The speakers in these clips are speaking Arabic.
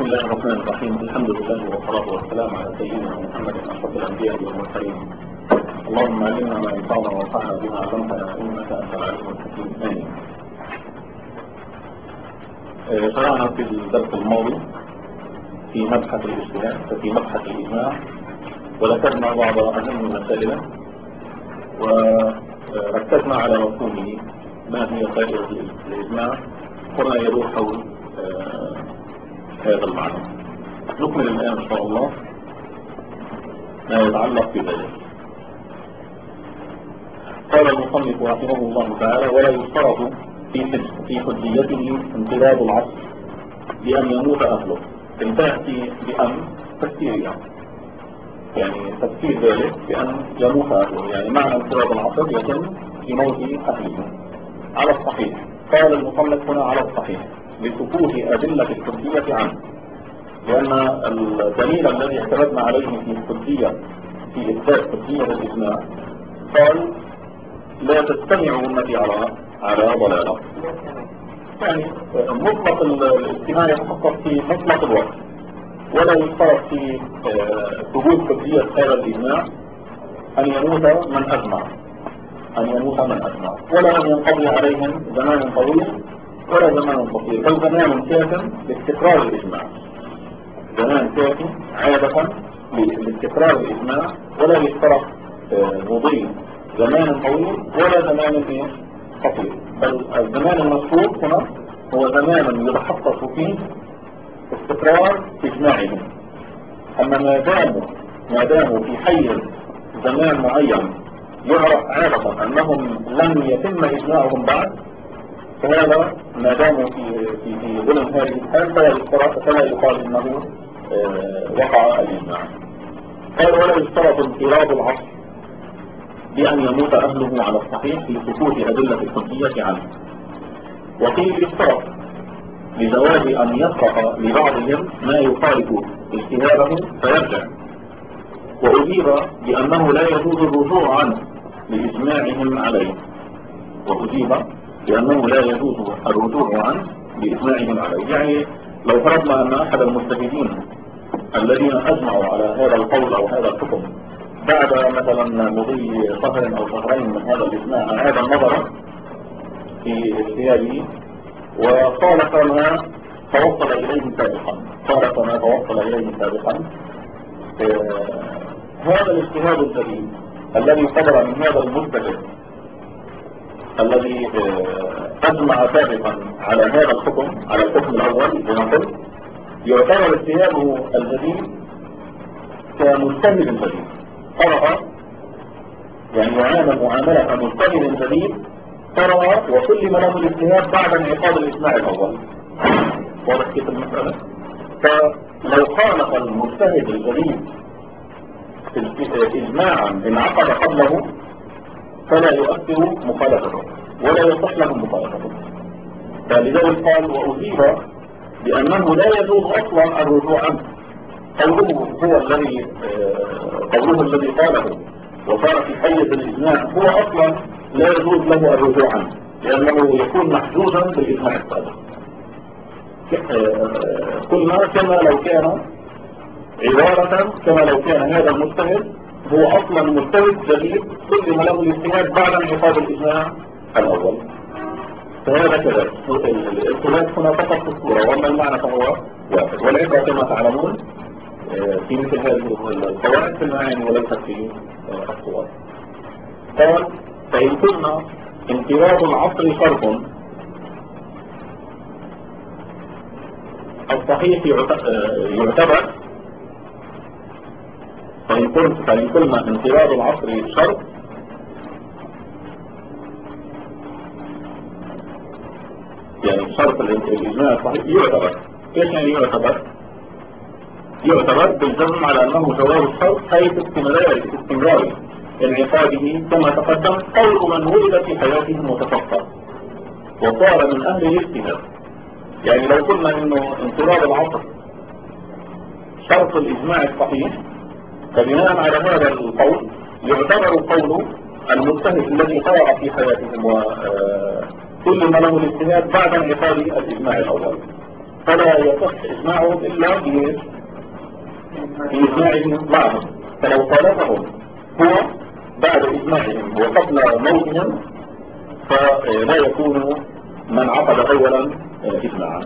الله الرحمن الرحيم. الحمد لله والصلاة والسلام على سيدنا محمد أشرف الأنبياء والمرسلين. اللهم علمنا ما ينفعنا وانفعنا بما علمتنا إنك أنت العليم الحكيم. آمين. شرعنا في الدرس الماضي في مبحث الاجتهاد ففي مبحث الإجماع، وذكرنا بعض أهم مسائل وركزنا على مفهومه. ما هي فائدة الإجماع؟ قلنا يدور حول هذا المعنى. نكمل الآن إن شاء الله ما يتعلق بذلك. قال المصنف رحمه الله تعالى: ولا يشترط في حجيته انقراض العصر بأن يموت أهله. تأتي بأن تفسيرية، يعني تفسير ذلك بأن يموت أهله، يعني معنى انقراض العصر يتم بموت أهله على الصحيح. قال المصنف هنا على الصحيح لسقوط أدلة الحجية عنه، لأن الدليل الذي اعتمدنا عليه في الحجية في إثبات حجية الإجماع قال: لا تجتمع أمتي على ضلالة. يعني مطلق الاجتماع يتحقق في مطلق الوقت، ولا يشترط في ثبوت حجية هذا الإجماع أن يموت من أجمع، ولا أن ينقضي عليهم زمان طويل ولا زمان قصير، بل زمان كاف لاستقرار الإجماع، زمان كاف عادة لاستقرار الإجماع، ولا يشترط مضي زمان طويل ولا زمان قصير، بل الزمان المشروط هنا هو زمان يتحقق فيه استقرار إجماعهم. أما ما داموا في حيز زمان معين يعرف عادة أنهم لم يتم إجماعهم بعد، فهذا ما داموا في ضمن هذه الحال فلا يقال إنه وقع الإجماع. قال: ولا يشترط انقراض العصر بأن يموت أهله على الصحيح لسقوط أدلة الحجية عنه. وقيل يشترط لجواز أن يطرق لبعضهم ما يخالف اجتهاده فيرجع، وأجيب بأنه لا يجوز الرجوع عنه لإجماعهم عليه، يعني لو فرضنا أن أحد المجتهدين الذين أجمعوا على هذا القول أو هذا الحكم بعد مثلا مضي شهر أو شهرين من هذا الإجماع أعاد النظر في اجتهاده وخالف ما توصل إليه سابقا، هذا الاجتهاد الجديد الذي صدر من هذا المجتهد الذي أجمع سابقا على هذا الحكم، على الحكم الأول لنقل، يعتبر اجتهاده الجديد كمجتهد جديد، يعني يعامل معاملة مجتهد جديد قرأ وسلم له الاجتهاد بعد انعقاد الإجماع الأول. واضح كيف المسألة؟ فلو خالف المجتهد الجديد إجماعا انعقد قبله فلا يؤثر مخالفته ولا يصح له مخالفته. فلذلك قال: وأجيب بأنه لا يجوز أصلا الرجوع عنه. قوله الذي قاله وصار في حيز الإجماع هو أصلا لا يجوز له الرجوع عنه، لأنه يكون محجوزا بالإجماع السابق. قلنا كما لو كان هذا المجتهد هو أصلا مجتهد جديد سلم له الاجتهاد بعد انعقاد الإجماع الأول، فهذا كذلك. الخلاف هنا فقط في الصورة، وأما المعنى فهو واحد. والعبرة كما تعلمون في مثل هذه القواعد في المعاني وليست في الصور. قال: فإن قلنا انقراض العصر شرط، الصحيح يعتبر. فإن قلنا انقراض العصر شرط، يعني شرط الإجماع الصحيح يعتبر. كيف يعني يعتبر؟ يعتبر بالجزم على أنه جواز الشرط حيث استمرار انعقاده كما تقدم قول من ولد في حياته متفقه وصار من أهل الاجتهاد. يعني لو قلنا إنه انقراض العصر شرط الإجماع الصحيح، فبناء على هذا القول يعتبر قول المجتهد الذي قرأ في حياتهم وسلم له الاجتهاد بعد انعقاد الإجماع الأول. فلا يصح إجماعهم إلا بإجماعهم معهم. فلو خالفهم هو بعد إجماعهم وقبل موتهم فلا يكون من عقد أولا إجماعا.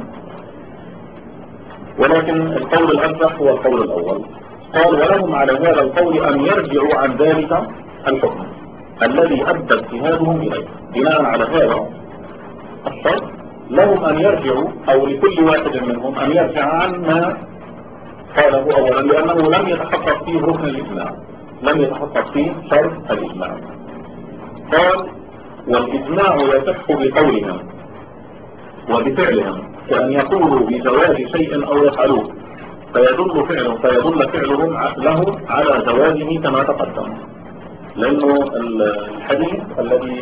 ولكن القول الأرجح هو القول الأول. قال ولهم على هذا القول أن يرجعوا عن ذلك الحكم الذي أدى اجتهادهم إليه. بناء على هذا الشرط لهم أن يرجعوا، أو لكل واحد منهم أن يرجع عن ما قاله أولا، لأنه لم يتحقق فيه ركن الإجماع، لم يتحقق فيه شرط الإجماع. قال والإجماع يصح بقولهم وبفعلهم، كأن يقولوا بجواز شيء أو يفعلوه فيدل فعلهم له على جوازه كما تقدم. لأنه الحديث الذي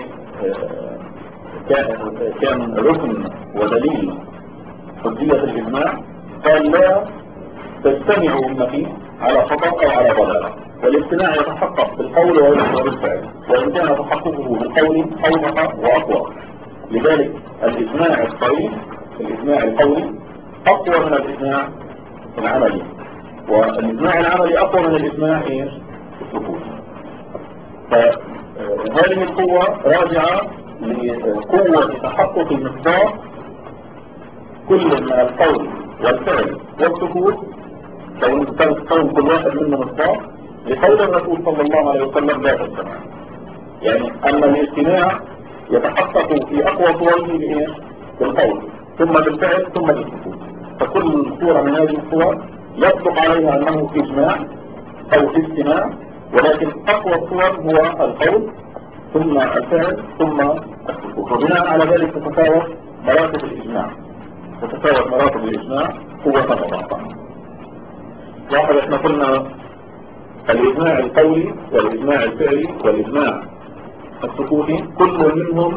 كان ركن ودليل حجية الإجماع قال لا تجتمع أمتي على خطأ أو على ضلالة، والاجتماع يتحقق بالقول وبالفعل، وإن كان تحققه بالقول أوضح وأقوى. لذلك الإجماع الصريح، الإجماع القولي أقوى من الإجماع العملي، والإجماع العملي أقوى من الإجماع السكوتي. فهذه القوة راجعة لقوة تحقق المصداق كل من القول والفعل والسكوت، كون كل واحد منهم مصداق لقول الرسول صلى الله عليه وسلم لا تجتمع. يعني أن الاجتماع يتحقق في أقوى صوره بالقول ثم بالفعل ثم بالسكوت. فكل صورة من هذه الصور يصدق عليها أنه في إجماع أو في اجتماع، ولكن أقوى الصور هو القول ثم الفعل ثم السكوت. وبناء على ذلك تتفاوت مراتب الإجماع، تتفاوت مراتب الإجماع قوة وضعفا. لاحظ احنا قلنا الإجماع القولي والإجماع الفعلي والإجماع السكوتي كل منهم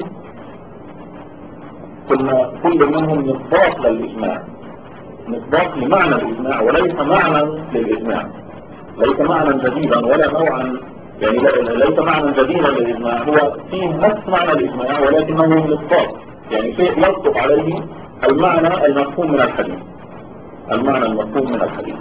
مصداق للإجماع، مصداق لمعنى الإجماع وليس معنى للإجماع، ليس معنى جديدا ولا نوعا، يعني ليس معنى جديدا للإجماع، هو فيه نفس معنى الإجماع ولكنه مصداق، يعني شيء يصدق عليه المعنى المفهوم من الحديث، المعنى المفهوم من الحديث.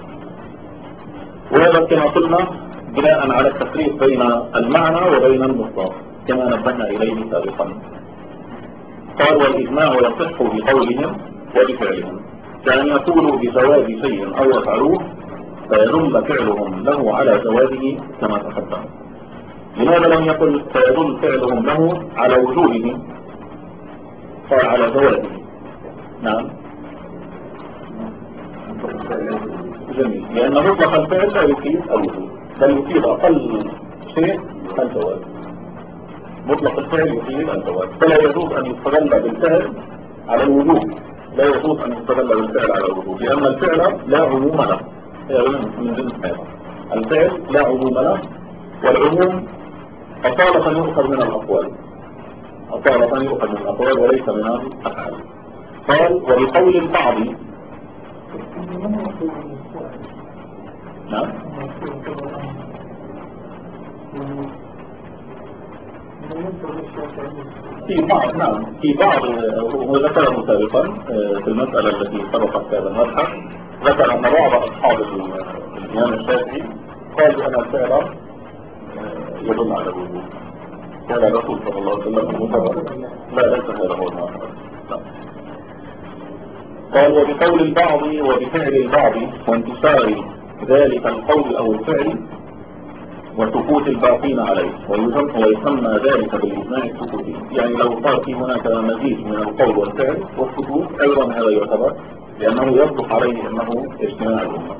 وهذا كما قلنا بناء على التفريق بين المعنى وبين المصداق كما نبهنا إليه سابقا. قال والإجماع يصح بقولهم وبفعلهم، كأن يقولوا بجواز شيء أو يفعلوه فيدل فعلهم له على جوازه كما تقدم. لماذا لم يقل فيدل فعلهم له على وجوده؟ قال على جوازه. نعم جميل، لأن مطلق الفعل لا يفيد الوجود بل يفيد أقل شيء الجواز. مطلق الفعل يفيد الجواز، فلا يجوز أن يستدل بالفعل على الوجود، لا يجوز أن يستدل بالفعل على الوجود، لأن الفعل لا عموم له، من جنس هذا الفعل لا عموم له، والعموم أصالة يؤخذ من الأقوال، أصالة يؤخذ من الأقوال وليس من الأفعال. قال وبقول البعض. نعم في بعض هو ذكره سابقا في المسألة التي سبقت في هذا المبحث، ذكر أن بعض أصحاب الإمام الشافعي قال بأن الفعل يدل على الوجود، قال الرسول صلى الله عليه وسلم لا ليس هذا هو المعتبر. قال وبقول البعض وبفعل البعض وانتشار ذلك القول أو الفعل وسكوت الباقين عليه، ويسمى ذلك بالإجماع السكوتي. يعني لو صار في هناك مزيج من القول والفعل والسكوت أيضا هذا يعتبر، لأنه يصدق عليه أنه اجتماع الأمة.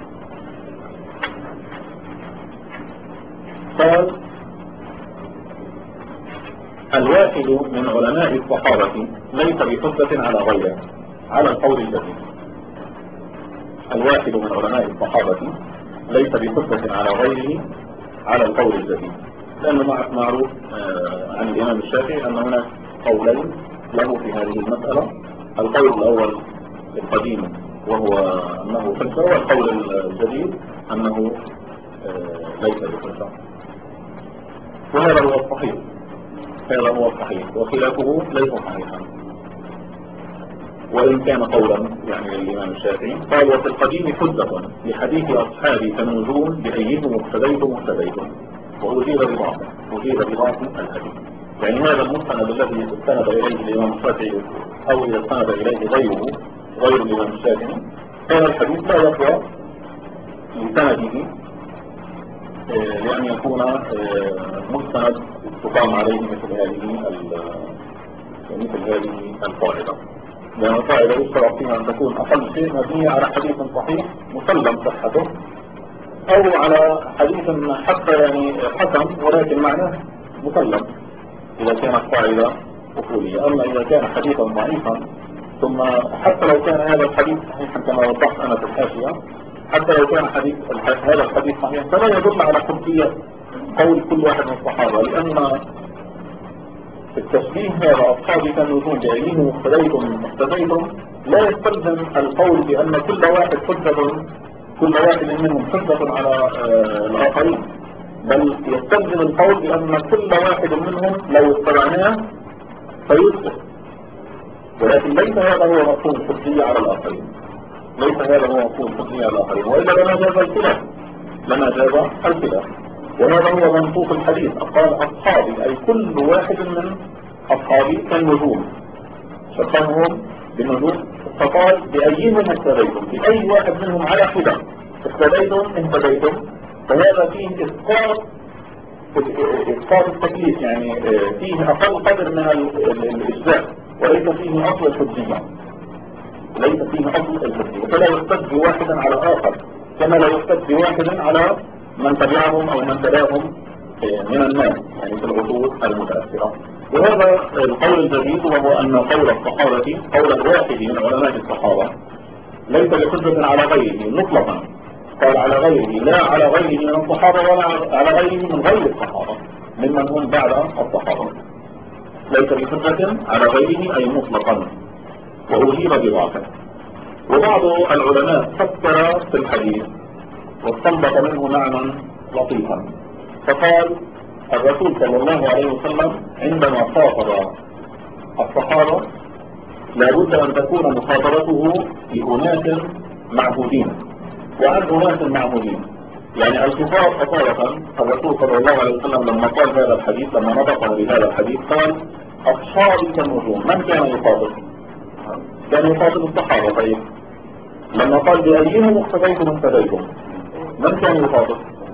قال الواحد من علماء الصحابة ليس بحجة على غيره على القول الجديد. الواحد من علماء الصحابة ليس بحجة على غيره على القول الجديد، لأنه معروف عن الإمام الشافعي أن هناك قولين له في هذه المسألة. القول الأول القديم وهو أنه حجة، والقول الجديد أنه ليس بحجة، وهذا هو الصحيح، هذا هو الصحيح، وخلافه ليس صحيحا. وإن كان قولا يعني للإمام الشافعي. قال وفي القديم حجة لحديث أصحابي كالنجوم بأيهم اقتديتم اقتديتم، وأجيب بضعف الحديث. يعني هذا المستند الذي استند إليه الإمام الشافعي أو إذا استند إليه غير الإمام الشافعي، كان الحديث لا يقوى لسنده لأن يكون مستند تقام عليه مثل هذه القاعدة. لأن القاعدة يشترط فيها أن تكون أقل شيء مبنية على حديث صحيح مسلم صحته، أو على حديث حتى يعني حسن ولكن معناه مسلم إذا كانت قاعدة أصولية. أما إذا كان حديثا ضعيفا ثم حتى لو كان هذا الحديث صحيحا كما وضحت أنا في الحاشية، حتى لو كان هذا الحديث صحيح فلا يدل على حجية قول كل واحد من الصحابة، لأن التشبيه هذا أصحابي كالنجوم بأيهم اقتديتم لا يستلزم القول بأن كل واحد منهم حجة على الآخرين، بل يستلزم القول بأن كل واحد منهم لو اتبعناه فيسقط، ولكن ليس هذا هو مفهوم الحجية على الآخرين، وإلا لما جاز الخلاف وهذا هو منطوق الحديث. قال أصحابي أي كل واحد من أصحابي كالنجوم، شبههم بالنجوم، فقال بأيهم اقتديتم، بأي واحد منهم على حدة اهتديتم، فهذا فيه إسقاط التكليف، يعني فيه أقل قدر من الإجزاء، وليس فيه أصل الحجية، فلا يحتج بواحد على آخر كما لا يحتج بواحد على من تبعهم أو من تبعهم من الناس يعني في العصور المتأخرة. وهذا القول الجديد، وهو أن قول الصحابة قول الواحد من علماء الصحابة ليس بحجة على غيره مطلقا. قال على غيره، لا على غيره من الصحابة ولا على غيره من غير الصحابة ممن هم بعد الصحابة، ليس بحجة على غيره أي مطلقا، وأجيب بضعفه. وبعض العلماء فكر في الحديث واستنبط منه معنى لطيفا، فقال الرسول صلى الله عليه وسلم عندما خاطب الصحابة لابد أن تكون مخاطبته لأناس معبودين وعن أناس معبودين. يعني الخطاب أصالة الرسول صلى الله عليه وسلم لما قال هذا الحديث، لما نطق بهذا الحديث قال أصحابي كالنجوم. من كان يخاطب؟ كان يخاطب الصحابة. طيب لما قال بأيهم اقتديتم من كان يخاطب؟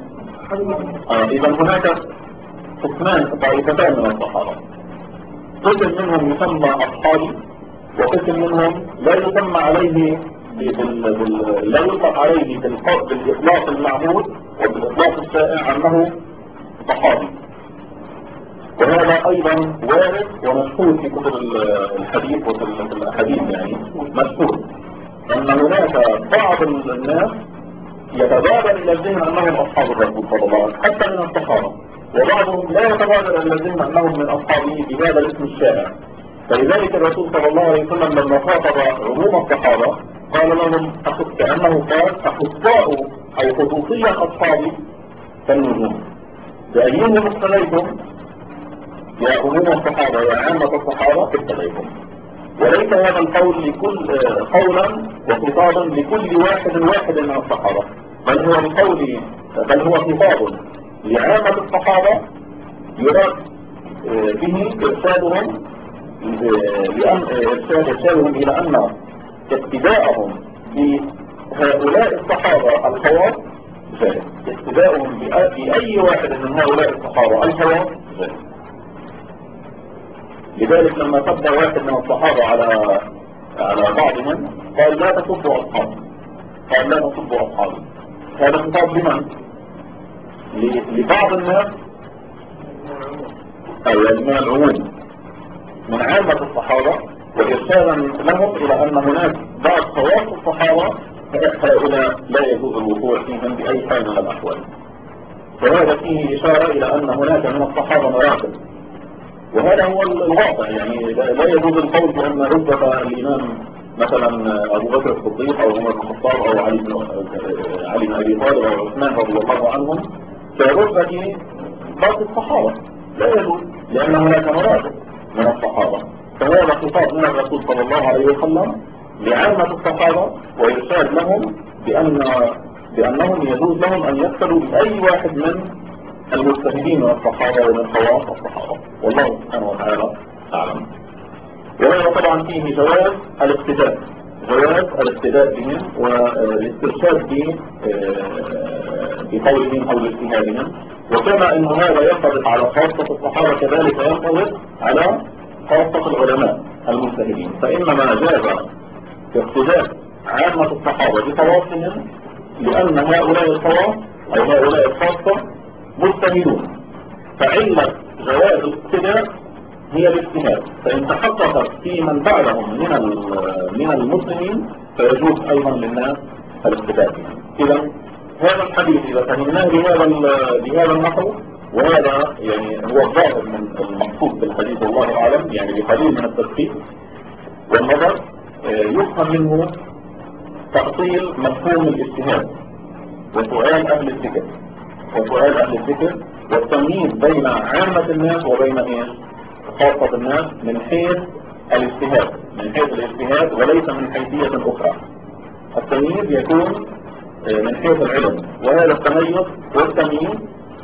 إذا هناك قسمان طائفتان من الصحابة، قسم منهم يسمى أصحابي، وقسم منهم لا يسمى عليه لا يطلق عليه بالإطلاق المعهود وبالإطلاق الشائع أنه صحابي. وهذا أيضا وارد ومشهور في كتب الحديث وفي الأحاديث، يعني مشهور أن هناك بعض الناس يتبادر إلى الذهن أنهم أصحاب الرسول صلى الله عليه وسلم حتى من الصحابة، وبعضهم لا يتبادر إلى الذهن أنهم من أصحابه بهذا الاسم الشائع. فلذلك الرسول صلى الله عليه وسلم لما خاطب عموم الصحابة قال لهم كأنه قال أخصاء أو خصوصيا أصحابي كالنجوم، بأيهم اقتديتم يا عموم الصحابة يا عامة الصحابة اقتديتم. وليس هذا القول قولا وخطابا لكل واحد من الصحابة، بل هو خطاب لعامة الصحابة يراد به إرشادهم إلى أن اقتداءهم بهؤلاء هؤلاء الخواص جائز، اقتداؤهم بأي واحد من هؤلاء الصحابة الخواص جائز. لذلك لما تبدأ واحد من الصحابة على بعضهم قال لا تسبوا أصحابي، هذا خطاب لمن؟ لبعض الناس أو من العموم من عامة الصحابة، وإرشادا لهم إلى أن هناك بعض خواص الصحابة هؤلاء لا يجوز الوقوع فيهم بأي حال من الأحوال. وهذا فيه إشارة إلى أن هناك من الصحابة مراتب، وهذا هو الواقع. يعني لا يجوز القول بأن رتبة الإمام مثلا أبو بكر الصديق أو عمر بن الخطاب أو علي بن أبي طالب أو عثمان رضي الله عنهم كرتبة باقي الصحابة، لا يجوز، لأن هناك مراتب من الصحابة، فهذا خطاب من الرسول صلى الله عليه وسلم لعامة الصحابة، ويرشاد لهم بأنهم يجوز لهم أن يقتدوا بأي واحد من المجتهدين من الصحابة ومن خواص الصحابة، والله سبحانه وتعالى أعلم. وهذا طبعا فيه جواز الاقتداء بهم والاسترشاد بقولهم أو باجتهادهم، وكما أن هذا ينطبق على خاصة الصحابة كذلك ينطبق على خاصة العلماء المجتهدين، فإنما جاز اقتداء عامة الصحابة بخواصهم لأن هؤلاء الخواص أو هؤلاء الخاصة مجتهدون، فعلة جواز الاقتداء هي الاجتهاد، فإن تحققت في من بعدهم من المسلمين فيجوز أيضا للناس الاقتداء بهم. إذا هذا الحديث إذا فهمناه بهذا النحو، وهذا يعني هو الظاهر من المقصود بالحديث والله أعلم، يعني بقليل من التدقيق والنظر يفهم منه تأصيل مفهوم الاجتهاد وسؤال أهل الذكر والتمييز بين عامة الناس وبين خاصة الناس من حيث الاجتهاد وليس من حيثية أخرى. التمييز يكون من حيث العلم، وهذا التميز والتمييز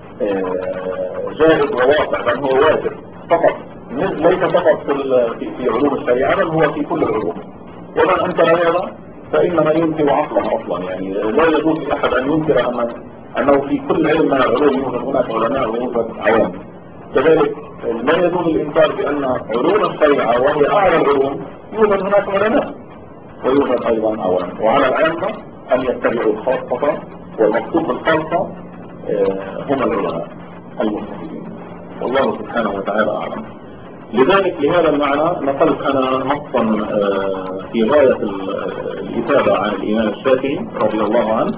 جائز وواقع، بل هو واجب فقط، ليس فقط في علوم الشريعة، بل هو في كل العلوم. ومن أنكر هذا فإنما ينكر عقله أصلا، يعني لا يجوز لأحد أن ينكر أنه في كل علم من العلوم يوجد هناك علماء ويوجد عوام. كذلك لا يجوز الإنكار بأن علوم الشريعة وهي أعلى العلوم يوجد هناك علماء ويوجد أيضا عوام، وعلى العامة أن يتبعوا الخاصة، والمقصود بالخاصة هم العلماء المجتهدين، والله سبحانه وتعالى أعلم. لذلك لهذا المعنى نقلت أنا نصا في غاية الإفادة عن الإمام الشافعي رضي الله عنه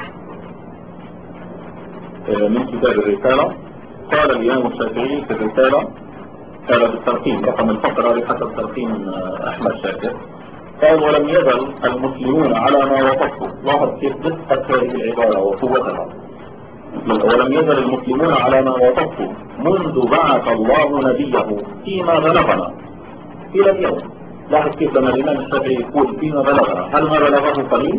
من كتاب الرسالة. قال الإمام الشافعي في الرسالة، قال بالترقيم رقم الفقرة لحسب ترقيم أحمد شاكر، قال: ولم يزل المسلمون على ما وصفوا. لاحظ كيف دقة هذه العبارة وقوتها. ولم يزل المسلمون على ما وصفوا منذ بعث الله نبيه فيما بلغنا إلى اليوم. لاحظ كيف لما الإمام الشافعي يقول فيما بلغنا، هل ما بلغه قليل؟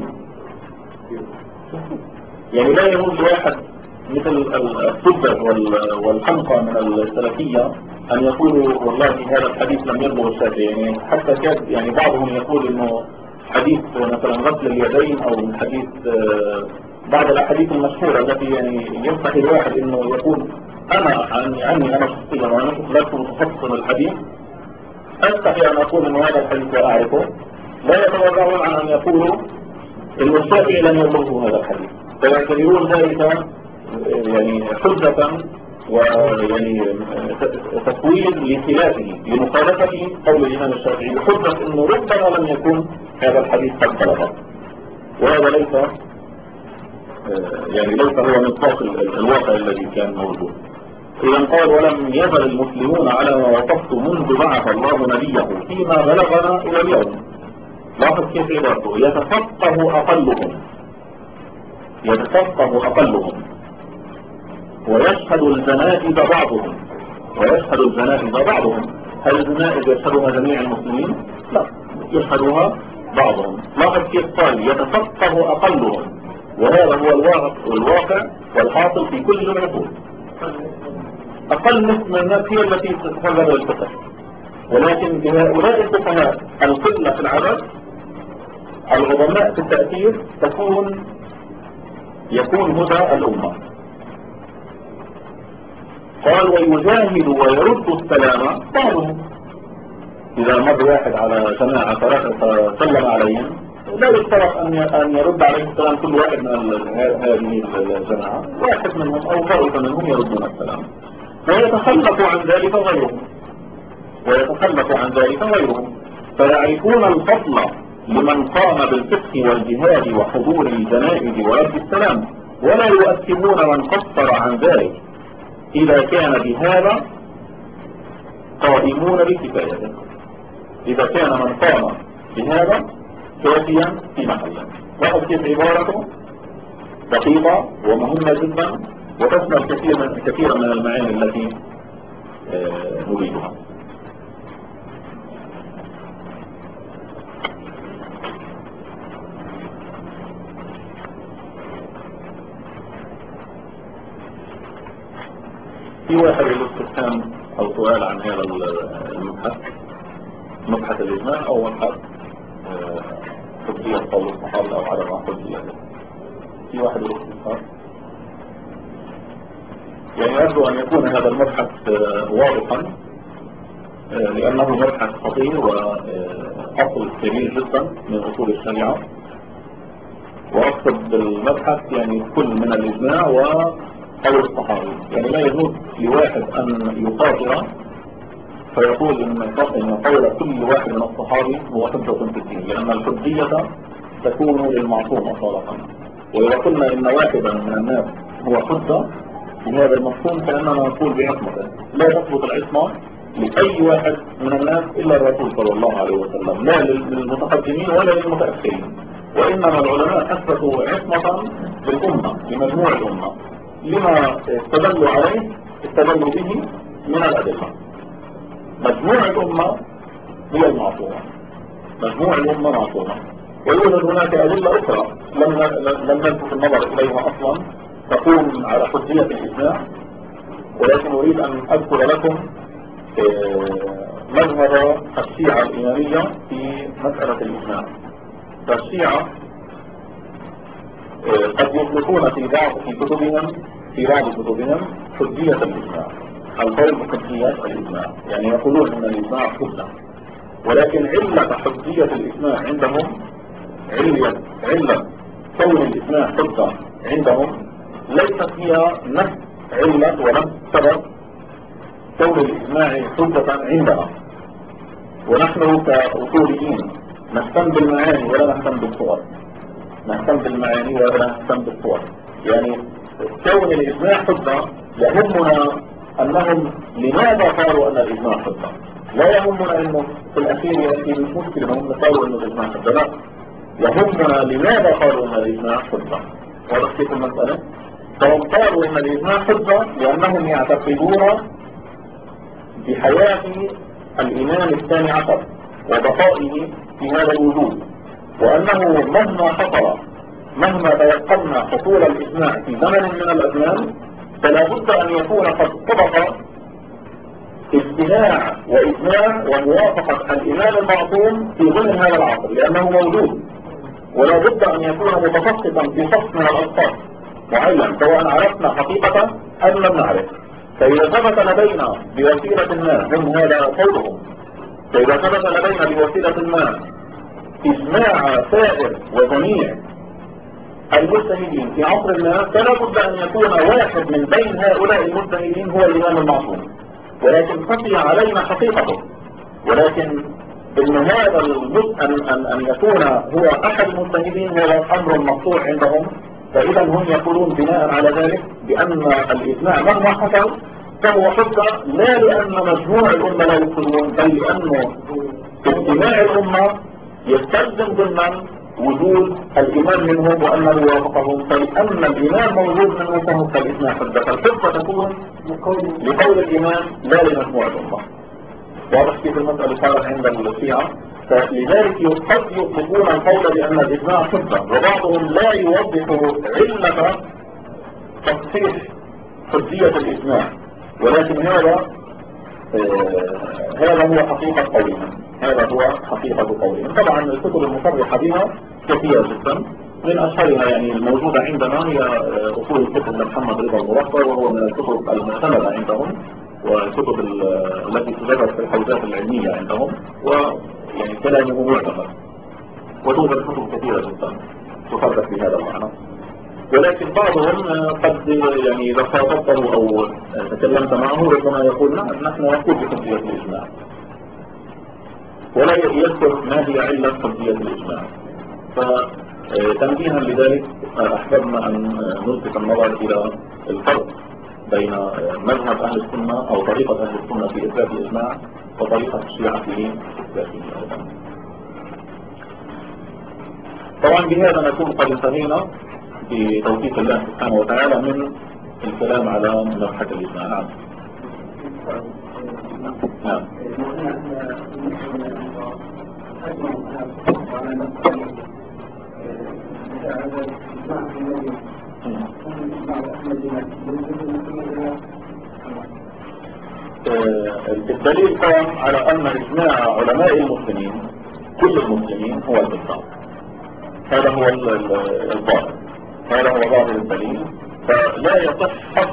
يعني لا يجوز لواحد مثل السدد والحمقى من السلفية أن يقولوا والله هذا الحديث لم يبلغ الشافعي، يعني حتى كاد يعني بعضهم يقول إنه حديث مثلا غسل اليدين أو من حديث بعض الأحاديث المشهورة التي يعني ينصح الواحد إنه يقول أنا شخصيا وأنا لست متخصص الحديث أستحي أن أقول إنه هذا الحديث لا أعرفه، لا يتورعون عن أن يقولوا إن الشافعي لم يبلغه هذا الحديث، فيعتبرون ذلك يعني حجة ويعني تسوير لخلافه لمخالفة قول الإمام الشافعي بحجة إنه ربما لم يكن هذا الحديث قد بلغه، وهذا ليس هو مصداق الواقع الذي كان موجود. إذا قال: ولم يزل المسلمون على ما وصفت منذ بعث الله نبيه فيما بلغنا إلى اليوم. لاحظ كيف عبارته: يتفقه أقلهم ويشهد الجنائز بعضهم. هل الجنائز يشهدها جميع المسلمين؟ لا، يشهدها بعضهم. لاحظ كيف قال: يتفقه أقلهم، وهذا هو الواقع والحاصل في كل العصور. أقل نسبة من الناس هي التي تتفرغ للفقه، ولكن بهؤلاء الفقهاء القلة في العدد العظماء في التأثير يكون هدى الأمة. قال: ويجاهد ويرد السلام بعضهم. إذا مر واحد على جماعة فسلم عليهم لا يشترط أن يرد عليه السلام كل واحد من هذه الجماعة، واحد منهم أو طائفة منهم يردون السلام، ويتخلف عن ذلك غيرهم، فيعرفون الفضل لمن قام بالفقه والجهاد وحضور الجنائز ورد السلام، ولا يؤثمون من قصر عن ذلك إذا كان بهذا قائمون بكفايته. إذا كان من قام بهذا كافيا في محله. لاحظ كيف عبارته دقيقة ومهمة جدا وتشمل كثيرا من المعاني التي نريدها. في واحد له استفهام أو سؤال عن هذا المبحث، مبحث الإجماع أو مبحث حجية قول الصحابة أو عدم حجيته؟ في واحد له استفهام؟ يعني يبدو أن يكون هذا المبحث واضحا، لأنه مبحث خطير وأصل كبير جدا من أصول الشريعة. وأقصد بالمبحث يعني كل من الإجماع وقول الصحابي، يعني لا يجوز لواحد أن يقاطع فيقول إن قول كل واحد من الصحابي هو حجة في الدين، لأن الحجية تكون للمعصوم صراحة. وإذا قلنا إن واحدا من الناس هو حجة بهذا المفهوم كأننا نقول بعصمته، لا تثبت العصمة لأي واحد من الناس إلا الرسول صلى الله عليه وسلم، لا للمتقدمين ولا للمتأخرين. وإنما العلماء أثبتوا عصمة للأمة، لمجموع الأمة، لما استدلوا عليه استدلوا به من الأدلة. مجموع الأمة هي المعصومة، مجموع الأمة معصومة. ويوجد هناك أدلة أخرى لم نلفت النظر إليها أصلا تقوم على حجية الإجماع، ولكن أريد أن أذكر لكم مذهب الشيعة الإمامية في مسألة الإجماع. فالشيعة قد يطلقون في بعض كتبهم حجية الإجماع، القول بحجية الإجماع، يعني يقولون أن الإجماع حجة، ولكن علة حجية الإجماع عندهم، علة كون الإجماع حجة عندهم ليست هي نفس علة ونفس سبب كون الإجماع حجة عندنا. ونحن كأصوليين نهتم بالمعاني ولا نهتم بالصور، نهتم بالمعاني ولا نهتم بالصور. يعني كون الإجماع حجة يهمنا أنهم لماذا قالوا أن الإجماع حجة، لا يهمنا أنه في الأخير يأتي مشكلة هم قالوا أن الإجماع حجة، لا، يهمنا لماذا قالوا أن الإجماع حجة. واضح كيف المسألة؟ فهم قالوا أن الإجماع حجة لأنهم يعتقدون بحياة الإمام الثاني عشر وبقائه في هذا الوجود، وأنه مهما تيقنا حصول الإجماع في زمن من الأزمان فلا بد أن يكون قد سبق اجتماع وإجماع وموافقة الإمام المعصوم في ضمن هذا العصر، لأنه موجود، ولا بد أن يكون متخصصا في شخص من الأشخاص معين سواء عرفنا حقيقة أم لم نعرف. فإذا ثبت لدينا بوسيلة ما، هم هذا قولهم، فإذا ثبت لدينا بوسيلة ما إجماع سائر وجميع المجتهدين في عصر ما، فلا بد أن يكون واحد من بين هؤلاء المجتهدين هو الإمام المعصوم، ولكن خفي علينا حقيقته. ولكن إن هذا أن يكون هو أحد المجتهدين هذا أمر مقطوع عندهم. فإذا هم يقولون بناء على ذلك بأن الإجماع مهما حصل فهو حجة، لا لأن مجموع الأمة لا يقولون، بل لأنه اجتماع الأمة يستلزم ضمن وجود الإمام منهم وأنه وافقهم، فلأن الإمام موجود منه فالإجماع حجة، فالحجة تكون لقول الإمام لا لمجموع الأمة. واضح كيف المسألة صارت عند الشيعة؟ فلذلك قد يطلقون القول بأن الإجماع حجة، وبعضهم لا يوضح علة تصحيح حجية الإجماع، ولكن هذا هو حقيقة قولهم، هذا هو حقيقة قولهم. طبعا الكتب المصرحة بها كثيرة جدا، من أشهرها يعني الموجودة عندنا هي أصول الكتب لمحمد رضا المرفق، وهو من الكتب المعتمدة عندهم والكتب التي تدرس في الحوزات العلمية عندهم، ويعني كلامه معتمد. وتوجد كتب كثيرة جدا تصرح في هذا المعنى، ولكن بعضهم قد يعني إذا خاطبته أو تكلمت معه ربما يقول نحن نقول بحجية الإجماع، ولا يذكر ما هي علة حجية الإجماع. فتنبيها لذلك أحببنا أن نلفت النظر إلى الفرق بين مذهب أهل السنة أو طريقة أهل السنة في إثبات الإجماع وطريقة الشيعة في إثباته أيضا. طبعا بهذا نكون قد انتهينا بتوفيق الله سبحانه وتعالى من الكلام على مبحث الإجماع. نعم. نعم. الدليل قام على أن إجماع علماء المسلمين كل المسلمين هو الإطلاق. هذا هو الظاهر، هذا هو ظاهر الدليل. فلا يصح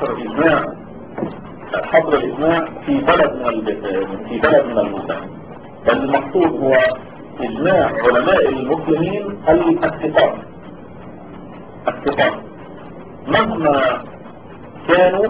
حصر الإجماع في بلد من البلدان، بل المقصود هو إجماع علماء المسلمين الاتفاق مهما كانوا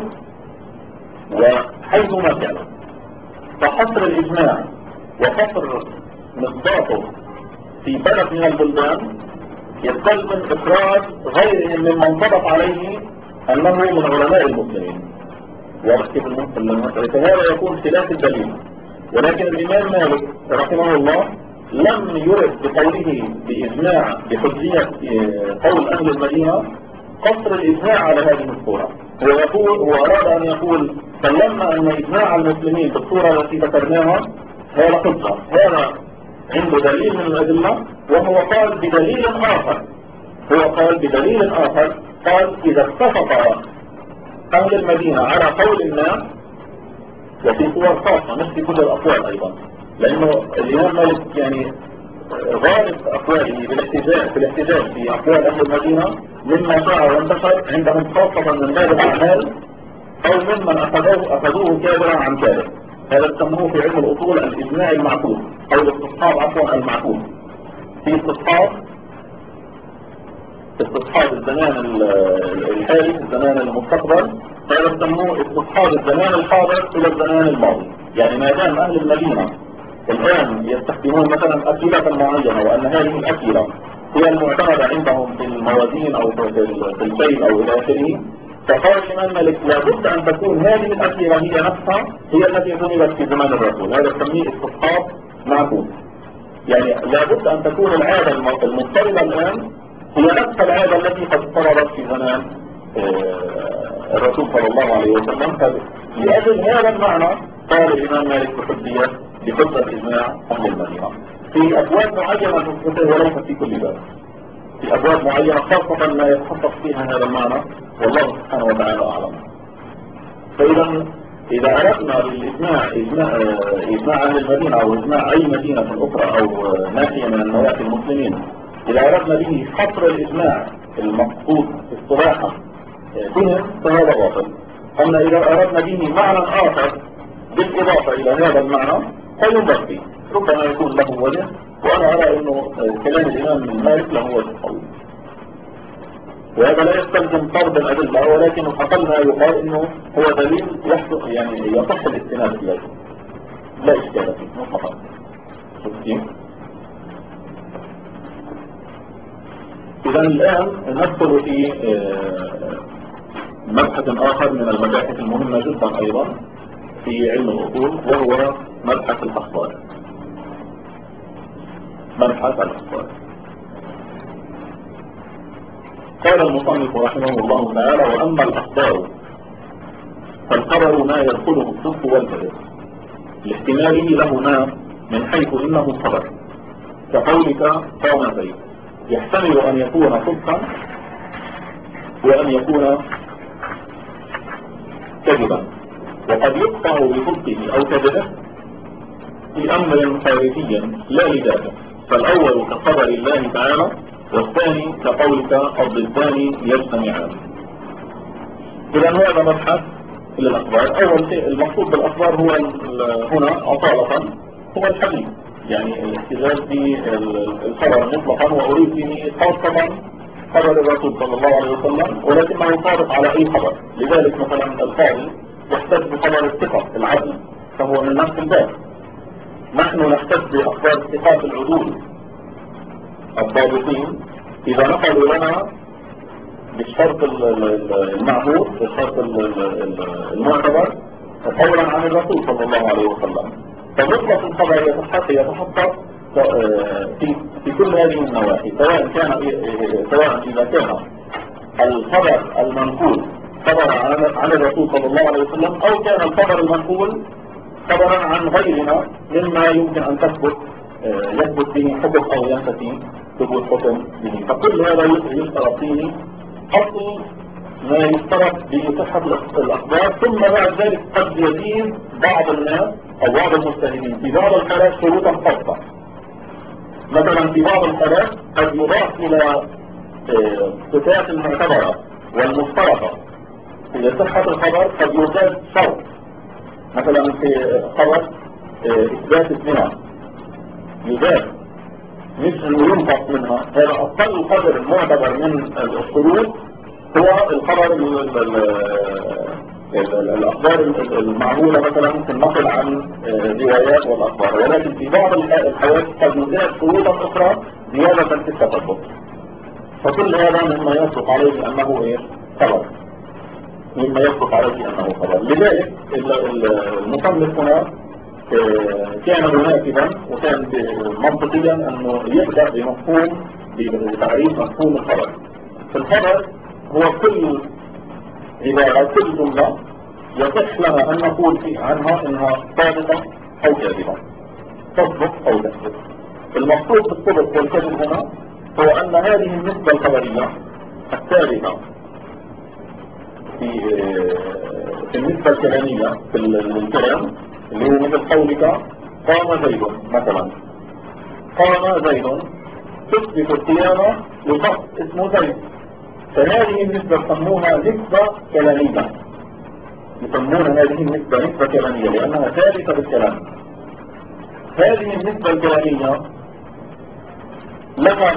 وحيثما كانوا. فحصر الإجماع وحصر مصداقه في بلد من البلدان يستلزم إخراج غيرهم ممن صدق عليه أنه من علماء المسلمين، وركب المسألة، فهذا يكون خلاف الدليل. ولكن الإمام مالك رحمه الله لم يرد بقوله بإجماع بحجية قول أهل المدينة قصر الإجماع على هذه الصورة. هو أراد أن يقول سلمنا أن إجماع المسلمين بالصورة التي ذكرناها هذا حجة، هذا عنده دليل من الأدلة، وهو قال بدليل آخر. قال إذا اتفق أهل المدينة على قول الناس، وفي صور خاصة مش في كل الأقوال أيضا، لأنه الإمام مالك يعني غالب أقواله بالاحتجاج في أقوال أهل المدينة مما شاع وانتشر عندهم خاصة من باب الأعمال أو ممن أخذوه كابرا عن كابر. هذا يسموه في علم الأصول الإجماع المعقول أو الاستصحاب المعقول. في استصحاب الزمان الحالي الزمان المستقبل، هذا يسموه استصحاب الزمان الحاضر إلى الزمان الماضي. يعني ما دام أهل المدينة الآن يستخدمون مثلا أكلة معينة وأن هذه الأكلة هي المعتمدة عندهم في الموازين أو في الكيل أو إلى آخره، فقال الإمام مالك لابد أن تكون هذه الأكلة هي نفسها هي التي ظهرت في زمان الرسول. هذا يسميه استصحاب معقول. يعني لابد أن تكون العادة المضطردة الآن هي نفس العادة التي قد اضطردت في زمان الرسول صلى الله عليه وسلم. لأجل هذا المعنى قال الإمام مالك بحجة إجماع أهل المدينة في أبواب معينة في الفقه وليس في كل باب، في أبواب معينة خاصة ما يتحقق فيها هذا المعنى، والله سبحانه وتعالى أعلم. إذا أردنا بالإجماع إجماع أهل المدينة أو إجماع أي مدينة أخرى أو ناحية من النواحي المسلمين، إذا أردنا به حصر الإجماع المقصود اصطلاحا فهم فهذا باطل. أما إذا أردنا به معنى آخر بالإضافة إلى هذا المعنى فينبغي ربما يكون له وجه، وأنا أرى أنه كلام الإمام مالك له وجه قوي، وهذا لا يستلزم طرد الأدلة، ولكن أقل ما يقال أنه هو دليل يعني يصح الاستناد إليه لا إشكال فيه مطلقا. إذا الآن ندخل في مبحث آخر من المباحث المهمة جدا أيضا في علم الأصول، وهو مبحث الأخبار. قال المصنف رحمه الله تعالى: وأما الأخبار فالخبر ما يدخله الصدق والكذب لاحتماله لهما من حيث إنه خبر، كقولك قام زيد، يحتمل أن يكون صدقا وأن يكون كذبا، وقد يقطع بصدقه أو كذبه بأمر خارجي لا لذاته، فالأول كخبر الله تعالى، والثاني كقولك الضدان يجتمعان. إذا هذا مبحث للأخبار. أول شيء المقصود بالأخبار هو هنا أصالة هو الحديث، يعني الاحتجاج بالخبر مطلقا، وأريد به خاصة خبر الرسول صلى الله عليه وسلم، ولكنه صادق على أي خبر. لذلك مثلا القاضي يحتج بخبر الثقة العدل، فهو من نفس الباب. نحن نحتج بأخبار الثقات العدول الضابطين إذا نقلوا لنا بالشرط المعهود، بالشرط المعتبر قولا عن الرسول صلى الله عليه وسلم. فمطلق الخبر يتحقق في كل هذه النواحي، سواء إذا كان الخبر المنقول خبر عن الرسول صلى الله عليه وسلم، أو كان الخبر المنقول خبرا عن غيرنا مما يمكن أن يثبت به حكم أو ينتفي ثبوت حكم به. فكل هذا يشترط فيه أصل ما يشترط بصحة الأخبار، ثم بعد ذلك قد يزيد بعض الناس أو بعض المجتهدين في بعض الحالات شروطا خاصة. مثلا في بعض الحالات قد يضاف إلى صفات المعتبرة والمشترطة في صحة الخبر قد يوجد شرط. مثلا في خبر إثبات الزنا يزاد، مش انه ينقص منها، هذا اقل قدر معتبر من الشروط هو الخبر الاخبار المعموله مثلا في النقل عن روايات والاخبار، ولكن في بعض الحالات قد يزاد شروطا اخرى زياده في التثبت، فكل هذا مما يصدق عليه انه ايه؟ خبر، مما يصدق عليه انه خبر. لذلك المصنف هنا كان مناسبا وكان منطقيا انه يبدأ بمفهوم بتعريف مفهوم الخبر. الخبر هو كل عبارة، كل جملة يصح لنا ان نقول عنها انها صادقة او كاذبة، تصدق او تكذب. المقصود بالصدق والكذب هنا هو ان هذه النسبة الخبرية الثابتة في النسبة الكلامية في الكلام، اللي هو مثل قولك قام زيد مثلا، قام زيد تثبت القيامة لشخص اسمه زيد، فهذه النسبة يسموها نسبة كلامية، يسمون هذه النسبة نسبة كلامية لأنها ثابتة بالكلام. هذه النسبة الكلامية لها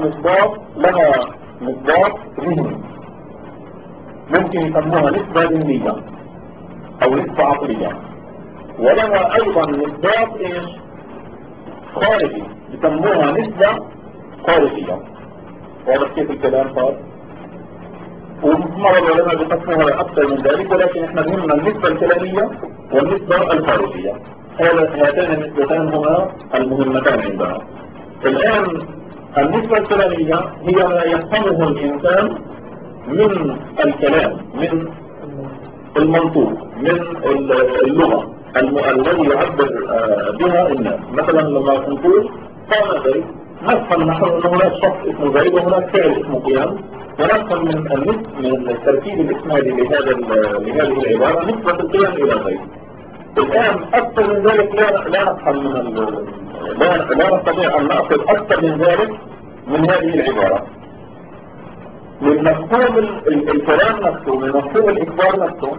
مصداق ذهني، ممكن يسموها نسبة ذهنية أو نسبة عقلية، ولها أيضا مصداق إيش؟ خارجي، يسموها نسبة خارجية. واضح كيف الكلام صار؟ ومرة العلماء بيقسموها أكثر من ذلك، ولكن احنا بنهمنا النسبة الكلامية والنسبة الخارجية، هاتان النسبتان هما المهمتان عندنا. الآن النسبة الكلامية هي ما يفهمه الإنسان من الكلام، من المنطوق، من اللغة الذي يعبر بها الناس. مثلا لما نقول قام زيد، نفهم نحن أن هناك شخص اسمه زيد وهناك فعل اسمه قيام، ونفهم من التركيب الإسنادي لهذه العبارة نسبة القيام إلى زيد. الآن أكثر من ذلك لا نفهم لا نستطيع أن نأخذ أكثر من ذلك من هذه العبارة، من مفهوم الكلام نفسه، من مفهوم الإخبار نفسه.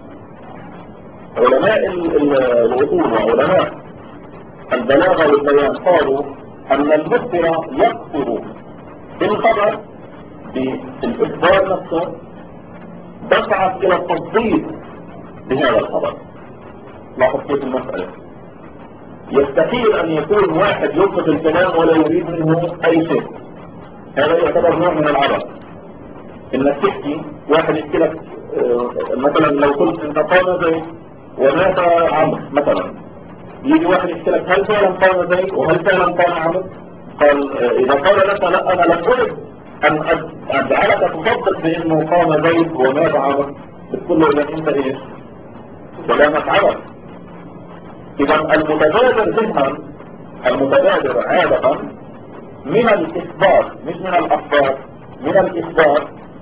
علماء الأصول وعلماء البلاغة والبيان قالوا أن المخبر يقصد بالخبر بالإخبار نفسه دفعت إلى التصديق بهذا الخبر. لاحظ كيف المسألة، يستحيل أن يكون واحد يطلق الكلام ولا يريد منه أي شيء، هذا يعتبر نوع من العبث. إنك تحكي واحد يحكي لك مثلا لو قلت أنت قام زيد ومات عمرو مثلا، يجي واحد يحكي لك هل فعلا قام زيد وهل فعلا قام عمرو؟ قال إذا قال لك لا أنا لم أرد أن أجعلك تصدق بأنه قام زيد ومات عمرو، بتقول له إذا أنت إيش؟ كلامك عبث. إذا المتبادر ذهنا، المتبادر عادة من الإخبار مش من الأخبار، من الإخبار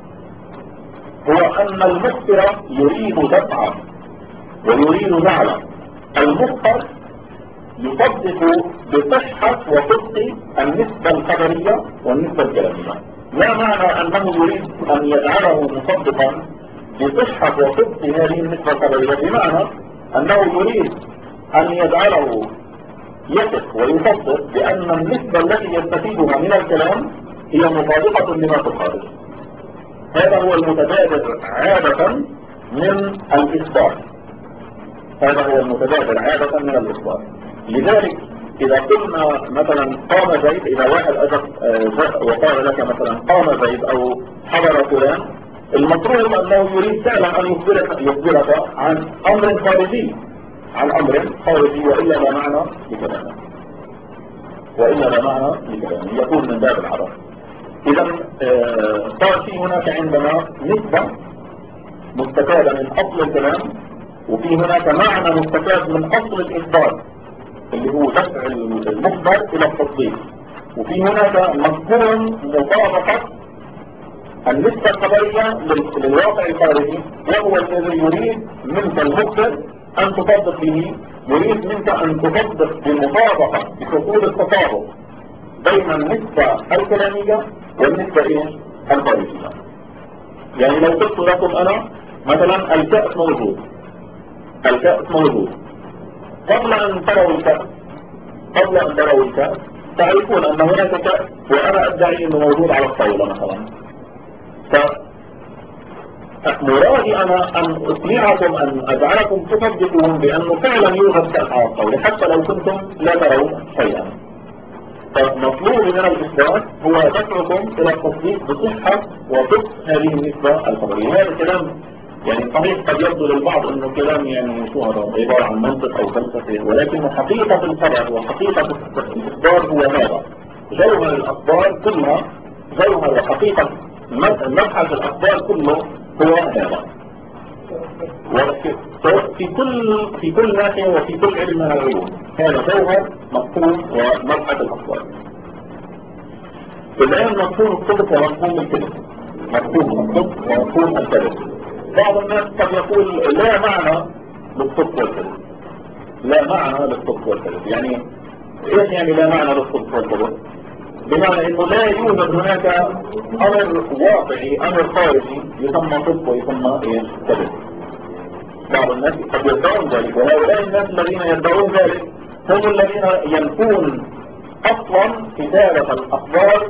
هو أن المخبر يريد دفعا ويريد نعلا، المخبر يصدق بصحة وصدق النسبة الخبرية والنسبة الكلامية. لا معنى أنه يريد أن يجعله مصدقا بصحة وصدق هذه النسبة الخبرية، بمعنى أنه يريد أن يجعله يثق ويصدق بأن النسبة التي يستفيدها من الكلام هي مطابقة لما في الخارج. هذا هو المتبادر عادة من الإخبار، هذا هو المتبادر عادة من الإخبار. لذلك إذا قلنا مثلا قام زيد، إذا واحد أجب وقال لك مثلا قام زيد أو حضر فلان، المفروض أنه يريد فعلا أن يخبرك عن أمر خارجي، عن أمر خارجي، وإلا لا معنى لكلامه، وإلا لا معنى لكلامه، يكون من باب العبث. إذا صار في هناك عندنا نسبة مستفادة من أصل الكلام، وفي هناك معنى مستفاد من أصل الإخبار اللي هو دفع المخبر إلى التصديق، وفي هناك مفهوم مطابقة النسبة الخبرية للواقع الخارجي، وهو الذي يريد منك المخبر أن تطبق به، يريد منك أن تطبق بالمطابقة بشروط التطابق بين النسبة الكلامية والنسبة الخارجية. يعني لو قلت لكم أنا مثلا الكأس موجود، الكأس موجود، قبل أن تروا الكأس تعرفون أن هناك كأس وأنا أدعي أنه موجود على الطاولة مثلا. فمرادي أنا أن أقنعكم، أن أجعلكم تصدقون بأنه فعلا يوجد كأس على الطاولة حتى لو كنتم لا ترون شيئا. فمطلوب من الإثبات هو دفعكم إلى التصديق بصحة وصدق هذه النسبة الخبرية. هذا الكلام يعني صحيح قد يبدو للبعض انه كلام يعني شو هذا عبارة عن منطق او فلسفة، ولكن حقيقة الخبر وحقيقة الاخبار هو هذا. جوهر الاخبار كلها، جوهر وحقيقة مبحث الاخبار كله هو هذا. في كل ناحية وفي كل علم من العلوم هذا جوهر مفهوم ومبحث الاخبار. الان مفهوم الصدق ومفهوم الكذب، مفهوم الصدق ومفهوم الكذب. بعض الناس قد يقول لا معنى للصدق والكذب، لا معنى للصدق والكذب. يعني ايش يعني لا معنى للصدق والكذب؟ بمعنى انه لا يوجد هناك امر واقعي، امر خارجي يسمى صدق ويسمى كذب. بعض الناس قد يدعون ذلك، وهؤلاء الناس الذين يدعون ذلك هم الذين ينفون اصلا كتابة الاخبار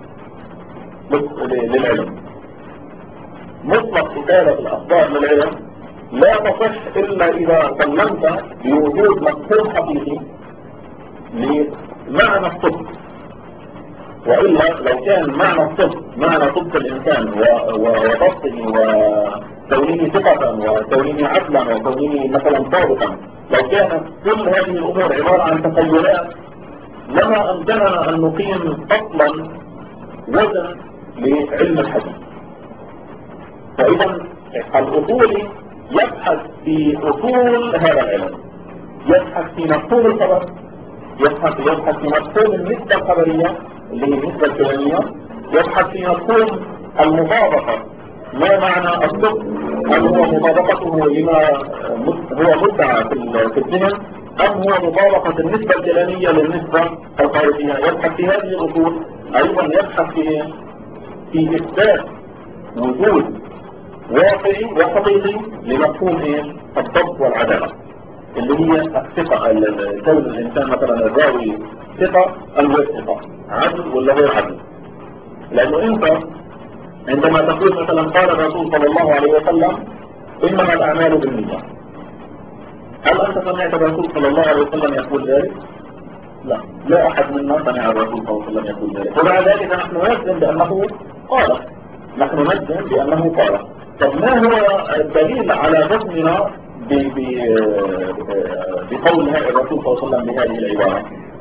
للعلم. مطلق كتابة الأخبار للعلم لا تصح إلا إذا سلمت بوجود مفهوم حقيقي لمعنى الصدق. وإلا لو كان معنى الصدق معنى صدق الإنسان وضبطه وكونه ثقة وكونه عدلا وكونه مثلا صادقا، لو كانت كل هذه الأمور عبارة عن تخيلات لما أمكننا أن نقيم أصلا وزن لعلم الحديث. فإذا الأصولي يبحث في أصول هذا العلم، يبحث في مفهوم الخبر، يبحث في مفهوم النسبة الخبرية اللي هي النسبة الكلامية، يبحث في مفهوم المطابقة. ما معنى الصدق؟ هل هو مطابقته لما هو مدعى في الذهن، أم هو مطابقة النسبة الكلامية للنسبة الخارجية؟ يبحث في هذه الأصول. أيضا يبحث في إثبات وجود واقعي وحقيقي لمفهوم الضبط والعدالة، اللي هي الثقة. كون الإنسان مثلا الراوي ثقة أم غير ثقة، عدل ولا غير عدل. لأنه أنت عندما تقول مثلا قال الرسول صلى الله عليه وسلم إنما الأعمال بالنية، هل أنت سمعت الرسول صلى الله عليه وسلم يقول ذلك؟ لا أحد منا سمع الرسول صلى الله عليه وسلم يقول ذلك. ومع ذلك نحن نجزم بأنه قال، نحن نجزم بأنه قال. طب ما هو الدليل على جزمنا بقول الرسول صلى الله عليه وسلم بهذه العبارة؟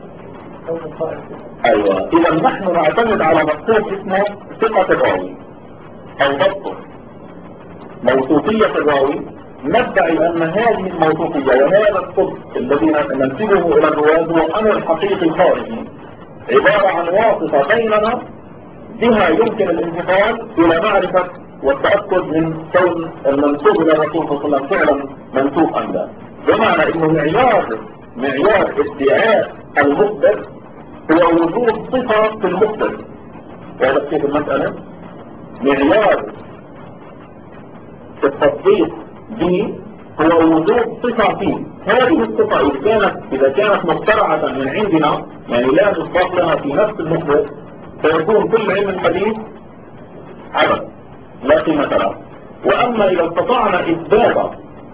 أيوة، إذا نحن نعتمد على مفهوم اسمه ثقة الراوي أو ضبطه، موثوقية الراوي. ندعي أن هذه الموثوقية وهذا الصدق الذي ننسبه إلى الرواة هو أمر حقيقي خارجي، عبارة عن واسطة بيننا بها يمكن الانتقال إلى معرفة والتأكد من كون المنسوب إلى الرسول صلى الله عليه وسلم فعلا منسوب أم لا. بمعنى أنه معيار ادعاء المخبر هو وجود صفة في المخبر. وهذا كيف المسألة؟ معيار التصديق به هو وجود صفة فيه. هذه الصفة إذا كانت مخترعة من عندنا، يعني لا نصدق لها في نفس المخبر، فيكون كل علم الحديث عبث لا قيمة له. وأما إذا استطعنا إثبات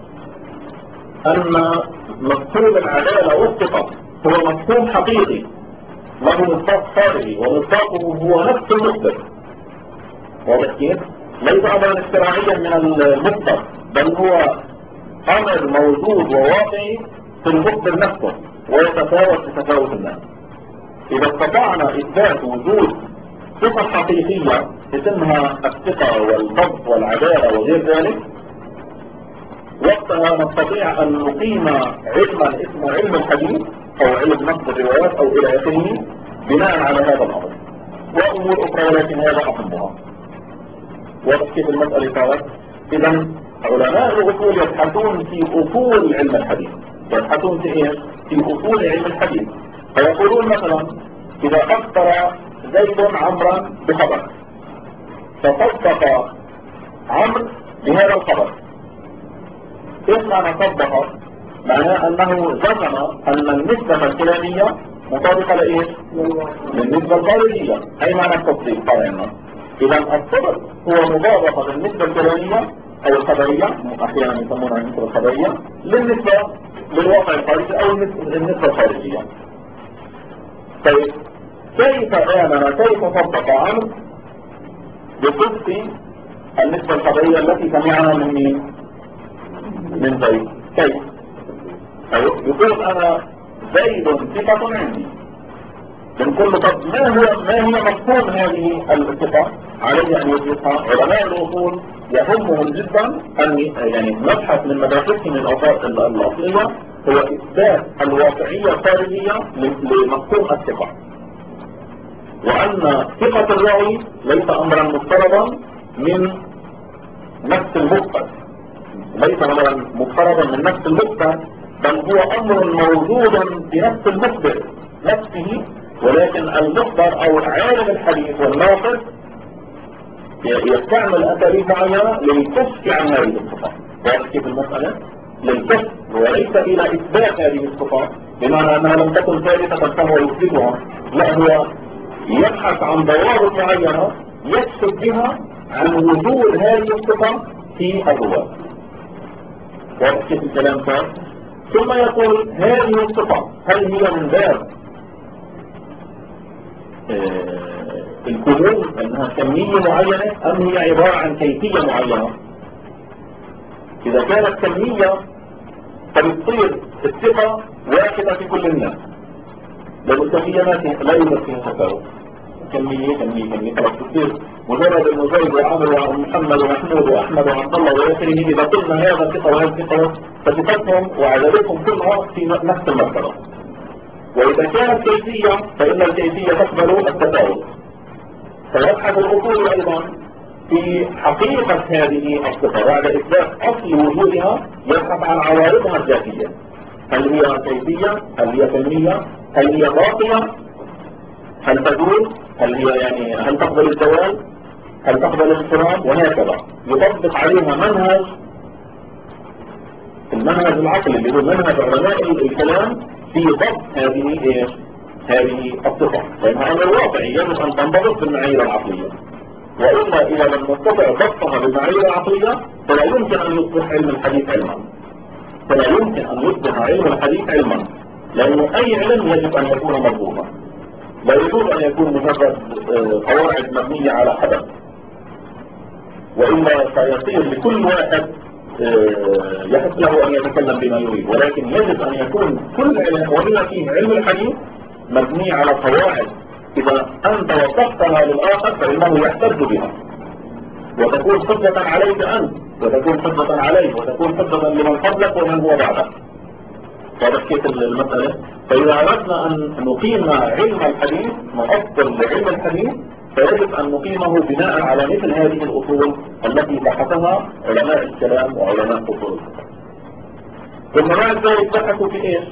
أن مفهوم العدالة والثقة هو مفهوم حقيقي له مصداق خارجي ومصداقه هو نفس المخبر، واضح كيف؟ ليس أمرا اختراعيا من المخبر، بل هو أمر موجود وواقعي في المخبر نفسه ويتفاوت بتفاوت الناس. إذا استطعنا إثبات وجود صفة حقيقية اسمها الثقة والضبط والعدالة وغير ذلك، وقتها نستطيع أن نقيم علما اسمه علم الحديث أو علم نقد الروايات أو إلى آخره بناء على هذا الأمر، وأمور أخرى ولكن هذا أهمها. واضح كيف المسألة صارت؟ إذا علماء الأصول يبحثون في أصول علم الحديث، يبحثون في إيش؟ في أصول علم الحديث. فيقولون مثلا إذا أخبر زيد عمرا بخبر فصدق عمرو بهذا الخبر، إيش معنى صدق؟ معناه أنه جزم أن النسبة الفلانية مطابقة لإيش؟ للنسبة الخارجية. أي معنى التصديق قرأنا؟ إذا الصدق هو مطابقة النسبة الفلانية أو الخبرية، أحيانا يسمونها النسبة الخبرية، للنسبة للواقع الخارجي أو النسبة الخارجية. طيب كيف صدق عمرو بصدق النسبة الخبرية التي سمعها من مين؟ من زيد. كيف؟ يقول أنا زيد ثقة عندي. بنقول له طب ما هي مفهوم هذه الثقة؟ عليه أن يثبتها. علماء الأصول يهمهم جدا أن يعني مبحث من مباحثهم الأصلية هو إثبات الواقعية الخارجية لمفهوم الثقة، وأن ثقة الراوي ليس أمرا مفترضا من نفس المخبر، ليس أمرا مفترضا من نفس المخبر، بل هو أمر موجود في نفس المخبر نفسه، ولكن المخبر أو عالم الحديث والناقد يستعمل أساليب معينة للكشف عن هذه الصفات. واضح كيف المسألة؟ للكشف وليس إلى إثبات هذه الصفات، بمعنى أنها لم تكن ثابتة فهو يثبتها، لا، هو يبحث عن ضوابط معينة يكشف بها عن وجود هذه الصفة في الرواة. واضح كيف الكلام صار؟ ثم يقول هذه الصفة هل هي من باب الكمول أنها كمية معينة أم هي عبارة عن كيفية معينة؟ إذا كانت كمية فبتصير الثقة واحدة في كل الناس، لأن الكمية لا يوجد فيها تفاوت. كمية خلاص تصير مجرد إنه زيد وعمر ومحمد ومحمود وأحمد وعبد الله وآخره. إذا قلنا هذا ثقة وهذا ثقة فثقتهم وعددتهم كلها في نفس المرتبة. وإذا كانت كيفية فإن الكيفية تقبل التفاوت. فيبحث الأصول أيضا في حقيقة هذه الصفة بعد إثبات أصل وجودها، يبحث عن عوارضها الذاتية. هل هي كيفية؟ هل هي كمية؟ هل هي باقية؟ هل تزول؟ هل تقبل الزوال؟ هل تقبل الانفراد؟ وهكذا يطبق عليها المنهج العقلي اللي هو منهج علماء الكلام في ضبط هذه الصفة، لأنها أمر واقعي يجب أن تنضبط بالمعايير العقلية، وإلا إذا لم نستطع ضبطها بالمعايير العقلية فلا يمكن أن يصبح علم الحديث علما، فلا يمكن أن يصبح علم الحديث علما، لأنه أي علم يجب أن يكون مضبوطا، لا يجوز أن يكون مجرد قواعد مبنية على حدث، وإلا سيصير لكل واحد يحق له أن يتكلم بما يريد. ولكن يجب أن يكون كل علم وبما فيه علم الحديث مبني على قواعد إذا أنت وصفتها للآخر فإنه يحتج بها وتكون حجة عليك أنت وتكون حجة عليه وتكون حجة لمن قبلك ومن هو بعدك. واضح كيف المسألة؟ فإذا أردنا أن نقيم علم الحديث مؤصل لعلم الحديث فيجب أن نقيمه بناء على مثل هذه الأصول التي بحثها علماء الكلام وعلماء أصول الفقه. ثم بعد ذلك بحثوا في إيش؟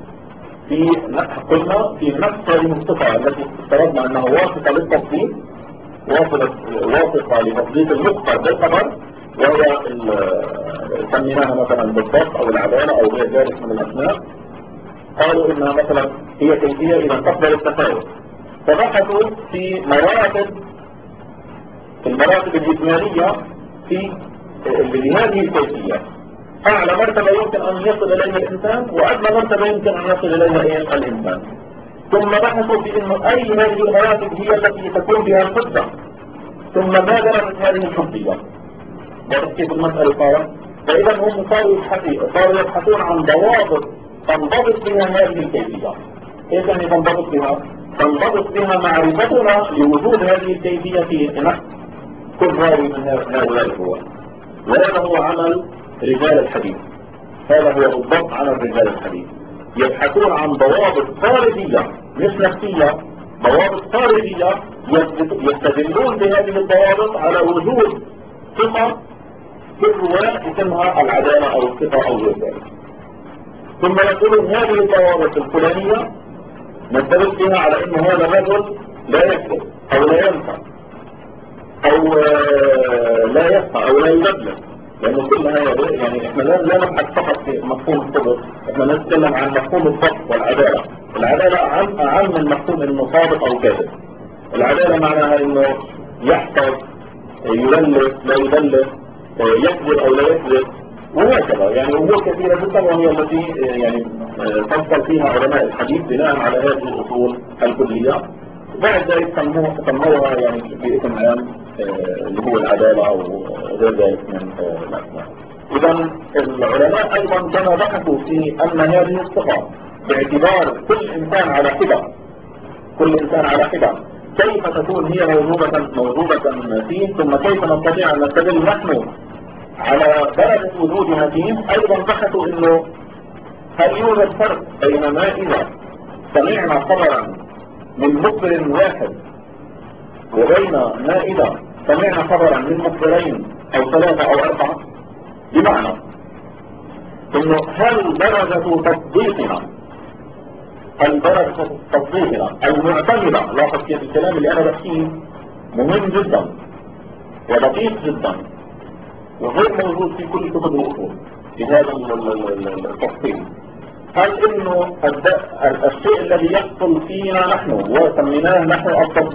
قلنا في نفس هذه الصفة التي افترضنا أنها واثقة للتصديق، واثقة لتصديق المخبر بالخبر، وهي سميناها مثلا بالضبط أو العدالة أو غير ذلك من الأسماء. قالوا إنها مثلا هي كيفية إذا تقبل التفاوت، فبحثوا في المراتب الإجمالية في لهذه الكيفية. أعلى مرتبة يمكن أن يصل إليها الإنسان وأدنى مرتبة يمكن أن يصل إليها الإنسان. ثم بحثوا في إنه أي هذه المراتب هي التي تكون بها الحجة، ثم ما درجة هذه الحجية. واضح كيف المسألة صارت؟ فإذا هم صاروا يبحثون عن ضوابط تنضبط بها هذه الكيفية. إيش يعني تنضبط بها؟ تنضبط بها معرفتنا لوجود هذه الكيفية في نفس كل راوي من هؤلاء الرواة. وهذا هو عمل رجال الحديث، هذا هو بالضبط عمل رجال الحديث. يبحثون عن ضوابط خارجية مش نفسية، ضوابط خارجية يستدلون بهذه الضوابط على وجود صفة في الرواة اسمها العدالة أو الثقة أو غير ذلك. ثم يقولون هذه الضوابط الفلانية نستدل فيها على أن هذا الرجل لا يكذب أو لا ينفع أو لا يخفى أو لا يبدل، لأنه كل هذا يعني إحنا لا نبحث فقط في مفهوم الصدق، إحنا نتكلم عن مفهوم الضبط والعدالة. العدالة أعم من مفهوم إنه صادق أو كاذب. العدالة معناها إنه يحفظ، يبلغ لا يبلغ، يكذب أو لا يكذب، وهكذا يعني أمور كثيرة جدا، وهي التي يعني فصل فيها علماء الحديث بناء على هذه الأصول الكلية. بعد ذلك سموها يعني باسم عام اللي هو العدالة أو غير ذلك من الأسماء. إذا العلماء أيضا كانوا بحثوا في أن هذه الصفة باعتبار كل إنسان على حدة، كل إنسان على حدة، كيف تكون هي موجودة فيه، ثم كيف نستطيع أن نستدل نحن على درجة وجودها فيه. أيضا بحثوا إنه هل يوجد فرق بين ما إذا سمعنا خبرا من مخبر واحد وبين ما إذا سمعنا خبرا من مخبرين أو ثلاثة أو أربعة، بمعنى إنه هل درجة تصديقنا المعتمدة، لاحظ كيف الكلام اللي أنا بحكيه مهم جدا ودقيق جدا وغير موجود في كل كتب الأصول في هذا التفصيل. هل إنه الشيء الذي يحصل فينا نحن وسميناه نحن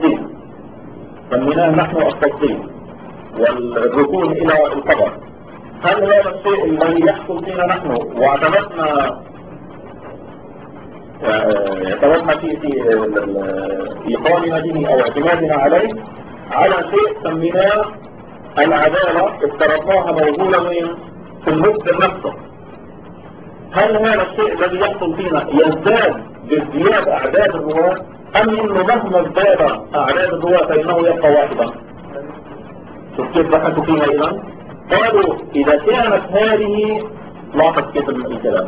التصديق والركون إلى الخبر، هل هذا الشيء الذي يحصل فينا نحن واعتمدنا في إيقاننا به أو اعتمادنا عليه على شيء سميناه العدالة افترضناها موجودة في المخبر نفسه؟ هل هذا الشيء الذي يحصل فينا يزداد بازدياد أعداد الرواة، أم إنه مهما ازداد أعداد الرواة فإنه يبقى واحدا؟ شوف كيف بحثوا فيها. إذا قالوا إذا كانت هذه، لاحظ كيف الكلام،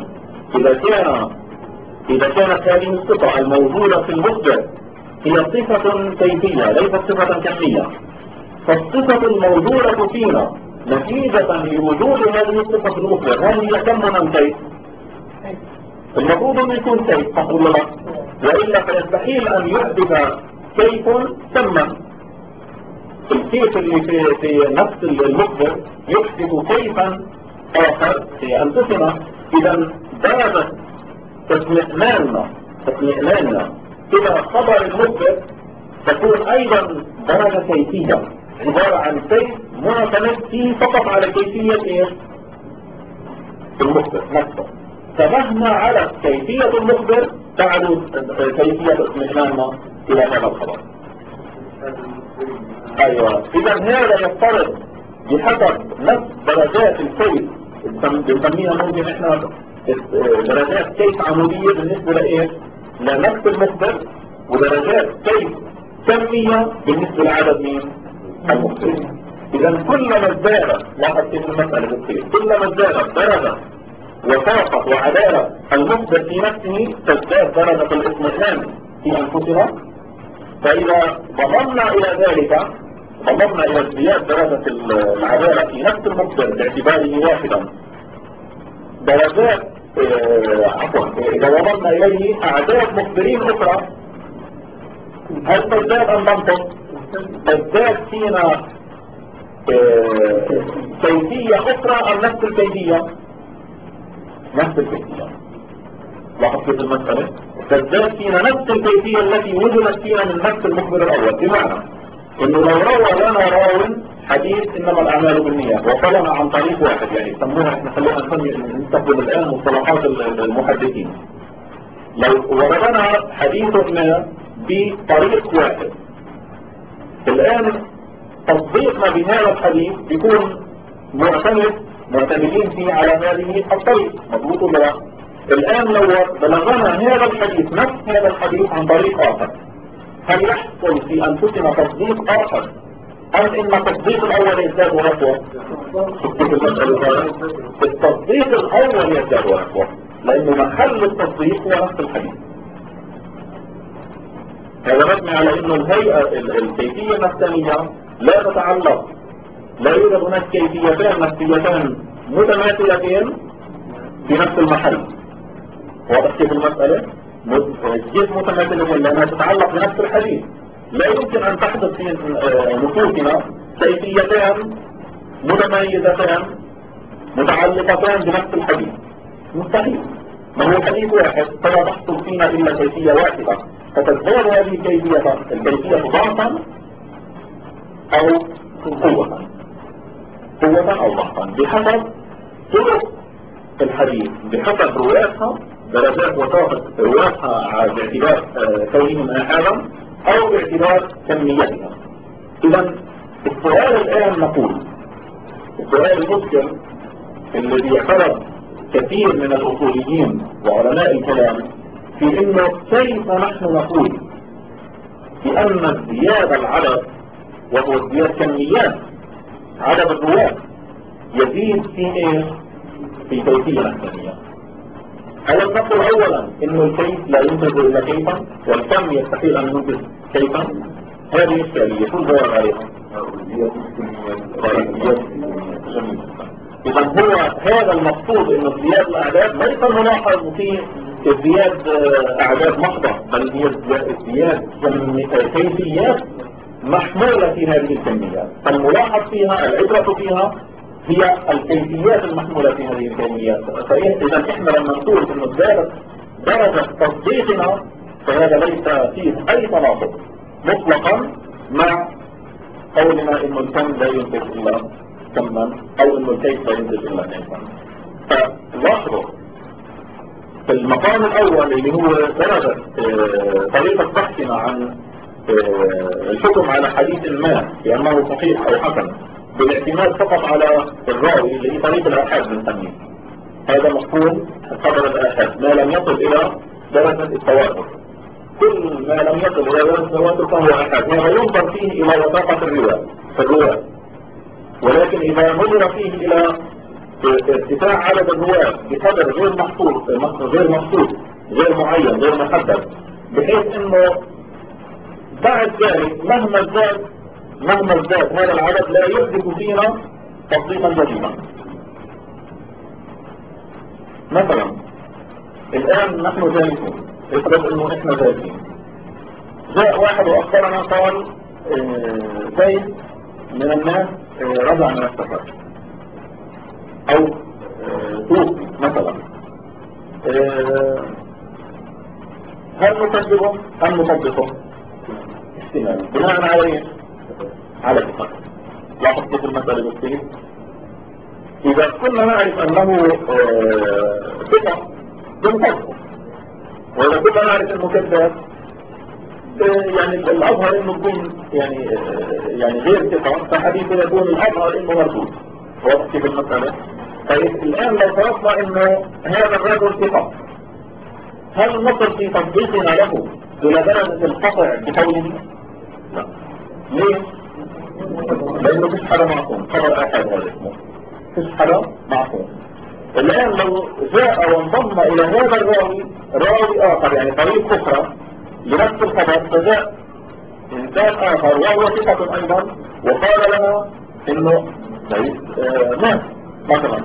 إذا كانت هذه الصفة الموجودة في المخبر هي صفة كيفية ليست صفة كمية، فالصفة الموجودة فينا نتيجة لوجود هذه الصفة في المخبر هل هي كم من كيف؟ المفروض أن يكون كيف، تقول لا، وإلا فيستحيل أن يحدث كيف كما. الكيف اللي في نفس المخبر يحدث كيفا آخر في أنفسنا. إذا درجة اطمئناننا إلى خبر المخبر تكون أيضا درجة كيفية، عبارة عن كيف معتمد فيه فقط على كيفية إيش؟ المخبر نفسه. فمهما علت كيفية المخبر تعلو كيفية اطمئناننا إلى هذا الخبر. أيوة. إذا هذا يفترض بحسب نفس درجات الكيف، بنسميها ممكن إحنا درجات كيف عمودية بالنسبة لإيه؟ لنفس المخبر، ودرجات كيف كمية بالنسبة لعدد مين؟ المخبرين. إذا كلما ازداد، لاحظ كيف المسألة بتصير، كلما ازدادت درجة وثاقة وعدالة المخبر في نفسه تزداد درجة الاطمئنان في أنفسنا. فإذا ضممنا إلى ذلك، ضممنا إلى ازدياد درجة العدالة في نفس المخبر باعتباره واحدا درجات إذا ضممنا إليه أعداد مخبرين أخرى، هل تزداد أم تنقص؟ تزداد فينا كيفية أخرى أم نفس الكيفية؟ نفس الكيفية. لاحظ كيف المسألة؟ تزداد فينا نفس الكيفية التي وجدت فينا من نفس المخبر الأول، بمعنى إنه لو روى لنا راو حديث إنما الأعمال بالنيات وصلنا عن طريق واحد، يعني سموها إحنا خلينا نستخدم الآن مصطلحات المحدثين. لو وردنا حديث ما بطريق واحد، الآن تصديقنا بهذا الحديث بيكون معتمدين فيه على هذه الطريق، مضبوط ولا لا؟ الآن لو بلغنا هذا الحديث، نفس هذا الحديث عن طريق آخر، هل يحصل في أنفسنا تصديق آخر أم إن التصديق الأول يزداد ونقوى؟ التصديق الأول يزداد ونقوى، لأن محل التصديق هو نفس الحديث. هذا مبني على إنه الهيئة الكيفية النفسانية لا تتعلق لا يوجد هناك كيفيتان نفسيتان متماثلتين في نفس المحل. واضح كيف المسألة؟ كيف متماثلتين؟ لأنها تتعلق بنفس الحديث. لا يمكن أن تحدث في نصوصنا كيفيتان متميزتان متعلقتان بنفس الحديث. مستحيل. ما هو حديث واحد فلا تحصل فينا إلا كيفية واحدة، فتزداد هذه الكيفية ضعفا أو قوة أو ضعفا بحسب طرق الحديث، بحسب رواتها، درجات وطاقة رواتها باعتبار كونهم آحادا أو باعتبار كميتها. إذا السؤال الآن نقول، السؤال المشكل الذي يعترض كثير من الأصوليين وعلماء الكلام في إنه كيف نحن نقول بأن ازدياد العدد وهو ازدياد كميات عدد الرواة يزيد في ايش؟ في كيفية الثانية. ألم نقل أولا إنه الكيف لا ينتج إلا كيفا والكم يستحيل أن ينتج كيفا؟ هذه إشكالية كل جواب عليها. إذا هو هذا المقصود إنه ازدياد الأعداد ليس الملاحظ في ازدياد أعداد محضة، بل هي ازدياد كيفيات محمولة في هذه الكميات. فالملاحظ فيها، العبرة فيها هي الكيفيات المحمولة في هذه الكميات. فإذا إحنا لما نقول إنه ازدادت درجة تصديقنا فهذا ليس فيه أي تناقض مطلقا مع قولنا إنه الكم لا ينتج إلا كما أو إنه الكيف لا ينتج إلا كيفا. فلاحظوا في المقام الأول اللي هو درجة طريقة بحثنا عن الحكم على حديث ما بأنه صحيح أو حسن بالاعتماد فقط على الراوي اللي هي طريق الآحاد بنسميه، هذا مفهوم قدر الآحاد ما لم يصل إلى درجة التواتر. كل ما لم يصل إلى درجة التواتر فهو آحاد. هذا ينظر فيه إلى وثاقة الرواة، ولكن إذا نظر فيه إلى ارتفاع عدد الرواة بقدر غير محسوس غير معين غير محدد، بحيث انه بعد ذلك مهما ازداد هذا العدد لا يحدث فينا تصديقا جديدا. مثلا الآن نحن جالسين، افرض انه احنا جالسين، جاء واحد واخبرنا قال زيد من الناس رجع من السفر او توفي مثلا، هل نكذبه ام نصدقه؟ احتمال بناء على ايه؟ على الثقة. لاحظ كيف المسألة بتصير. اذا كنا نعرف انه ثقة بنصدقه، واذا كنا نعرف انه كذاب يعني الاظهر انه يكون يعني غير ثقة، فحديثه يكون الاظهر انه مردود. واضح كيف المسألة؟ طيب الآن لو فرضنا انه هذا الرجل ثقة، هل نصل في تطبيقنا له إلى درجة القطع بقوله؟ لا. ليه؟ لأنه مش حدا معصوم، خبر أحد هذا اسمه مش حدا معصوم. الآن لو جاء وانضم إلى هذا راوي آخر، يعني طريق أخرى لنفس الخبر، فجاء إنسان آخر وهو ثقة أيضا وقال لنا إنه مات مثلا،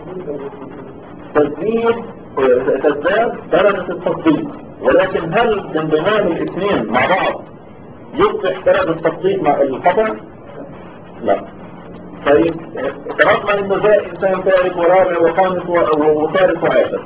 تزداد درجة التصديق. ولكن هل انضمام الاثنين مع بعض يصبح درجة التصديق مع القطع؟ لا. طيب فرضنا انه جاء انسان ثالث ورابع وخامس وثالث وعاشر،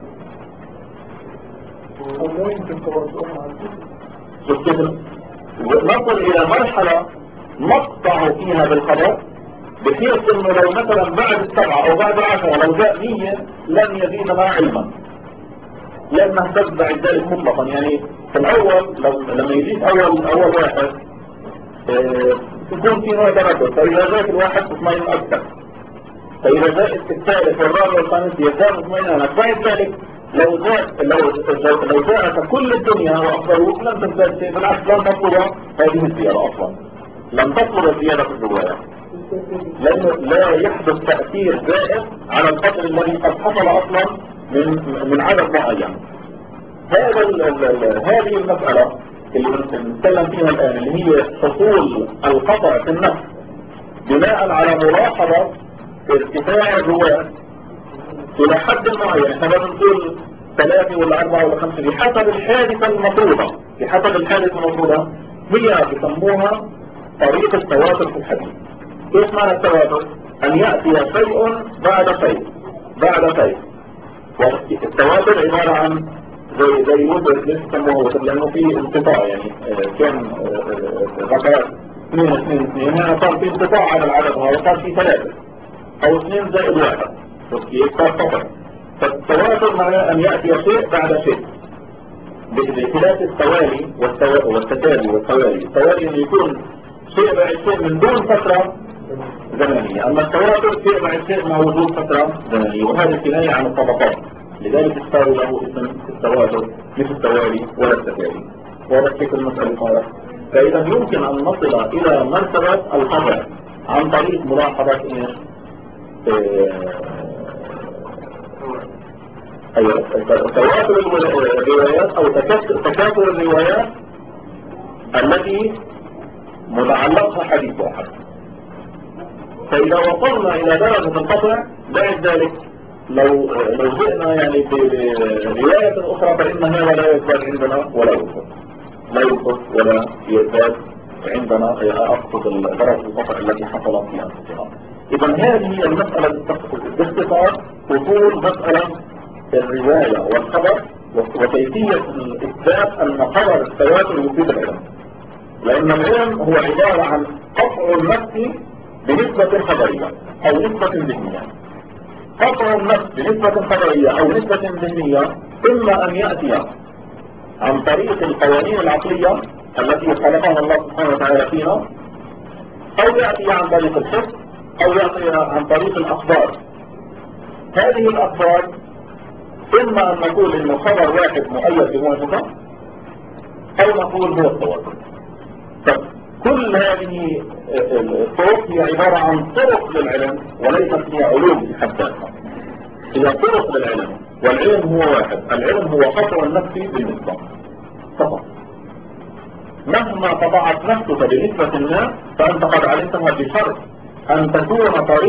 شوف كيف نصل الى مرحلة نقطع فيها بالخبر، بحيث انه لو مثلا بعد السبعة او بعد العشرة لو جاء 100 لن يزيدنا علما، لن نهتز بعد ذلك مطلقا. يعني في الاول لما يجيب اول واحد يكون في نوع تردد، فاذا جاء الواحد تطمئن اكثر، فاذا جاء الثالث والرابع والخامس يزداد اطمئنانا. بعد ذلك لو جاءك كل الدنيا واخبروك لن تزداد شيء، بالعكس لن تطلب هذه الزيادة اصلا، لن تطلب الزيادة في الرواية، لأنه لا يحدث تأثير زائد على القدر الذي قد حصل أصلا من عدد معين. هذه المسألة اللي نتكلم فيها الآن اللي هي حصول القطع في النفس بناء على ملاحظة ارتفاع الرواة إلى حد معين. احنا لازم نقول 3 ولا 4 ولا 5 بحسب الحادثة المفروضة. بحسب الحادثة المفروضة هي بيسموها طريقة التواتر في الحديث. ايش معنى التواتر؟ أن يأتي شيء بعد شيء بعد شيء. والتواتر عبارة عن زي وتر. ليش سموه وتر؟ لأنه في انقطاع، يعني كان رقات 2 2 2 هنا صار في انقطاع على العدد هذا، صار في 3 أو 2 زائد 1 كيف صار طبعا. فالتواتر معناه أن يأتي شيء بعد شيء بخلاف التوالي والتتالي والتوالي. التوالي أن يكون شيء بعد شيء من دون فترة زمنية، أما التواتر شيء بعد شيء مع وجود فترة زمنية، وهذا كناية عن الطبقات. لذلك اختاروا له اسم التواتر مش التوالي ولا التتالي. واضح كيف المسألة صارت؟ فإذا يمكن أن نصل إلى مرتبة القطع عن طريق ملاحظة تواتر الروايات أو تكاثر الروايات التي متعلقها حديث واحد. فإذا وصلنا إلى درجة القطع بعد ذلك لو جئنا يعني برواية أخرى فإن هذا لا يثبت عندنا ولا يثبت، لا يثبت ولا يثبت عندنا. أقصد درجة القطع التي حصلت في أنفسها. إذا هذه هي المسألة باختصار أصول مسألة الرواية والخبر وكيفية إثبات أن خبر التواتر يفيد العلم. لأن العلم هو عبارة عن قطع النفس بنسبة خبرية أو نسبة ذهنية. قطع النفس بنسبة خبرية أو نسبة ذهنية إما أن يأتي عن طريق القوانين العقلية التي خلقها الله سبحانه وتعالى فينا، أو يأتي عن طريق الحس، أو يأتي عن طريق الأخبار. هذه الأخبار إما أن نقول إنه خبر واحد مؤيد بمعجزة، أو نقول هو التواتر. كل هذه الطرق هي عبارة عن طرق للعلم وليست هي علوم في حد ذاتها. هي طرق للعلم، والعلم هو واحد. العلم هو قطع النفس بالنسبة فقط. مهما قطعت نفسك بنسبة ما فأنت قد علمتها بشرط أن تكون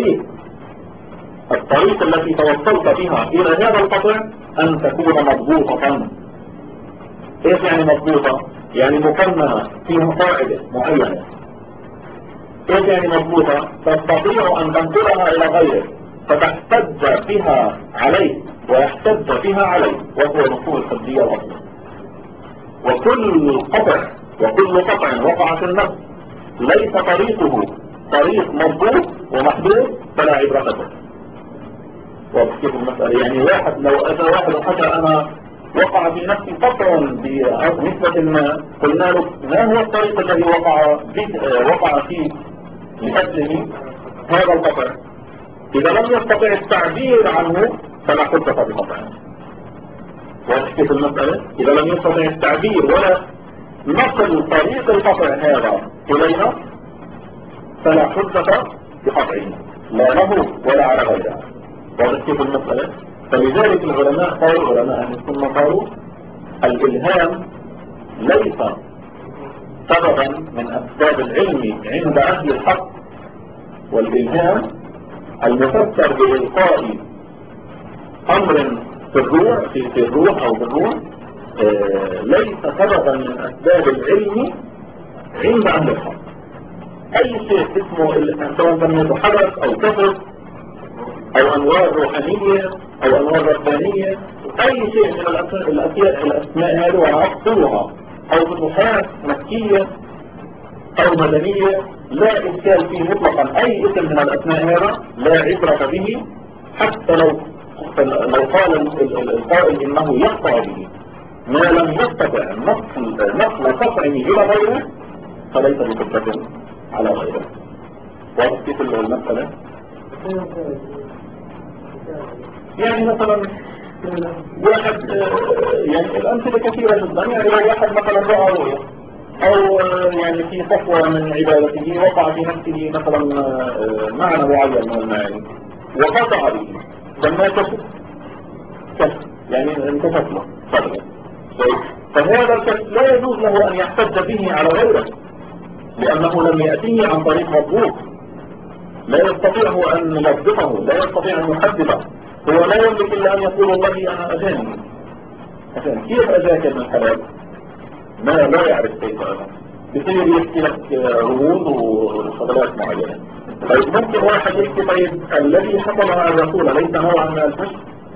الطريق التي توصلت بها إلى هذا القطع أن تكون مضبوطة. إيش يعني مضبوطة؟ يعني مقننة فيها قاعدة معينة. إيش يعني مضبوطة؟ تستطيع أن تنقلها إلى غيرك فتحتج بها عليه ويحتج بها عليه، وهو مفهوم الحجية الأصلي. وكل قطع وقع في النفس ليس طريقه طريق مضبوط ومحدود فلا عبرة به. وكيف المسألة؟ يعني لو أتى واحد وحكى أنا وقع في نفسي قطع بنسبة ما، قلنا له ما هو الطريق الذي وقع فيه لأجله هذا القطع؟ إذا لم يستطع التعبير عنه فلا حجة بقطعه. وكيف المسألة؟ إذا لم يستطع التعبير ولا نصل طريق القطع هذا إلينا فلا حجة بقطعه لا له ولا على غيره. وكيف المسألة؟ فلذلك العلماء قالوا، علماء أهل السنة قالوا الإلهام ليس سببا من أسباب العلم عند أهل الحق، والإلهام المفسر بإلقاء أمر في الروح أو بالروح ليس سببا من أسباب العلم عند أهل الحق. أي شيء اسمه سواء سميته حدث أو كسر أو أنوار روحانية أو أنوار ربانية، أي شيء من الأسماء هذه وعقلها أو فتوحات مكية أو مدنية لا إشكال فيه مطلقا. أي اسم من الأسماء هذا لا عبرة به حتى لو قال القائل إنه يقطع به، ما لم يستطع نقل قطعه إلى غيره فليس بحجة على غيره. واضح كيف المسألة؟ يعني مثلا واحد يعني الأمثلة كثيرة جدا. يعني لو واحد مثلا رأى رؤية أو يعني في صفوة من عبادته وقع في نفسه مثلا معنى معين من المعاني وقطع به، لما كشف يعني انكشف له صدره، فهذا الكشف لا يجوز له أن يحتج به على غيره لأنه لم يأتيه عن طريق مضبوط. لا يستطيع هو أن يضبطه، لا يستطيع أن يحدده، هو لا يملك إلا أن يقول والله أنا أجاني. كيف أجاك ابن الحلال؟ لا يعرف كيف أجاك، بصير يحكي لك رموز وشغلات معينة. طيب ممكن واحد يحكي طيب الذي حصل مع الرسول ليس نوعا من الفشل؟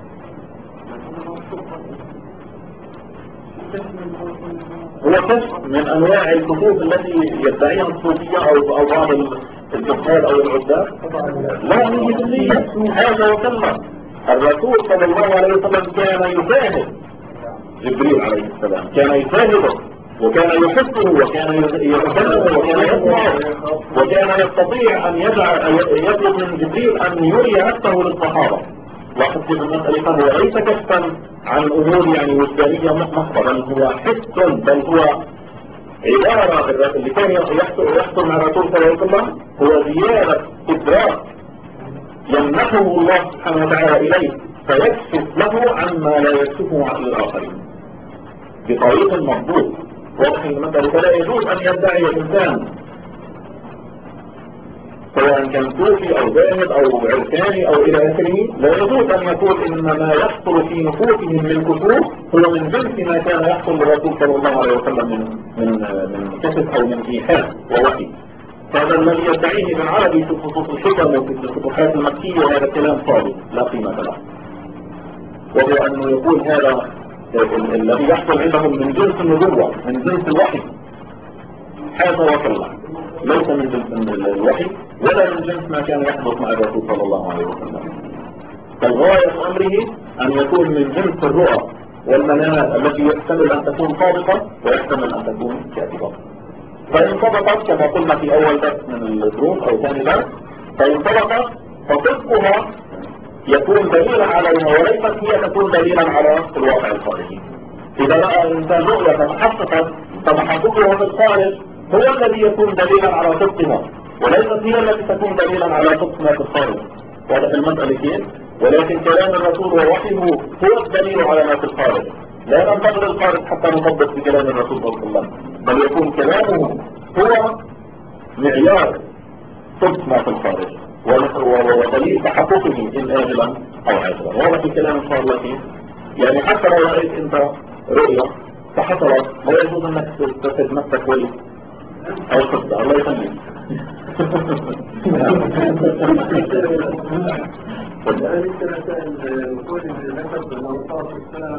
هو كشف من انواع الكتب التي يدعيها الصوفية او بعض الجهال او العباد. لا 100% هذا وكلا. الرسول صلى الله عليه وسلم كان يشاهد جبريل عليه السلام، كان يشاهده وكان يحبه وكان يتكلم وكان يسمعه، وكان يستطيع ان يطلب من جبريل ان يري نفسه للصحابة. لاحظ كيف المسألة فهو ليس كشفا عن امور يعني وجدانية محضة، بل هو حس، بل هو عبارة اللي كان يحصل مع الرسول صلى الله عليه وسلم هو زيادة إدراك يمنحه الله سبحانه وتعالى إليه، فيكشف له عما لا يكشفه عن الآخرين بطريق مضبوط. واضح المسألة. فلا يجوز أن يدعي الإنسان سواء كان صوفي أو زاهد أو عرفاني أو إلى آخره، لا يجوز أن يقول إن ما يحصل في نفوسهم من كفور هو من جنس ما كان يحصل للرسول صلى الله عليه وسلم من كشف أو من إيحاء ووحي. هذا الذي يدعيه ابن عربي في خصوص الحكم وفي الفتوحات المكية هذا كلام فاضي لا قيمة له، وهو أنه يقول هذا الذي يحصل عندهم من جنس النبوة من جنس الوحي، حاشا وكلا، ليس من جنس الوحي ولا من جنس ما كان يحدث مع الرسول صلى الله عليه وسلم. فالغاية أمره أن يكون من جنس الرؤى والمنامات التي يحتمل أن تكون صادقة ويحتمل أن تكون كاذبة. فإن صدقت كما قلنا في أول درس من الدروس أو ثاني درس، فإن صدقت فصدقها يكون دليلا عليها وليست هي تكون دليلا على الواقع الخارجي. إذا رأى الإنسان رؤية فتحققت فتحققها في الخارج هو الذي يكون دليلا على صدقها، وليست هي التي تكون دليلا على صدق ما في الخارج. واضح المسألة كيف؟ ولكن كلام الرسول ووحيه هو الدليل على ما في الخارج. لا ننتظر الخارج حتى نصدق بكلام الرسول صلى الله عليه وسلم، بل يكون كلامه هو معيار صدق ما في الخارج ودليل تحققه إن آجلا أو عاجلا. واضح الكلام إن شاء الله كيف؟ يعني حتى لو رأيت أنت رؤية فحصلت لا يجوز أنك تتخذ نفسك ولي أو خطة. الله يخليك. والآن الوصول للنسب والمرصاد السلام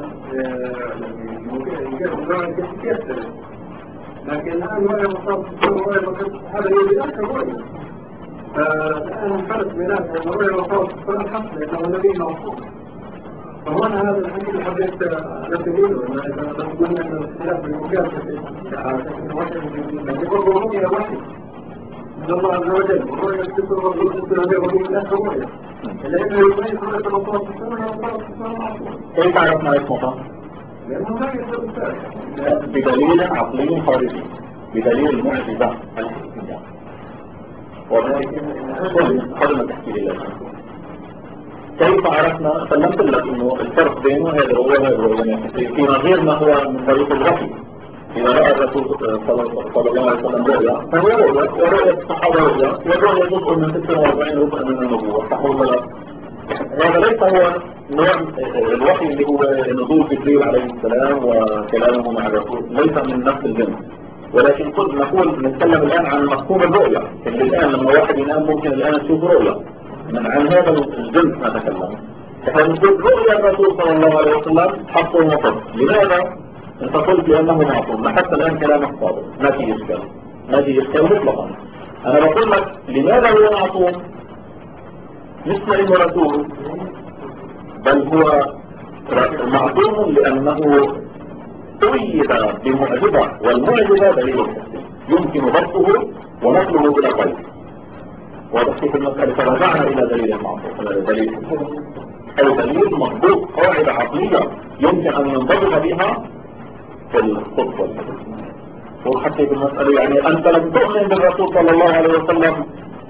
يمكن نوع كيف، لكن الآن ولا مرصاد السلام ولا مرصاد هذا يبدأ كرؤية. فالآن حدث ميلاد أن ولا مرصاد السلام حصل لأنه النبي موصول. فهنا هذا الحديث اللي حبيت نبتديه إن إذا قلنا أن الاختلاف بالمكافأة لكن برضو رؤية واحدة من الله عز وجل، الرؤية الكسر والرؤية هذه رؤية الرؤية لأنه يبين رؤية الله سبحانه وتعالى. كيف تعرف ما اسمه؟ لأنه لا يصير الثالث بدليل عقلي خارجي، بدليل المعجزة الحسية. ولكن قبل ما تحكي لي كيف عرفنا؟ سلمت لك انه الفرق بينه هذا هو فيما غير ما هو من طريق الوحي. إذا رأى الرسول صلى الله عليه وسلم رؤيا فهو رؤيا، ورؤية الصحابة رؤيا، والرؤيا جزء من 46 ربع من النبوة، صح ولا لا؟ هذا ليس هو نوع الوحي اللي هو نزول جبريل عليه السلام وكلامه مع الرسول، ليس من نفس الجنس. ولكن نتكلم الآن عن مفهوم الرؤيا، اللي الآن لما واحد ينام ممكن الآن يشوف رؤيا عن هذا الجنس نتكلم. فنقول رؤيا الرسول صلى الله عليه وسلم حق ومطلق. لماذا؟ انت قلت لأنه معصوم، حتى الآن كلامك صادق، ما في إشكال، ما في إشكال مطلقا. أنا بقول لك لماذا هو معصوم؟ مش لأنه رسول، بل هو معصوم لأنه قيد بمعجزة، والمعجزة دليل الحسين يمكن ضبطه ونقله إلى غيره. وضحت المسألة فرجعنا إلى دليل المعصوم، دليل مضبوط، قاعدة عقلية يمكن أن ينضبط بها في الخطوة والحديث. وحتى في المسألة يعني أنت لم تؤمن بالرسول صلى الله عليه وسلم،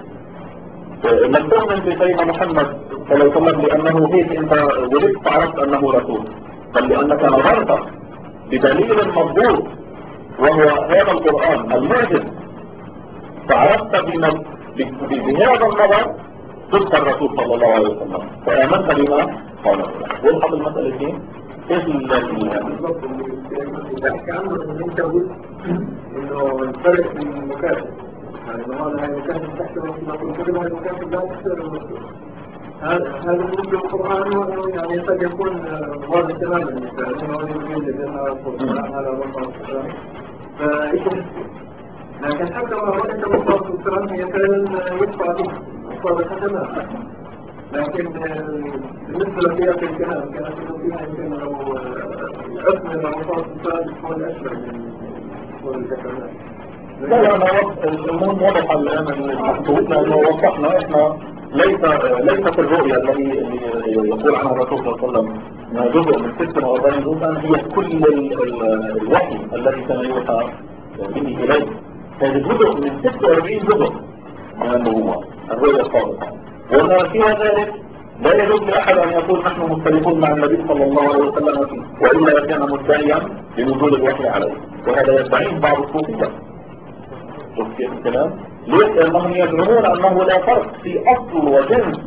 لم تؤمن بسيدنا محمد صلى الله عليه وسلم لأنه هيك أنت ولدت عرفت أنه رسول، بل لأنك نظرت بدليل مضبوط وهو هذا القرآن المعجز، فعرفت بهذا النظر ضد الرسول صلى الله عليه وسلم فآمنت بما قال. وضحت المسألة دي؟ ايش بالضبط اللي بحكي عنه ان انت قلت انه الفرق من المكاتب، يعني هذا هاي المكاتب تحت الرسول، هاي المكاتب لا تحترم الرسول. هذا ممكن القرآن يعني قد يكون واضح تماما لأنه هو يريد لأنها القرآن هذا مصاب القرآن فإيش نسبي. لكن حتى لو رأيت مصاب القرآن هي فعلا يدفع بها مصابة تماما. لكن بالنسبة لسياق الكلام كانت فيها يمكن لو العثم إلى مصاب القرآن تكون أشبه من قول الكلام. لا المهم وضح الآن المحدود لأنه وضحنا إحنا ليست الرؤية التي يقول عنها الرسول صلى الله عليه وسلم أنها جزء من 46 جزءا هي كل الوحي الذي كان يوحى به إليه. هذه جزء من 46 جزء من النبوة الرؤية الصادقة، وما فيها ذلك لا يجوز لأحد أن يقول نحن مختلفون مع النبي صلى الله عليه وسلم فيه، وإلا كان مدعيا لنزول الوحي عليه، وهذا يدعيه بعض الصوفية. شوف كيف الكلام؟ ليش؟ لأنهم يزعمون أنه لا فرق في أصل وجنس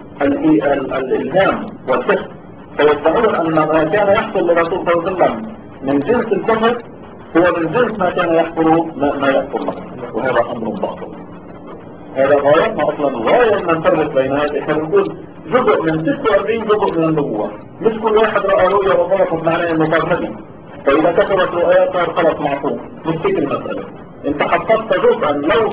الإلهام والكشف، فيدعون أن ما كان يحصل لرسول صلى الله عليه وسلم من جنس الكشف هو من جنس ما كان يحصل ما يحصل له، وهذا أمر باطل. هذا غايتنا أصلا غاية من نفرق بين هذه. احنا بنقول جزء من 46 جزء من النبوة، مش كل واحد رأى رؤية وصدقت معناه إنه صار نبي، فإذا كثرت رؤيات صار خلاص معصوم. مش هيك المسألة. انت حققت جزءا لو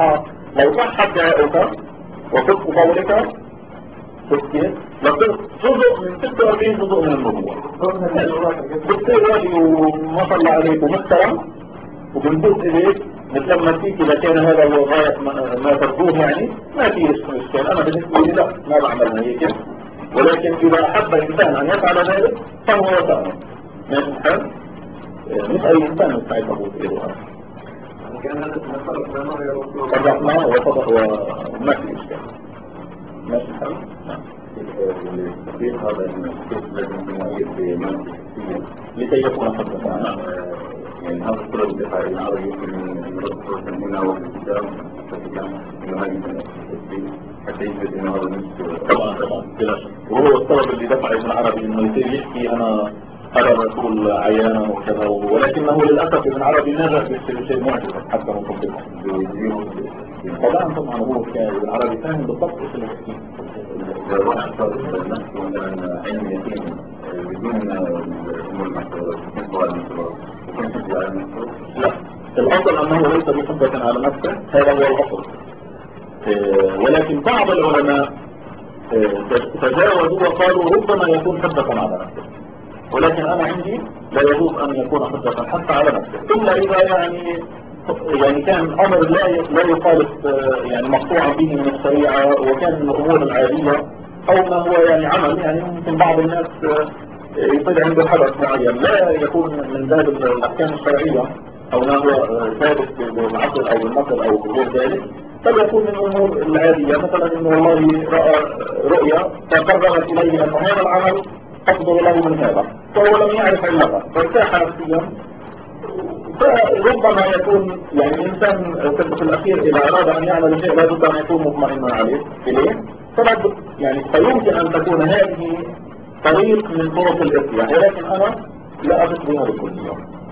صحت دعائك وصدق قولك، شوف كيف؟ لقد جزء من 46 جزء من النبوة. بتصير راضي وما شاء الله عليك ومحترم وبنبوس إليك مثل ما فيك. إذا كان هذا هو غاية ما ترجوه يعني ما فيه إشكال. أنا بالنسبة لي لا، ما بعملها هيك. ولكن إذا أحب إنسان أن يفعل ذلك فهو شأنه. ماشي الحال؟ مش أي إنسان يستعيد أبوس إليه. كان هذا فرقناه وصدق وما في إشكال. ماشي الحال؟ نعم. التطبيق هذا الكيف لازم يميز بمنطقية لكي يكون حدثا. نعم. يعني هذا الطلب الدفاع العربي يمكن أن يرد هنا وفي الكتاب إنه هذه التطبيق حتى يثبت إنه هذا مش طبعا بلا شك. وهو الطلب اللي دفع ابن عربي إنه يصير يحكي أنا أرى الرسول عيانا وكذا، ولكنه للأسف ابن عربي نجح بشيء معجز حتى مطبقه. طبعا هو كان ابن عربي فاهم بالضبط ايش اللي يحكيه. إذا واحد صار نفسه مثلا علم يقين بدون أمور المحتوى لا، الأصل أنه ليس بحجة على نفسه، هذا هو الأصل. ولكن بعض العلماء تجاوزوا وقالوا ربما يكون حجة على نفسه، ولكن أنا عندي لا يجوز أن يكون حجة حتى على نفسه إلا إذا يعني كان أمر لا يخالف يعني مقطوعا به من الشريعة، وكان من الأمور العادية، أو ما هو يعني عمل يعني ممكن بعض الناس يصير عنده حدث معين لا يكون من باب الأحكام الشرعية أو ما هو ثابت بالعقل أو بالنقل أو غير ذلك، بل يكون من الأمور العادية، مثلا إنه والله رأى رؤيا فقررت إليه أن هذا العمل أفضل له من هذا، فهو لم يعرف علمها فارتاح نفسيا. فربما يكون يعني الإنسان في الأخير إذا أراد أن يعمل شيء لابد أن يكون مطمئنا إليه، يعني فيمكن أن تكون هذه طريق من طرق الإصلاح، ولكن أنا لا أثق بها بالكلية.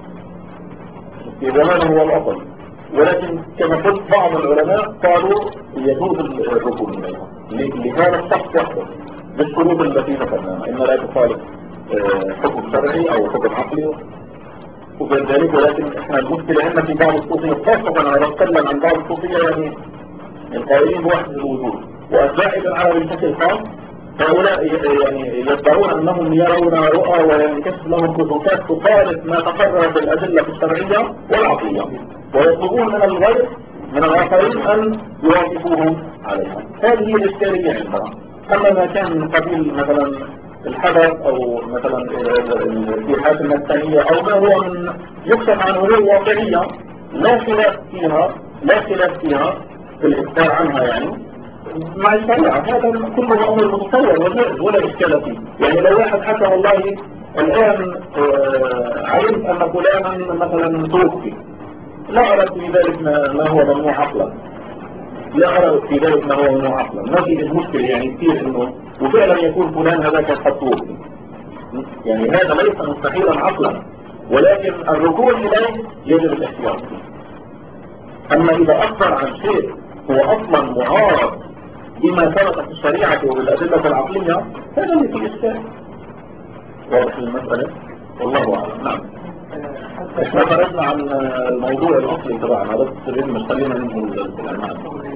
هذا هو الأصل، ولكن كما قلت بعض العلماء قالوا يجوز الركون إليها لهذا الشخص وحده بالشروط التي ذكرناها، إن لا تخالف حكم شرعي أو حكم عقلي وغير ذلك. ولكن احنا المشكلة عندنا في بعض الصوفية، خاصة أنا بتكلم عن بعض الصوفية يعني القائلين بوحدة الوجود وأتباع ابن عربي بشكل خاص، هؤلاء يعني يدعون أنهم يرون رؤى وينكشف لهم كشوفات تخالف ما تقرر بالأدلة الشرعية والعقلية، ويطلبون من الغير من الآخرين أن يوافقوهم عليها. هذه هي الإشكالية عندنا. أما ما كان من قبيل مثلا الحدث أو مثلا الاتحاد النفسانية أو ما هو من يكشف عن أمور واقعية لا خلاف فيها في الإخبار عنها يعني مع الشريعة، هذا كله أمر متصور وجائز ولا إشكال فيه. يعني لو واحد حكى والله الآن علمت أن فلانا مثلا توفي، لا أردت في ذلك ما هو ممنوع عقلا، لا أرى في ذلك ما هو منه عقلا، ما في المشكلة يعني كثير إنه وفعلا يكون فلان هذاك الخطوط، يعني هذا ليس مستحيلا عقلا، ولكن الرجوع إليه يجب الاحتياط فيه. أما إذا أخبر عن شيء هو أصلا معارض بما ثبت في الشريعة وبالأدلة العقلية، هذا اللي فيه إشكال. واضح المسألة؟ والله أعلم. نعم. احنا خرجنا عن الموضوع الأصلي تبعنا، بس لازم نخلينا منه الكلام.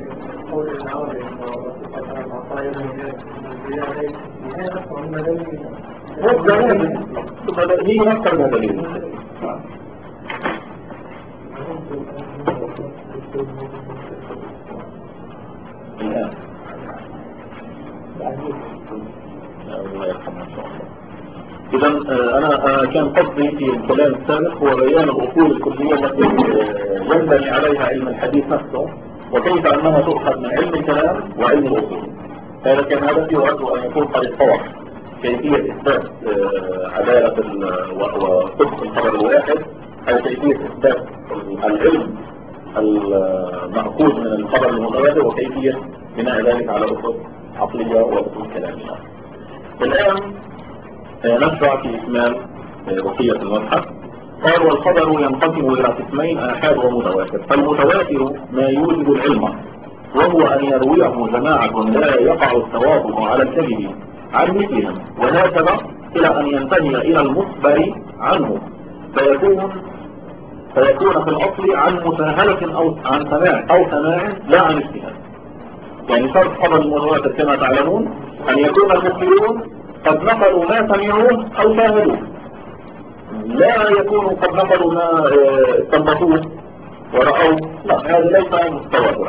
هي أكثر من دليل. الله يرحمه إن شاء الله. إذا أنا كان قصدي في الكلام السابق هو بيان الأصول الكلية التي ينبني عليها علم الحديث نفسه، وكيف أنها تؤخذ من علم الكلام وعلم الأصول. هذا كان هدفي، وأرجو أن يكون قد اتضح كيفية إثبات عدالة وصدق الخبر الواحد، أو كيفية إثبات العلم المأخوذ من الخبر المتواتر، وكيفية بناء ذلك على أصول عقلية وأصول كلامية. الآن نشرع في إكمال بقية المبحث. قال: والخبر ينقسم إلى قسمين: آحاد ومتواتر. فالمتواتر ما يوجب العلم، وهو أن يرويه جماعة لا يقع التوافق على الكذب عن مثلهم، وهكذا إلى أن ينتهي إلى المخبر عنه، فيكون في الأصل عن مشاهدة أو عن سماع لا عن اجتهاد. يعني شرط خبر المتواتر كما تعلمون أن يكون المخبرون قد نقلوا ما سمعوه أو شاهدوه، لا يكونوا قد نقلوا ما استنبطوه ورأوه، لا، هذا ليس تواترا،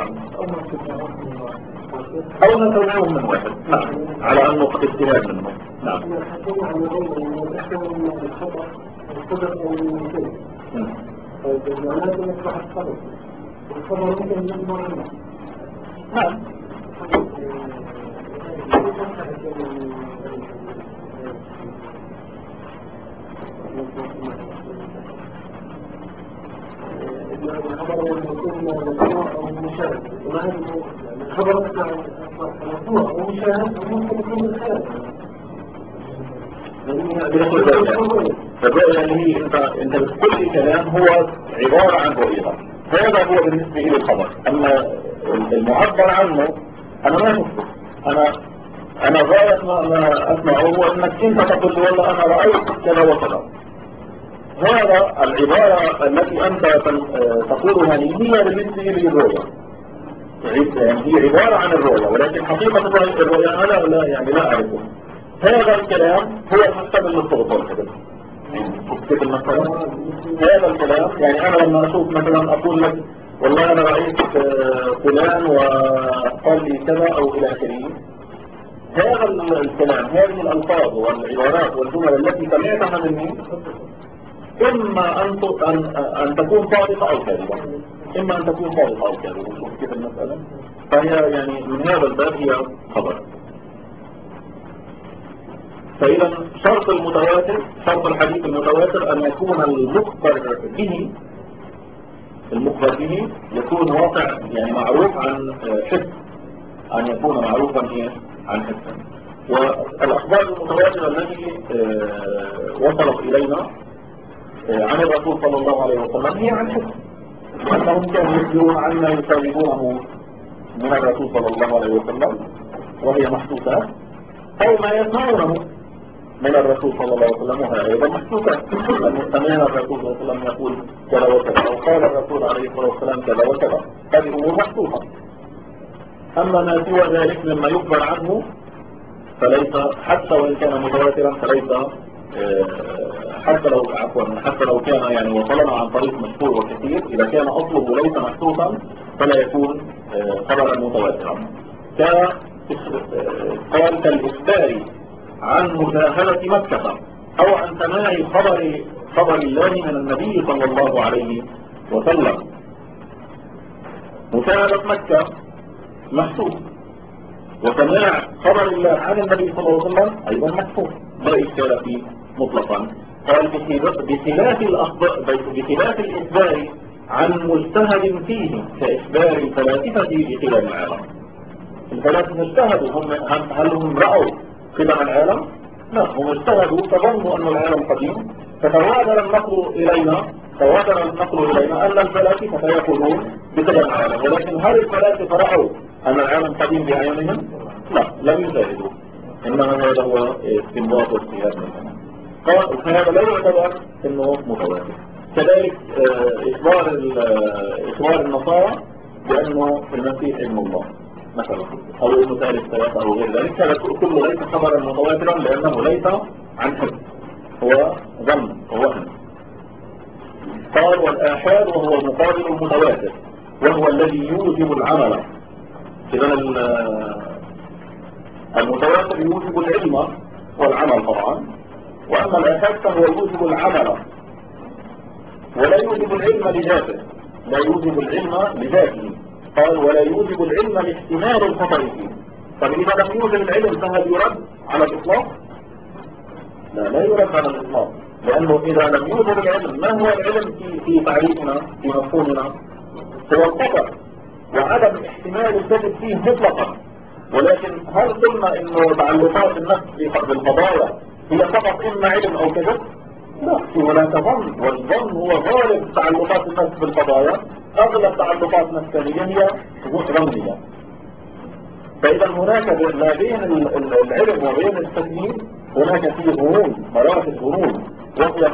أو ما سمعوه من واحد، نعم، على أنه قد اجتهاد منه. نعم. نعم. الرؤية اللي انت بكل كلام هو عبارة عن رؤية، هذا هو بالنسبة إلى الخبر. أما المعبر عنه أنا ما شفته، أنا غاية ما أسمعه هو أنك أنت تقول والله أنا رأيت كذا وكذا. هذا العبارة التي أنت تقولها لي هي بالنسبة إلى الرؤية، يعني هي عبارة عن الرؤية، ولكن حقيقة الرؤية أنا لا أعرفه. هذا الكلام هو المحتمل للصوت والكذب. كيف المسألة؟ هذا الكلام يعني أنا لما أشوف مثلا أقول لك والله أنا رأيت فلان وقال لي كذا أو إلى آخره، هذا الكلام، هذه الألفاظ والعبارات والجمل التي سمعتها مني إما أن تكون صادقة أو كاذبة، إما أن تكون صادقة أو كاذبة. شوف كيف المسألة؟ فهي يعني من هذا الباب هي خبر. فإذا شرط المتواتر، شرط الحديث المتواتر أن يكون المخبر به يكون واقع، يعني معروف عن حس، أن يكون معروفا عن حس. والأخبار المتواترة التي وصلت إلينا عن الرسول صلى الله عليه وسلم هي عن حس، لأنهم كانوا يخبرون عما يكذبونه من الرسول صلى الله عليه وسلم وهي محسوسات، أو ما يسمعونه من الرسول صلى الله عليه وسلم وهي أيضا محسوسات. سمعنا الرسول صلى الله عليه وسلم يقول كذا وكذا، أو قال الرسول عليه الصلاة والسلام كذا وكذا، هذه أمور محسوسة. أما ما سوى ذلك مما يخبر عنه فليس، حتى وإن كان متواترا فليس، حتى لو كان يعني وصلنا عن طريق مشهور وكثير، إذا كان أصله ليس محسوسا فلا يكون خبرا متواترا. قال كالإخبار عن مشاهدة مكة أو عن سماع خبر الله من النبي صلى الله عليه وسلم. مشاهدة مكة محسوس، وسماع خبر الله عن النبي صلى الله عليه وسلم أيضا محسوس، لا إشكال فيه مطلقا. قال بخلاف الإخبار عن مجتهد فيه كإخبار الفلاسفة بقدم العالم. الفلاسفة اجتهدوا، هل هم رأوا قدم العالم؟ لا، هم اجتهدوا فظنوا أن العالم قديم، فتواتر النقل إلينا أن الفلاسفة يقولون بقدم العالم، ولكن هل الفلاسفة رأوا أن العالم قديم بعينهم؟ لا، لم يشاهدوا، إنما هذا هو استنباط واجتهاد منهم. فهذا لا يعتبر أنه متواتر. كذلك إخبار النصارى بأنه المسيح ابن الله مثلا، أو ابن ثالث ثلاثة أو غير ذلك، هذا كله ليس خبرا متواترا لأنه ليس عن حفظ، هو ظن ووهم. قال والآحاد وهو مقابل المتواتر وهو الذي يوجب العمل. إذا المتواتر يوجب العلم والعمل طبعا، وأما الآحاد فهو يوجب العمل ولا يوجب العلم لذاته، لا يوجب العلم لذاته. قال ولا يوجب العلم لاحتمال الخطأ فيه. طب إذا لم يوجب العلم فهل يرد على الإطلاق؟ لا يرد على الإطلاق، لأنه إذا لم يوجب العلم، ما هو العلم في تعريفنا في مفهومنا؟ هو الخطأ وعدم احتمال الكذب فيه مطلقا. ولكن هل قلنا إنه تعلقات النفس بالقضايا هي فقط إما علم أو كذب؟ لا، في هناك ظن، والظن هو غالب تعلقات النفس بالقضايا. أغلب تعلقات نفسانية هي ظنية. فإذا هناك ما بين العلم وبين التكليف هناك فيه ظنون، مراتب ظنون، وهي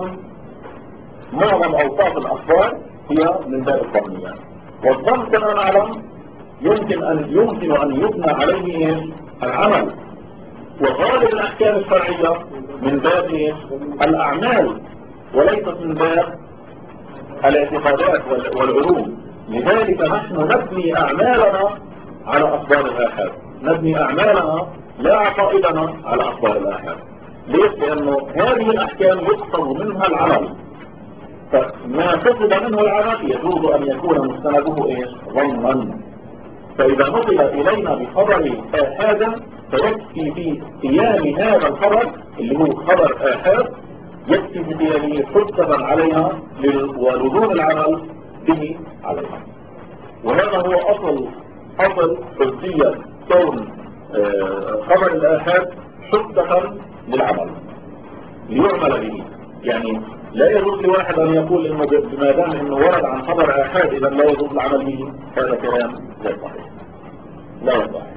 معظم أوصاف الأخبار هي من باب الظنية. والظن كما نعلم يمكن أن يبنى عليه العمل، وغالب الأحكام الشرعية من باب الأعمال وليست من باب الاعتقادات والعلوم. لذلك نحن نبني أعمالنا على أخبار الآحاد، نبني أعمالنا لا عقائدنا على أخبار الآحاد. ليش؟ لأنه هذه الأحكام يقصد منها العمل، فما قصد منه العمل يجوز أن يكون مستنده ظنا. فإذا نقل إلينا بخبر آحاد فيكفي في قيام هذا الخبر اللي هو خبر آحاد، يكفي في قيامه حجة علينا ولزوم العمل به علينا. وهذا هو أصل حجية كون خبر الآحاد حجة للعمل ليعمل به. يعني لا يجوز لواحد أن يقول إنه بما دام إنه ورد عن خبر آحاد إذا لا يجوز العمل به، هذا كلام لا صحيح، لا يصح.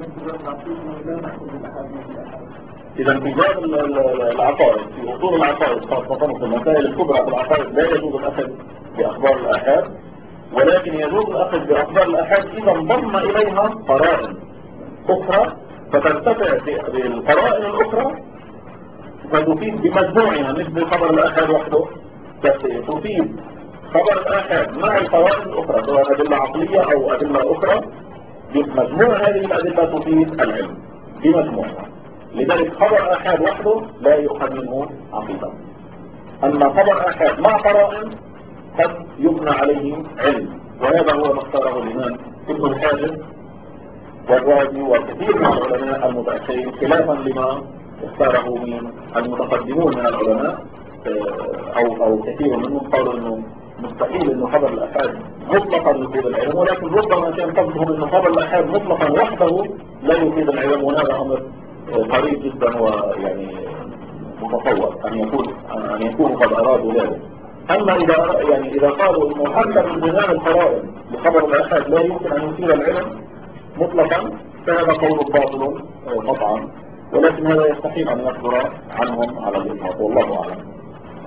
إذا في باب العقائد، في أصول العقائد خاصة في المسائل الكبرى في العقائد لا يجوز الأخذ بأخبار الآحاد، ولكن يجوز الأخذ بأخبار الآحاد إذا انضم إليها قرائن أخرى فترتفع بالقرائن الأخرى فتفيد بمجموعها، مش بخبر الآحاد وحده، تفيد خبر الآحاد مع القرائن الأخرى سواء أدلة عقلية أو أدلة أخرى. بمجموع هذه الأدلة تفيد العلم بمجموعها. لذلك خبر آحاد وحده لا يؤخذ منه عقيدة، أما خبر آحاد مع قرائن قد يبنى عليه علم. وهذا هو ما اختاره الإمام ابن الحاجب والرازي وكثير من العلماء المتأخرين، خلافا لما اختاره من المتقدمون من العلماء، أو كثير منهم قالوا أنه مستحيل أنه خبر الآحاد مطلقا يفيد العلم، ولكن ربما كان قصدهم أنه خبر الآحاد مطلقا وحده لا يفيد العلم، وهذا أمر قريب جدا ويعني متصور أن يكونوا قد أرادوا ذلك. أما إذا قالوا أنه حتى من بناء القرائن لخبر الآحاد لا يمكن أن يفيد العلم مطلقا، فهذا قول باطل قطعا، ولكن هذا يستحيل أن يصدر عنهم على الإطلاق، والله أعلم.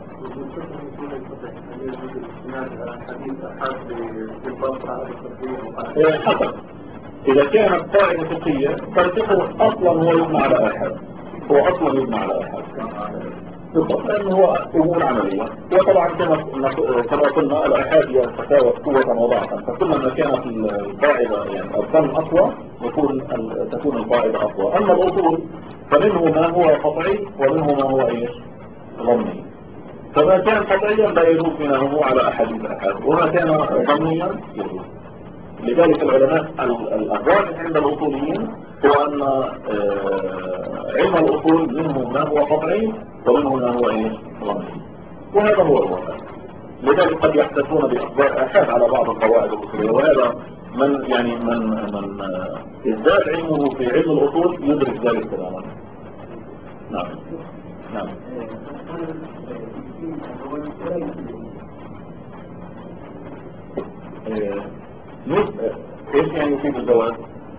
حسب، إذا كانت قاعدة فقهية فالفقه أصلا هو يبنى على آحاد، هو أصلا يبنى على آحاد بالضبط، لأنه هو أمور عملية. وطبعا كما قلنا الآحاد هي تتفاوت قوة وضعفا، فكلما كانت القاعدة يعني الظن أقوى تكون القاعدة أقوى. أما الأصول فمنه ما هو قطعي ومنه ما هو ظني، فما كان قطعيا لا يجوز بناؤه على أحاديث الآحاد، وما كان ظنيا يجوز. لذلك العلماء الراجح عند الأصوليين هو أن علم الأصول منه ما هو قطعي ومنه ما هو ظني، وهذا هو الواقع. لذلك قد يحدثون بأخبار آحاد على بعض القواعد الأصولية، وهذا من ازداد علمه في علم الأصول يدرك ذلك تماما. نعم نعم. ايش يعني يفيد الزواج؟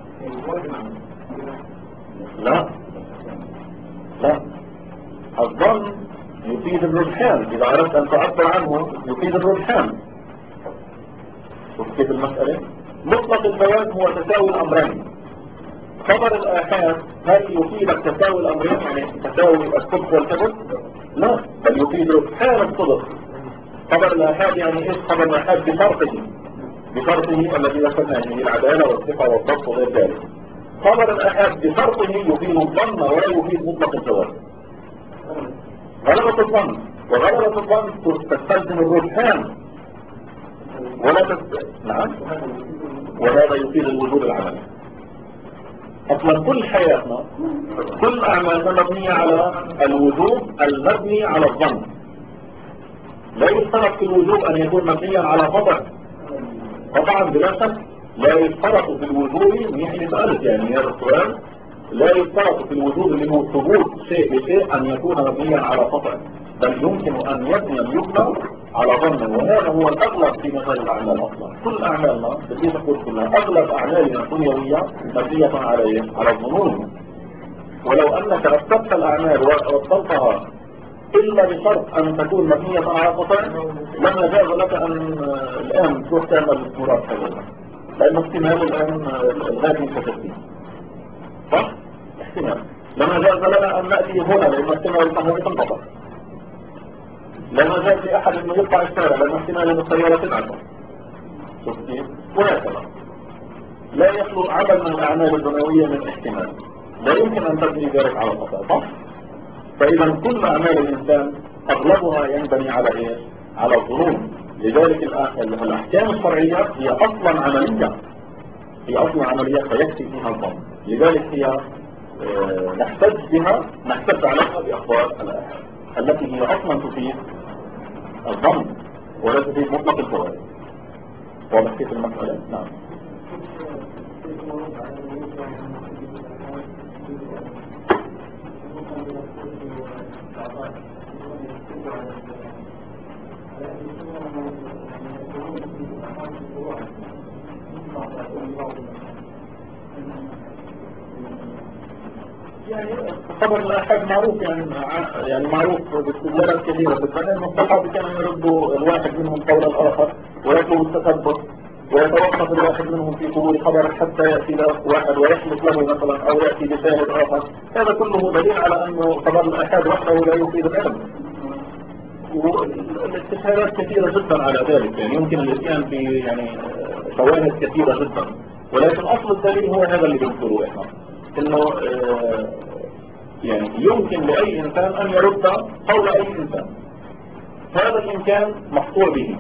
لا الظن يفيد الرجحان، إذا أردت أن تعبر عنه يفيد الرجحان. شوف كيف المسألة؟ مطلق الجواز هو تساوي الأمرين. خبر الآحاد هل يفيدك تساوي الأمرين، يعني تساوي الصدق والكذب؟ لا، بل يفيد رجحان الصدق. خبر الآحاد يعني إيش؟ خبر الآحاد بشرطه الذي ذكرناه، هي العدالة والثقة والضبط وغير ذلك. خبر الآحاد بشرطه يفيد الظن ولا يفيد مطلق الجواز. غلبة الظن، وغلبة الظن تستلزم الرجحان ولا نعم، وهذا يفيد الوجوب العملي. اصلا كل حياتنا كل اعمالنا مبنية على الوجوب المبني على الظن. لا يشترط في الوجوب ان يكون مبنيا على خطأ، طبعا بلا شك لا يشترط في الوجوب 100,000 يعني هذا السؤال، لا يشترط في الوجوب اللي هو ثبوت شيء بشيء ان يكون مبنيا على خطأ، بل يمكن ان يبني اليمنى على ظن، وهذا هو الاغلب في مجال الاعمال. اصلا كل اعمالنا بدي تقول كلها، اغلب اعمالنا الدنيويه مبنيه على الظنون. ولو انك رتبت الاعمال ووصلتها الا بشرط ان تكون مبنيه على خطأ لما جاز لك ان الان تروح تعمل مراد حلوه، لان احتمال الان الغاز متشكل صح؟ احتمال لما جاز لنا ان ناتي هنا لان احتمال القهوه تنقطع، لما جاز لاحد انه يقطع الشارع لان احتمال ان السياره تنعطل. شفت كيف؟ وهكذا لا يخلو عمل من الاعمال الدنيويه من احتمال، لا يمكن ان تبني ذلك على الخطا صح؟ فاذا كل اعمال الانسان اغلبها ينبني على ايش؟ على الظنون. لذلك الاحكام الشرعيه هي اصلا عمليه، فيكفي فيها الظن. لذلك هي نحتج عليها باخبار الاحاد التي هي اصلا تفيد الظن ولا تفيد مطلق الجواز. واضح كيف المسألة؟ نعم. يعني خبر الآحاد معروف، يعني معروف باستدلالات كثيرة بالفعل. الصحابة كانوا يردوا الواحد منهم قول الآخر ويطلب التثبت، ويتوقف الواحد منهم في قبول خبر حتى يأتي له واحد ويحلف له مثلا أو يأتي بشاهد آخر. هذا كله دليل على أنه خبر الآحاد وحده لا يفيد العلم، والاستشهادات كثيرة جدا على ذلك. يعني يمكن الاتيان يعني شواهد كثيرة جدا، ولكن أصل الدليل هو هذا اللي بنقوله إحنا، إنه يعني يمكن لأي إنسان أن يرد قول أي إنسان. هذا الإمكان مقطوع به،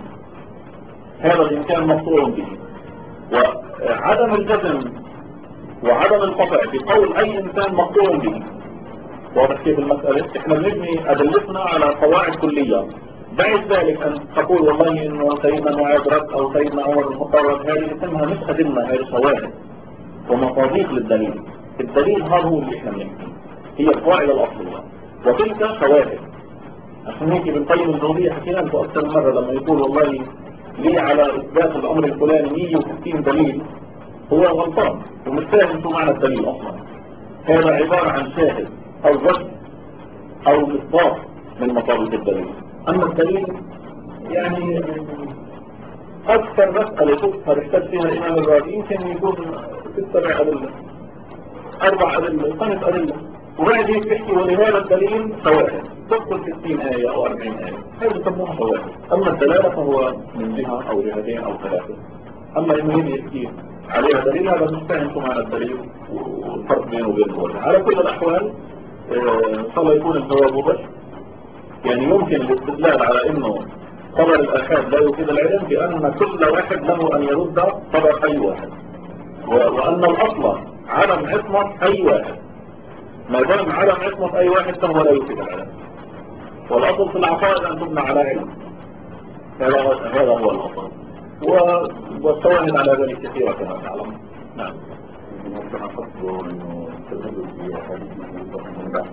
وعدم الجزم وعدم القطع بقول أي إنسان مقطوع به. واضح كيف المسألة؟ إحنا بنبني أدلتنا على قواعد كلية، بعد ذلك أن تقول والله إنه سيدنا معاذ رد أو سيدنا عمر المطرد، هذه اسمها مش أدلة، هذه شواهد ومصادق للدليل. الدليل هذا هو اللي إحنا بنحكي، هي القاعدة الأصلية وتلك شواهد. عشان هيك ابن قيم الجوزية حكينا لكم أكثر من مرة لما يقول والله لي على إثبات الأمر الفلاني 160 دليل، هو غلطان ومش فاهم شو معنى الدليل أصلا. هذا عبارة عن شاهد أو وجه أو مصداق من مصادق الدليل. أما الدليل يعني أكثر مسألة تذكر يحتاج فيها الإمام الرازي يمكن يكون 6 أدلة 4 أدلة 5 أدلة، وبعد هيك بيحكي ولهذا الدليل شواهد تدخل 60 آية أو 40 آية، هذه يسموها شواهد. أما الدلالة فهو من جهة أو جهتين أو 3. أما إنه يجي يحكي عليها دليل هذا مش فاهم شو معنى الدليل والفرق بينه وبين الوجه. على كل الأحوال إن شاء الله يكون الجواب واضح. يعني يمكن الاستدلال على إنه خبر الآحاد لا يفيد العلم بأن كل واحد له أن يرد خبر أي واحد، وأن الأصل عدم عصمة أي واحد. ما دام عدم عصمة أي واحد فهو لا يفيد العلم، والأصل في العقائد أن تبنى على علم. هذا هو الأفضل، والشواهد على ذلك كثيرة كما تعلم. نعم. ممكن أحطه إنه تدرس في حديث من بحث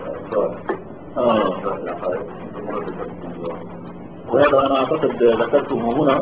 وهذا أنا أعتقد ذكرته هنا.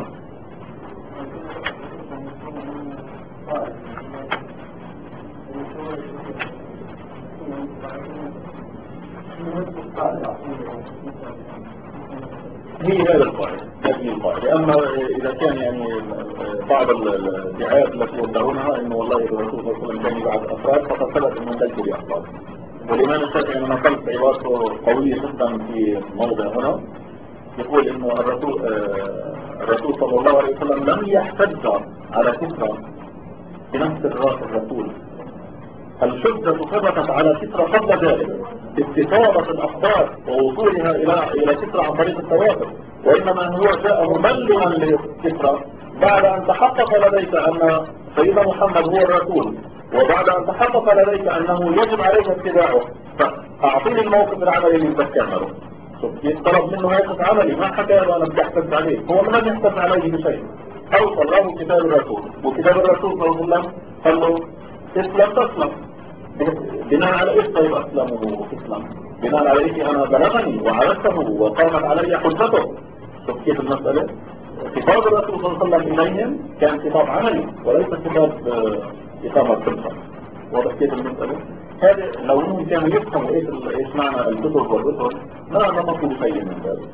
هي هذا القاعدة، هذه القاعدة. أما إذا كان يعني بعض الدعايات التي يدعونها إنه والله الرسول صلى الله عليه وسلم كان يبعث أفراد، فقد ثبت إنه ليس بأفراد. والإمام الشافعي أنا نقلت عبارته قوية جدا في موضع هنا، يقول إنه الرسول صلى الله عليه وسلم لم يحتج على كثرة بنفس الرسول. الحجة ثبتت على كثرة قبل ذلك باستفاضة الأخبار ووصولها إلى كثرة عن طريق التواتر، وإنما هو جاء مبلغا لكثرة بعد أن تحقق لديك أن سيدنا محمد هو الرسول، وبعد أن تحقق لديك أنه يجب عليك اتباعه، فأعطيني الموقف العملي اللي بتكمله. طلب منه موقف عملي، ما حكى له أنا بدي أحتج عليه، هو لم يحتج عليه بشيء. أوصل له كتاب الرسول، وكتاب الرسول صلى الله عليه وسلم قال له اسلم تسلم. بناء على ايش طيب اسلمه وتسلم؟ بناء على ايش انا بلغني وعرفته وقامت علي حجته. شوف كيف المسألة؟ خطاب الرسول صلى الله عليه وسلم إليهم كان خطاب عملي وليس خطاب إقامة حجة. واضح كيف المسألة؟ هذا لو انهم كانوا يفهموا ايش معنى الكتب والرسل ما نقول شيء من ذلك.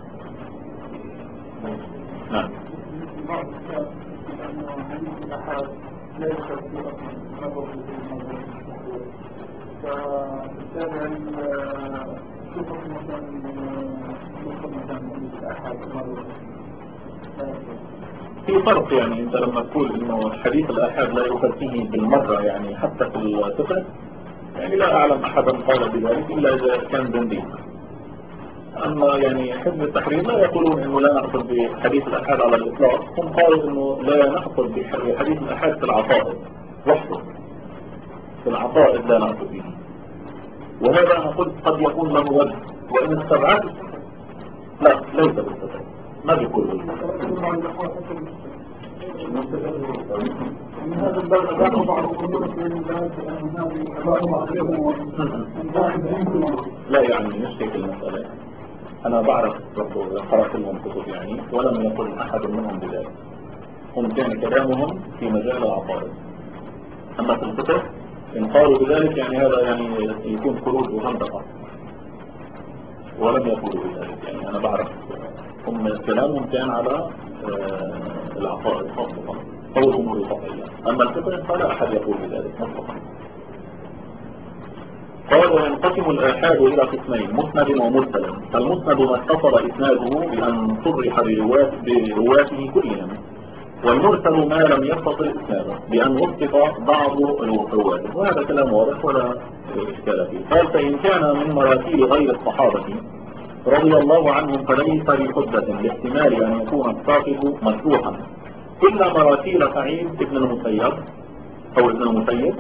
نعم. في فرق يعني انت لما تقول انه حديث الآحاد لا يؤخذ فيه بالمرة يعني حتى في الفقه، يعني لا اعلم احدا قال بذلك الا اذا كان زنديق. اما يعني حزب التحرير لا يقولون انه لا نأخذ بحديث الآحاد على الاطلاق، هم قالوا انه لا نأخذ بحديث الآحاد في العقائد وحده، في العقائد لا نأخذ به. وهذا أنا قلت قد يكون له وجه، وإن استبعدت لا ليس بالفقه، ما بيقول لا يعني مش هيك المسألة. أنا بعرف قرأت لهم كتب يعني ولم يقل أحد منهم بذلك، هم كان كلامهم في مجال العقائد. أما في الفقه إن قالوا بذلك يعني هذا يعني يكون خروج وهندقة، ولم يقولوا بذلك. يعني أنا بعرف هم كلامهم كان على العقائد خاصة أو الأمور القطعية، أما الفقه فلا أحد يقول بذلك مطلقا. قال وينقسم الآحاد إلى قسمين، مسند ومرسل. المسند ما اتصل إسناده بأن صرح برواته كلهم، والمرسل ما لم يتصل إسناده بأن وصف بعض رواته، وهذا كلام واضح ولا إشكال فيه. قال فإن كان من مراسيل غير الصحابة رضي الله عنهم فليس بحجة لاحتمال أن يكون الساقط مشروحا، إلا مراسيل سعيد بن المسيب أو ابن المسيب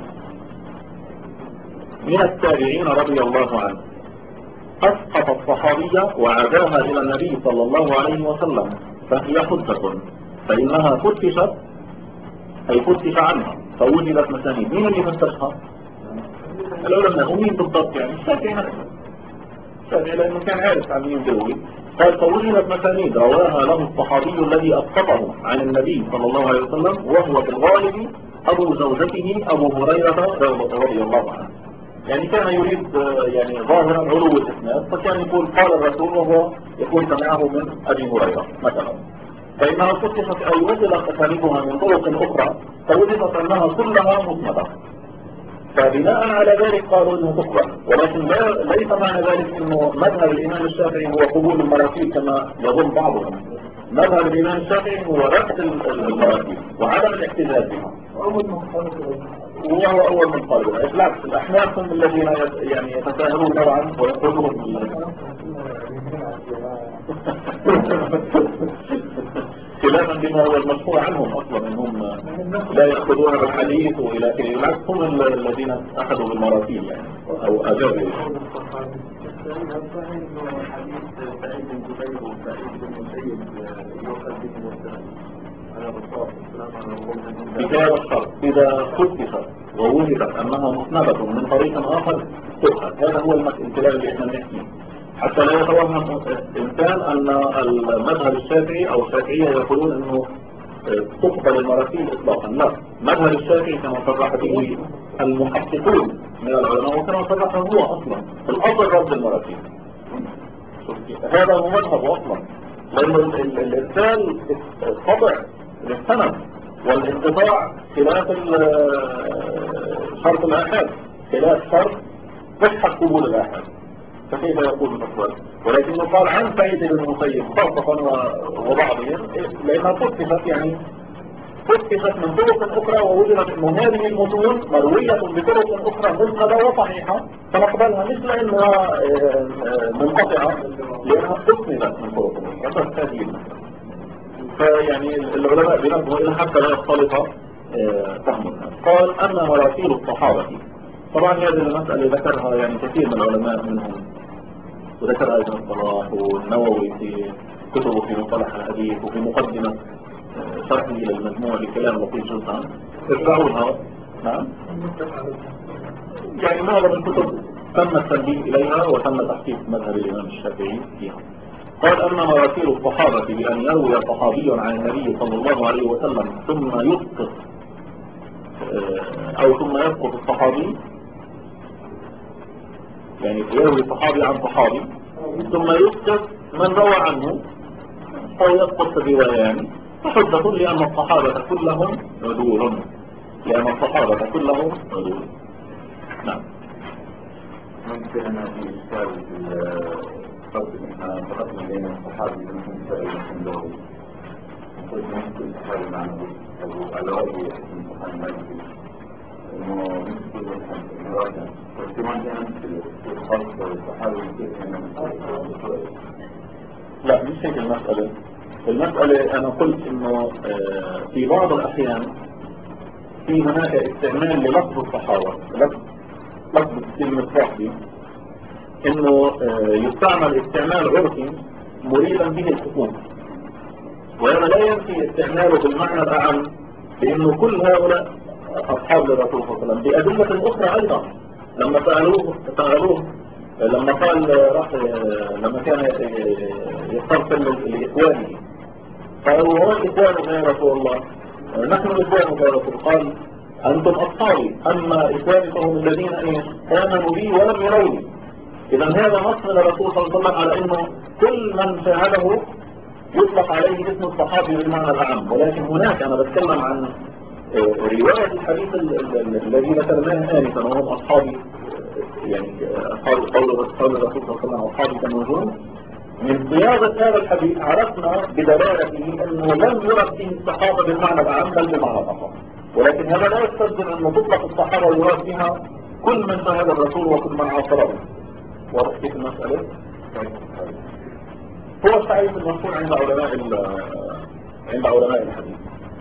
من التابعين رضي الله عنه، أسقط الصحابية وعداها إلى النبي صلى الله عليه وسلم، فهي حجة، فإنها فتشت أي فتش عنها فوجدت مسانيد. مين اللي فتشها؟ العلماء. ومين بالضبط؟ يعني الشافعي نفسه، الشافعي لأنه كان عارف عن مين بيروي. قال فوجدت مسانيد رواها له الصحابي الذي أسقطه عن النبي صلى الله عليه وسلم، وهو بالغالب أبو زوجته أبو هريرة رضي الله عنه. يعني كان يريد يعني ظاهرا علو الإسناد، فكان يقول قال الرسول وهو يقول سمعه من أبي هريرة مثلا، فإنها فتشت أي وصلت أسانيدها من طرق أخرى فوجدت أنها كلها مسندة، فبناء على ذلك قالوا انه تقبل. ولكن ليس معنى ذلك انه مذهب الامام الشافعي هو قبول المراسيل كما يظن بعضهم. مذهب الامام الشافعي هو رفض المراسيل وعدم الاحتجاج بها، وهو اول من قال بها. بالعكس الاحناف هم الذين يعني يتساهلون نوعا ويقولون خلافا بما هو المشهور عنهم اصلا انهم لا يأخذون بالحديث والى اخره، بالعكس هم الذين اخذوا بالمراسيل يعني او اجابوا. حديث سعيد بن جبير وسعيد بن مسيب بهذا الشرط إذا فتشت ووجدت أنها مسندة من طريق آخر تؤخذ. هذا هو الامتلاء اللي احنا بنحكيه، حتى لا يتوهم إنسان أن المذهب الشافعي أو الشافعية يقولون أنه تقبل المراسيل إطلاقا. لا، مذهب الشافعي كما صرح به المحققون من العلماء وكما صرح هو أصلا الأصل رد المراسيل. هذا هو مذهب أصلا، لأن الإرسال طبع للسند والانقطاع خلاف شرط الآحاد، خلاف شرط صحة قبول الآحاد، فكيف يقول الأصل؟ ولكنه قال عن سعيد بن المسيب خاصة وبعضهم لأنها فتشت، يعني فتشت من طرق أخرى ووجدت أن هذه المتون مروية بطرق أخرى مسندة وصحيحة فنقبلها، مش لأنها منقطعة لأنها أسندت من طرق أخرى. بس هذه المسألة. فيعني العلماء بنظموا إلى حتى لا يختلط فهم الناس. قال أما مراسيل الصحابة، طبعا هذه المسألة ذكرها يعني كثير من العلماء منهم، وذكرها ابن الصلاح والنووي في كتبه في مصطلح الحديث وفي مقدمة شرحه للمجموع بكلام لطيف جدا ارجعوها. نعم، يعني معظم الكتب تم التنبيه إليها وتم تحقيق مذهب الإمام الشافعي فيها. قال أما مراسيل الصحابة بأن يروي صحابي عن النبي صلى الله عليه وسلم ثم يسقط أو ثم يسقط الصحابي، يعني يروي صحابي عن صحابي ثم يسقط من روى عنه أو يسقط الروايان، فحجة لأن الصحابة كلهم عدول، لأن الصحابة كلهم عدول. نعم. ممكن أن في إشكال في الفرق فقط بين الصحابي والمسائل والسندوري، وقلت ممكن الصحابي معنه على رأي الصحابي المالكي إنه مثل الراجع، واحتمال كان في الخاص والصحابي كيف من لا، مش هيك المسألة أنا قلت إنه في بعض الأحيان في هناك استعمال للفظ الصحابة، لفظ كلمة صحابي، إنه يستعمل استعمال عرفي مريدا به الخصوص، وهذا لا ينفي استعماله بالمعنى الأعم، لأنه كل هؤلاء أصحاب الرسول صلى الله عليه وسلم بأدلة أخرى أيضا. لما سألوه لما قال لما كان يستغفر لإخوانه قالوا هو إخوانك يا رسول الله؟ نحن إخوانك يا رسول. قال أنتم أصحابي، أما إخواني فهم الذين آمنوا بي ولم يروني. إذا هذا نص من الرسول صلى الله عليه وسلم على أنه كل من شاهده يطلق عليه اسم الصحابي بالمعنى الأعم. ولكن هناك أنا بتكلم عن رواية الحديث الذي ذكرناه آنفا وهم أصحابي، يعني قول الرسول صلى الله عليه وسلم أصحابي كالنجوم. من صياغة هذا الحديث عرفنا بدلالته أنه لم يرد فيه الصحابة بالمعنى العام بل بالمعنى الآخر، ولكن هذا لا يستلزم أن تطلق الصحابة ويراد بها كل من شاهد الرسول وكل من عاصره. واضح كيف المسألة؟ هو التعريف المشهور عند علماء الحديث،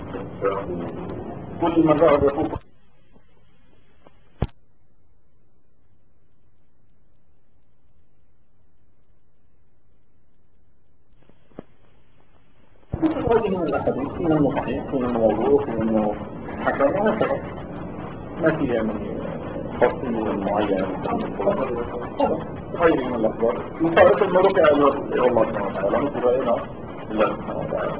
كل من رأى الرسول من الأحاديث من المصحيح من الموضوع من حسن وهكذا، ما في يعني تفصيل معين غير من الأخبار يصارف المرقع إلى الله سبحانه وتعالى نصر إلى الله سبحانه وتعالى.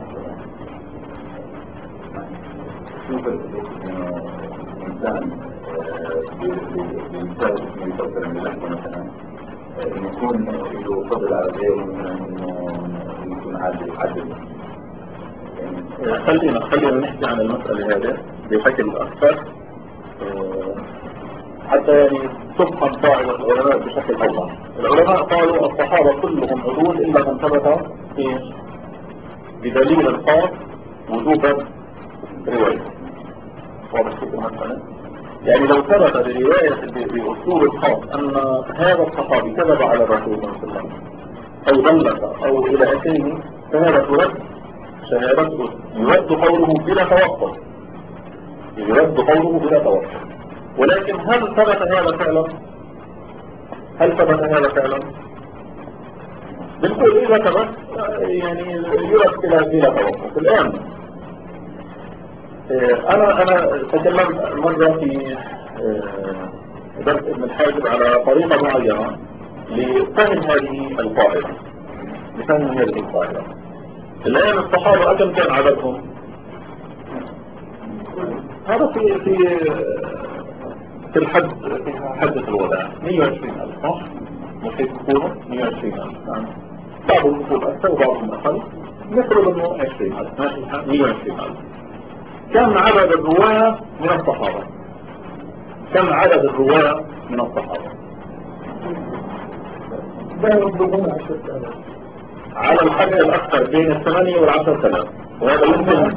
شوف الإنسان بيمثال اسمه يفكر من الأحوال مثلا يكون له فضل على غيره مثلا إنه يكون عادل. خلينا نحكي عن المسألة هذه بشكل أكثر حتى يعني تفهم قاعدة العلماء بشكل أوضح. العلماء قالوا الصحابة كلهم عدول إلا من ثبت بدليل خاص وجوبا رواية. واضح كيف المسألة؟ يعني لو ثبت برواية بأسلوب خاص أن هذا الصحابي كذب على الرسول صلى الله عليه وسلم أو غلط أو إلى آخره فهذا ترد شهادته، يرد قوله بلا توقف، ولكن هل ثبت هذا فعلا؟ بالكل إذا ثبت يعني يرد إلى توقف. الآن أنا تكلمت مرة في درس ابن الحاجب على طريقة معينة لفهم هذه القاعدة. الآن الصحابة كم كان عددهم؟ هذا في الحد، في حدث الوداع 120,000 صح؟ مش يكونوا 120,000 يعني بعضهم يكون أكثر وبعضهم أقل، نفرض أنه 20,000 ماشي الحال 120,000. كم عدد الرواة من الصحابة؟ كم عدد الرواة من الصحابة؟ على الحد الأكثر بين 8 و10,000، وهذا يمكن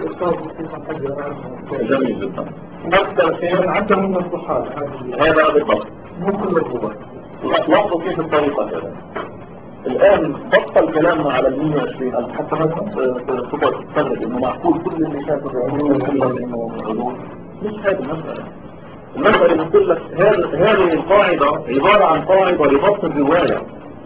جميل جدا. أكثر شيء عدهم من الصحابة هذا بالضبط. مو كل الرواة. لاحظوا كيف الطريقة كذا. الآن بطل كلامنا على 120,000 حتى ما تقدر تستغرب إنه معقول كل اللي شافوا العلوم كلهم إنه علوم. مش هذه المسألة. المسألة بتقول لك هذه القاعدة عبارة عن قاعدة لضبط الرواية،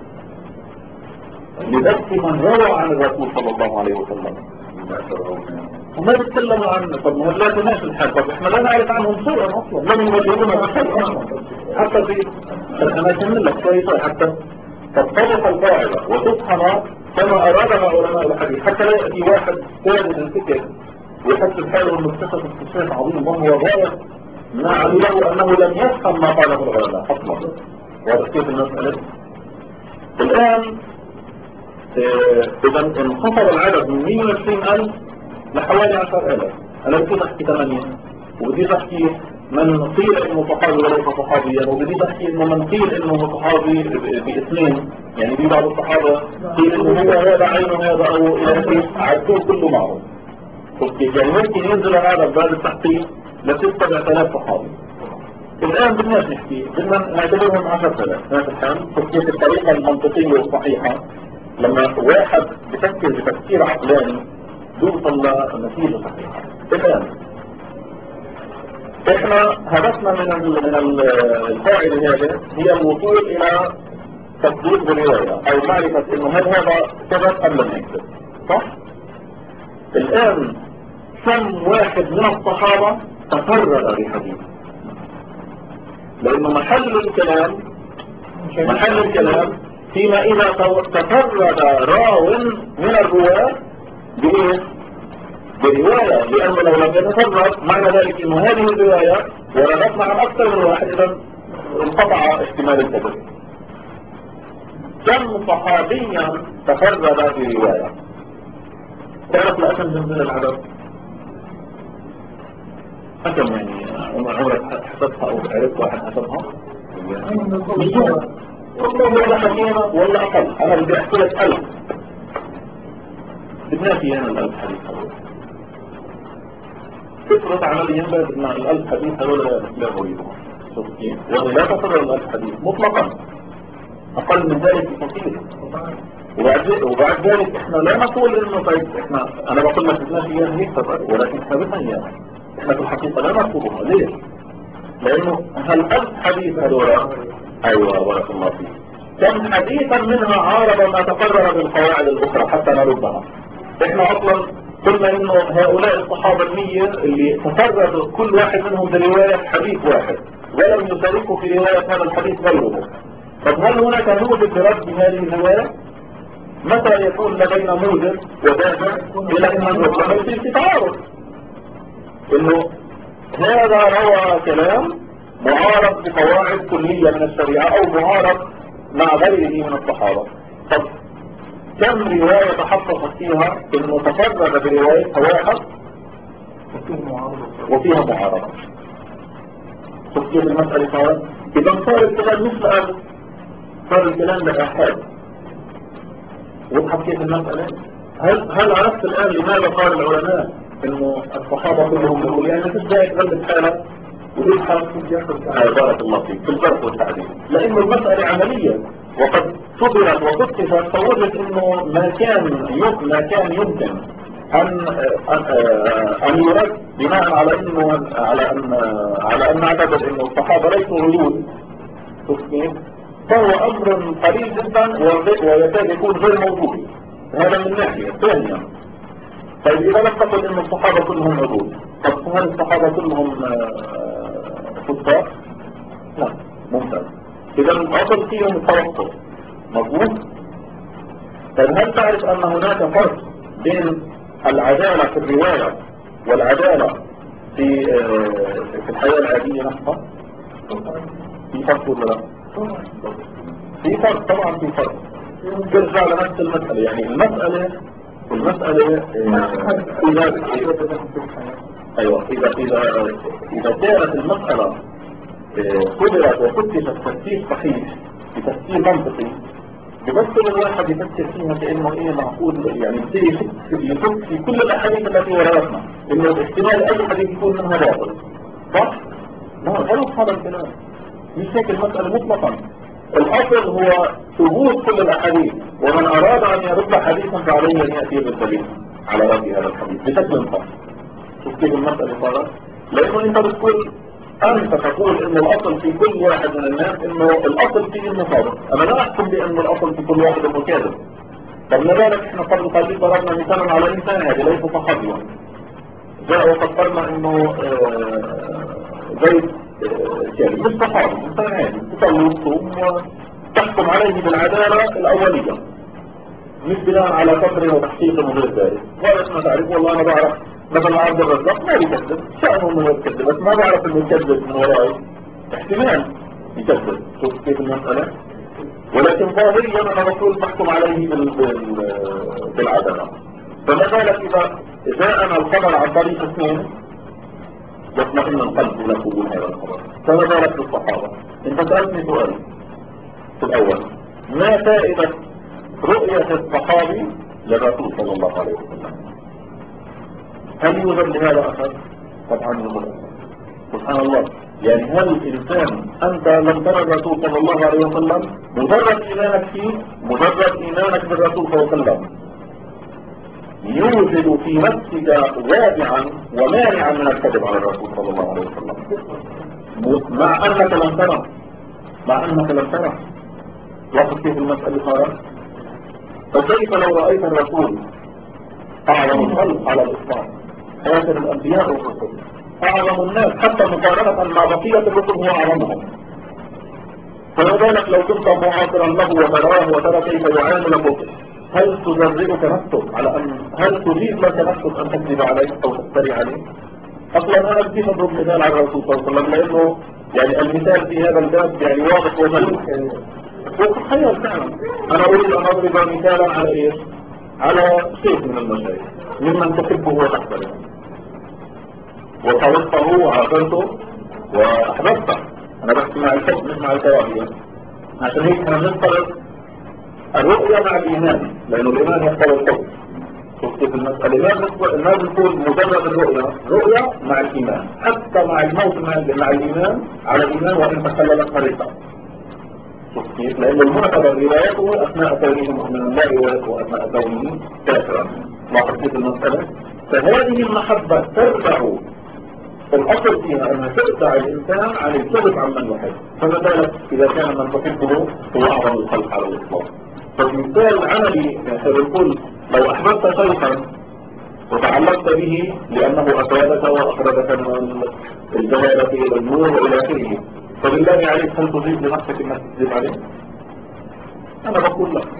لضبط من روى عن الرسول صلى الله عليه وسلم. وما بيتكلموا عن طب ما لا تناس الحال، طب احنا لا نعرف عنهم شيئا اصلا، لم يبلغونا بشيء حتى في انا اكمل لك شوي حتى تتضح القاعدة وتفهم كما ارادها علماء الحديث، حتى لا يأتي واحد ثالث الفكر ويحس بحاله انه اكتشف اكتشاف عظيم وهو غاية ما علمه انه لم يفهم ما قاله العلماء اصلا. واضح كيف المسألة؟ الان اذا انخفض العدد من 120,000 لحوالي 10,000. انا بدي احكي 8 وبدي احكي من قيل انه صحابي وليس صحابيا، وبدي احكي انه من قيل انه صحابي باثنين، يعني في بعض الصحابه قيل انه هو هذا عين هذا او الى اخره، عدوه كله معروف. يعني ممكن ينزل العدد بعد التحقيق ل 7,000 صحابي. الان بدناش نحكي، بدنا نعتبرهم 10,000. ماشي الحال؟ كيف الطريقه المنطقيه والصحيحه لما واحد بفكر بتفكير عقلاني يوصل لنتيجة صحيحة. الآن احنا هدفنا من القاعدة هذه هي الوصول الى تصديق بالرواية او معرفة انه هل هذا ثبت ام لم يكذب، صح؟ الآن كم واحد من الصحابة تفرد بحديث؟ لانه محل الكلام فيما اذا تفرد راو من الرواة برواية، لأنه لو لم يتفرد معنى ذلك أن هذه الرواية وردتنا عن أكثر من واحد، إذا انقطع احتمال الكذب. كم صحابيا تفرد برواية؟ تعرف لأكم جنزل العدد؟ أكم يعني عمرك حسبها أو عرفت واحد حسبها؟ مليون ولا حكيمة ولا أقل. أنا بدي أحكي لك 1000. بدنا في هنا 1000 حديث هذول. فكرة عمليا بدنا 1000 حديث هذول لا أريدهم. وهي لا تفرر 1000 حديث مطلقا، أقل من ذلك بكثير. وبعد ذلك احنا لا نقول انه طيب انا بقول لك بدنا في اياه هيك فقط، ولكن احنا بدنا اياه. احنا في الحقيقة لا نطلبها. ليش؟ لانه هل 1000 حديث هذول ايوه بارك الله فيك كم حديثا منها عارض ما تقرر بالقواعد الاخرى حتى نردها. احنا اصلا قلنا انه هؤلاء الصحابة 100 اللي تفرد كل واحد منهم برواية حديث واحد ولم يشاركوا في رواية هذا الحديث غيره. طب هل هناك موجب لرد هذه الرواية؟ متى يكون لدينا موجب ودافع الى ان نرد؟ لما يصير في تعارض انه هذا روى كلام معارض بقواعد كلية من الشريعة او معارض مع غيره من الصحابة. طب كم رواية تحقق فيها انه تفرد برواية واحد وفيها معارضة؟ شوف كيف المسألة صارت. اذا صار الكلام مش لأبد، صار الكلام لأحد. وضحت كيف المسألة؟ هل عرفت الآن لماذا قال العلماء انه الصحابة كلهم يقول يعني مش داعي تغلب حالك وتبحث بارك الله فيك في الفرق والتعديل، لانه المسألة عملية وقد صدرت وكتفت فوجد انه ما كان يمكن ان يرد بناء على ان نعتبر انه الصحابة ليسوا عيون. شوف كيف؟ فهو أمر قليل جدا ويكاد يكون غير موجود. هذا من ناحية ثانية. طيب إذا لم تقل إن الصحابة كلهم عدول، طب هل الصحابة كلهم فساق؟ لا، ممتاز. إذا الأصل فيهم التوقف، مظبوط؟ طيب هل تعرف أن هناك فرق بين العدالة في الرواية والعدالة في الحياة العادية نفسها؟ في فرق ولا لا؟ في فرق، طبعا في فرق. ترجع لنفس المسألة، يعني المسألة إذا كانت المسألة قدرت وفتشت تفسير صحيح بتفسير منطقي، بمثل الواحد يفكر فيها كأنه ايه معقول، يعني يفك في كل الأحاديث التي وردتنا إنه احتمال أي حديث يكون منها باطل، صح؟ لا، غلط هذا الكلام. مش هيك المسألة مطلقا. الأصل هو ثبوت كل الأحاديث، ومن أراد أن يرد حديثا فعليه أن يأتي بالدليل على رد هذا الحديث بشكل صح. شوف كيف المسألة صارت؟ لأنه أنت تقول إنه الأصل في كل واحد من الناس إنه الأصل فيه إنه صادق. أنا لا أحكم بأنه الأصل في كل واحد إنه كاذب. طب لذلك إحنا قبل قليل ضربنا مثالا على إنسان هذا ليس صحابيا جاء وفكرنا إنه زيد كاذب، مش صحابي، إنسان عادي تصلي وتصوم وتحكم عليه بالعدالة الأولية مش بناء على قدر وتحقيق وغير ذلك. وقت ما تعرف والله أنا بعرف مثلا عبد الرزاق ما يكذب، شأنه انه يكذب، بس ما بعرف انه يكذب من وراي، احتمال يكذب. شوف كيف المسألة. ولكن ظاهريا انا بقول بحكم عليه بالعدالة. فما بالك اذا جاءنا الخبر عن طريق اثنين يطمئن القلب الى قبول هذا الخبر. فما بالك بالصحابة. انت سألتني سؤال في الاول، ما فائدة رؤية الصحابي للرسول صلى الله عليه وسلم؟ هل يوجد لهذا أثر؟ طبعا يوجد. سبحان الله. يعني هل الإنسان أنت لم ترى الرسول صلى الله عليه وسلم، مجرد إيمانك فيه، مجرد إيمانك بالرسول صلى الله عليه وسلم يوجد في نفسك وادعا ومانعا من الكذب على الرسول صلى الله عليه وسلم، مع أنك لم ترى. لاحظ كيف المسألة صارت. فكيف لو رأيت الرسول أعظم الخلق على الإسلام، خاتم الأنبياء والرسل، أعظم الناس حتى مقارنة مع بقية الرسل هو أعظمهم، فما بالك لو كنت معاصرا له وتراه وترى كيف يعاملك، هل تجرئك نفسك على هل تجيب لك نفسك أن تكذب عليه أو تفتري عليه؟ أصلا أنا بدي أضرب مثال على الرسول صلى الله عليه وسلم، لأنه يعني المثال في هذا الباب يعني واضح وجلي وتخيل فعلا. أنا أريد أن أضرب مثالا على إيش؟ على شيخ من المشايخ ممن تحبه وتحترمه وخلقته وعافرته وأحببته. أنا بحكي مع الحب مش مع الكراهية. عشان هيك احنا بنفترض الرؤية مع الإيمان، لأنه الإيمان يقتضي الحب. شوف كيف المسألة ما بنقول مجرد رؤية مع الإيمان، حتى مع الموت مع الإيمان على الإيمان وإن تخللت خريطة. شوف كيف؟ لأن المعتبر روايته أثناء كونه مؤمنا، لا روايته أثناء كونه كافرا. لاحظ كيف المسألة؟ فهذه المحبة ترجع الأصل فيها أنها ترجع الإنسان عن الكذب عمن يحب. فما بالك إذا كان من تحبه هو أعظم الخلق على الإطلاق. فالمثال عملي بنقول لو أحببت شيئا وتعلقت به لأنه أفادك وأخرجك من الجهالة إلى النور وإلى آخره، فبالله عليك هل تجيب لنفسك أنك تكذب عليه؟ أنا بقول لك.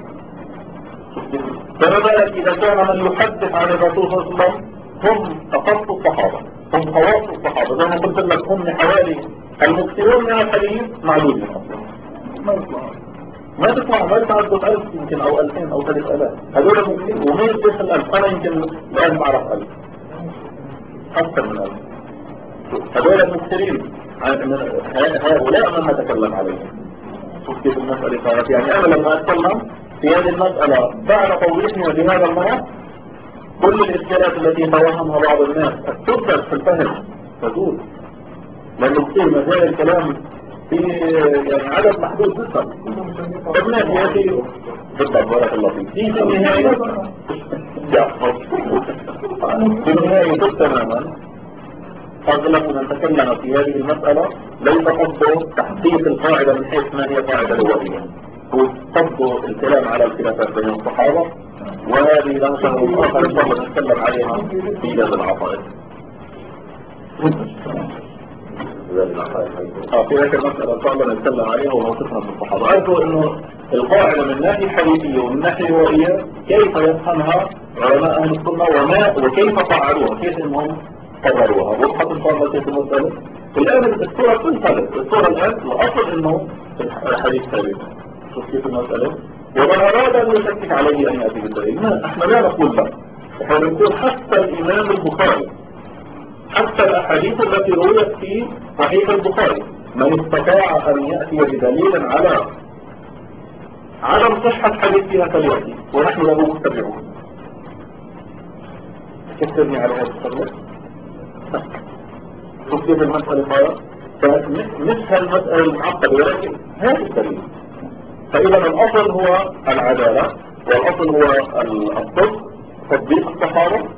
فما بالك إذا كان من يحدث عن الرسول صلى الله عليه وسلم هم أخص الصحابة، هم خواص الصحابة، زي ما قلت لك هم حوالي المكثرون من الحديث معدودين أصلا. ما يتعدوا 1000 يمكن أو 2000 أو 3000. هذول مكثرين وما يدخل 1000. أنا يمكن الآن بعرف 1000 أكثر من 1000. هذول المكثرين هؤلاء من نتكلم عليهم. شوف كيف المسألة صارت. يعني أنا لما أتكلم في هذه المسألة بعد توضيحها بهذا المرض، كل الإشكالات التي توهمها بعض الناس تبدأ في الفهم تزول، لأنه كثير مجال الكلام في يعني عدد محدود جدا. فالناس يا أخي بالضبط بارك الله فيك في النهاية تماما أغلب من تكلم في هذه المسألة ليس قصده تحقيق القاعدة من حيث ما هي قاعدة لغوية، هو قصده الكلام على الخلافات بين الصحابة، وهذه لها شهر آخر إن شاء الله نتكلم عليها في باب العقائد. في هذه المسألة إن شاء الله نتكلم عليها ونوصفها في الصحابة. عرفوا إنه القاعدة من ناحية حديثية ومن ناحية روائية كيف يفهمها علماء أهل السنة وكيف فعلوها، كيف إنهم قرروها. وضحت إن شاء الله كيف المسألة. الآن الصورة تنقلب، الصورة الآن الأصل إنه الحديث ثابت. شوف كيف المسألة. ومن أراد أن يشكك عليه أن يأتي بالدليل، إحنا لا نقول لا، إحنا نقول حتى الإمام البخاري، حتى الأحاديث التي رويت في صحيح البخاري، من استطاع أن يأتي بدليل على عدم صحة حديثها فليأتي، ونحن له متبعون. تكتبني على هذا الصدر. شوف كيف المسألة صارت، فمش هالمسألة المعقدة، ولكن هذا الدليل. فإذا الأصل هو العدالة، والأصل هو الصدق، تطبيق الصحابة،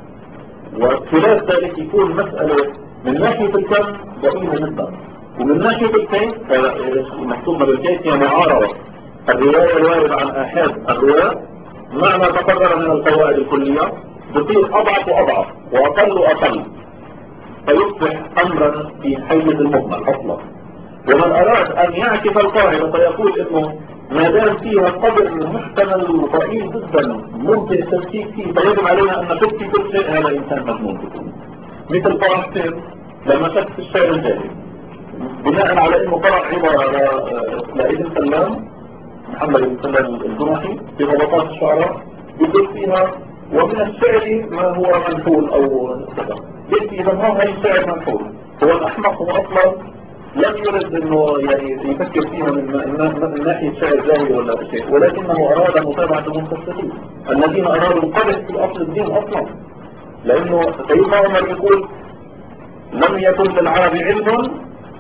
وخلال ذلك يكون مسألة من ناحية الكم ضئيلة جدا، ومن ناحية الكيف المقصود بالكيف هي معارضة الرواية الواردة عن آحاد الرواية مع ما تقرر من القواعد الكلية، بصير أضعف وأضعف وأقل وأقل، فيصبح أمرا في حيز المهمل أصلا. ومن أراد أن يعكس القاعدة فيقول إنه ما دام فيها قدر محتمل ضئيل جدا ممكن التشكيك فيه، فيجب علينا أن نشك في كل شيء، هذا إنسان مجنون بكل. مثل طه حسين لما شك في الشعر الجاهلي بناء على إنه قرأ عبارة لابن سلام، محمد بن سلام الجمحي في طبقات الشعراء، يقول فيها ومن الشعر ما هو منحول أو كذا، يأتي إذا هذا الشعر منحول. هو الأحمق هو أصلا لم يرد انه يعني يفكر فيها من ناحية شعر جاهلي ولا شيء، ولكنه اراد متابعة المستشرقين الذين ارادوا القدح في اصل الدين اصلا. لانه سيدنا عمر يقول لم يكن للعرب علم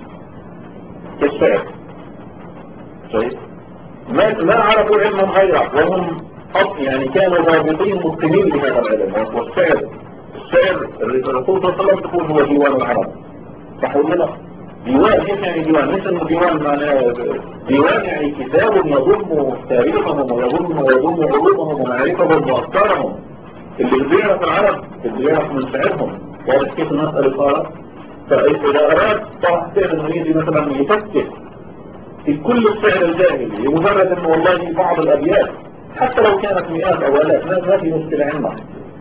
كالشعر، شايف؟ ما عرفوا علما غيره، وهم يعني كانوا ضابطين متقنين لهذا العلم. والشعر الرسول صلى الله عليه وسلم يقول هو ديوان العرب، صح ولا لا؟ ديوان ايش يعني ديوان؟ مش انه ديوان معناه ديوان يعني كتاب يضم تاريخهم ويضم علومهم ومعارفهم وافكارهم، اللي بيعرف العرب اللي بيعرف من شعرهم. واضح كيف المسألة صارت؟ فإذا أراد طه حسين انه يجي مثلا يفكر في كل الشعر الجاهلي لمجرد انه والله بعض الابيات حتى لو كانت مئات او الاف ما في مشكلة عندنا،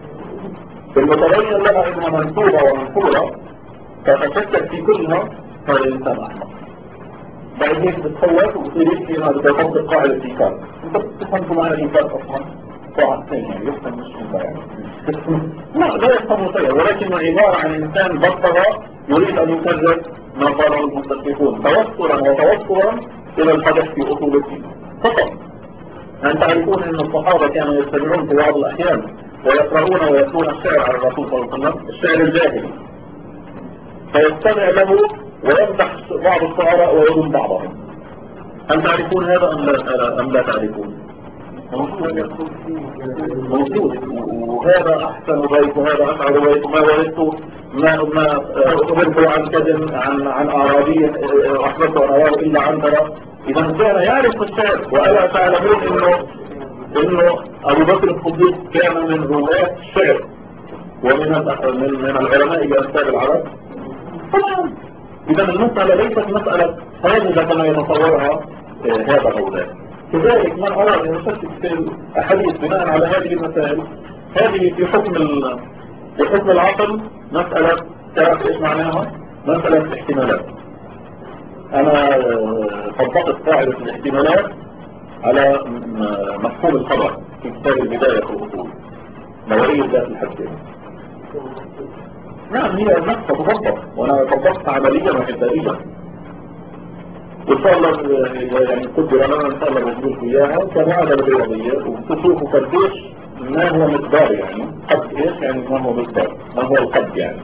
انه تبين لها انها منصوبة ومنصورة فتفكر في كلها، هذا الإنسان أحمق. بعد هيك بتخلص وبتصير يحكي هذا بيطبق قاعدة الإنكار. أنت بتفهموا معنى الإنكار أصلا؟ طبعا يعني يفهم مش أنت يعني. لا يفهم شيئا، ولكنه عبارة عن إنسان بطل يريد أن يكذب ما قاله المستشرقون توصلا إلى الحدث في أصول الدين فقط. أن تعرفون أن الصحابة كانوا يستمعون في بعض الأحيان ويقرؤون ويتلون الشعر على الرسول صلى الله عليه وسلم، الشعر الجاهلي، فيستمع له ويمدح بعض الشعراء ويذم بعضهم. هل تعرفون هذا أم لا تعرفون؟ موجود. وهذا أحسن بيت وهذا أسعد بيت، ما ورثت ما أخبرت عن كذب عن أعرابي أحببت أن أراه إلا عن ترى. إذا كان يعرف الشعر. وألا تعلمون إنه أبو بكر الصديق كان من رواة الشعر ومن العلماء بأمثال العرب. طبعا إذا المسألة ليست مسألة هامدة كما يتصورها هذا أو ذاك. كذلك من أراد أن يشكك في الأحاديث بناء على هذه المسائل، هذه في حكم العقل مسألة تعرف إيش معناها؟ مسألة احتمالات. أنا طبقت قاعدة الاحتمالات على مفهوم الخبر في كتاب البداية في الأصول نوعية ذات الحدين. نعم هي نفسها تطبق، وانا طبقت عمليا وحسابيا، وان شاء الله يعني قدر لنا ان شاء الله نجيب اياها كمعادلة رياضية وتشوفوا قديش ما هو مقدار، يعني قد ايش يعني ما هو مقدار، ما هو القد يعني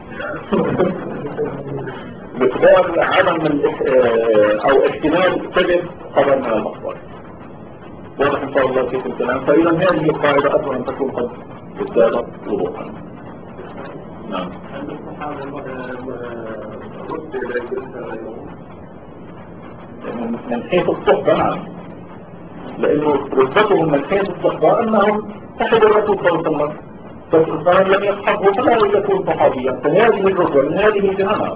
مقدار عدم او احتمال كذب خبر من المخبر. واضح ان شاء الله كيف الكلام. فاذا هذه القاعدة افضل ان تكون قد ازدادت وضوحا. نعم. من حيث الصحبة نعم، لأنه رتبتهم من حيث الصحبة أنهم صحبوا الرسول صلى الله عليه وسلم، فمن لم يصحبه فلا يكون صحابيا، فهذه الرتبة من هذه الجهة.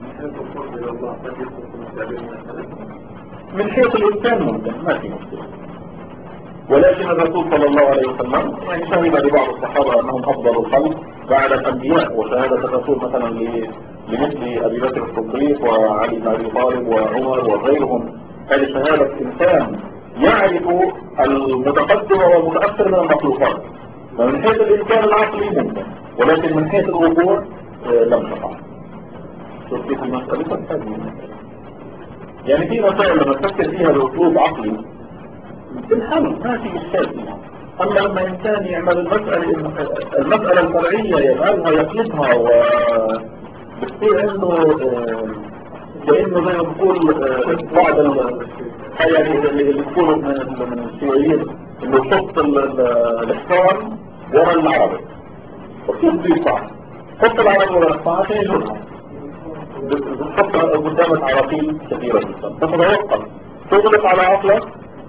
من حيث الإنسان ممكن ما في مشكلة، ولكن الرسول صلى الله عليه وسلم يعني شهد لبعض الصحابة أنهم أفضل الخلق بعد الأنبياء، وشهادة الرسول مثلا لمثل أبي بكر الصديق وعلي بن أبي طالب وعمر وغيرهم، هذه شهادة إنسان يعرف المتقدم والمتأخر من المخلوقات. فمن حيث الإمكان العقلي ممكن، ولكن من حيث الوقوع لم تقع. شوف كيف المسألة يعني في مسائل لما تفكر فيها بأسلوب عقلي بالحل ما في إشكال فيها. أما لما إنسان يعمل المسألة الفرعية يفعلها يقلبها وبتصير عنده كأنه زي ما بقول بعض يعني اللي بيقولوا من الشيوعيين إنه يحط الإحصان ورا العربي، وكيف بيطلع حط العربي ورا الإحصان عشان يجرها بتحط قدامك عراقيل كثيرة جدا، فتتوقف تغلق على عقلك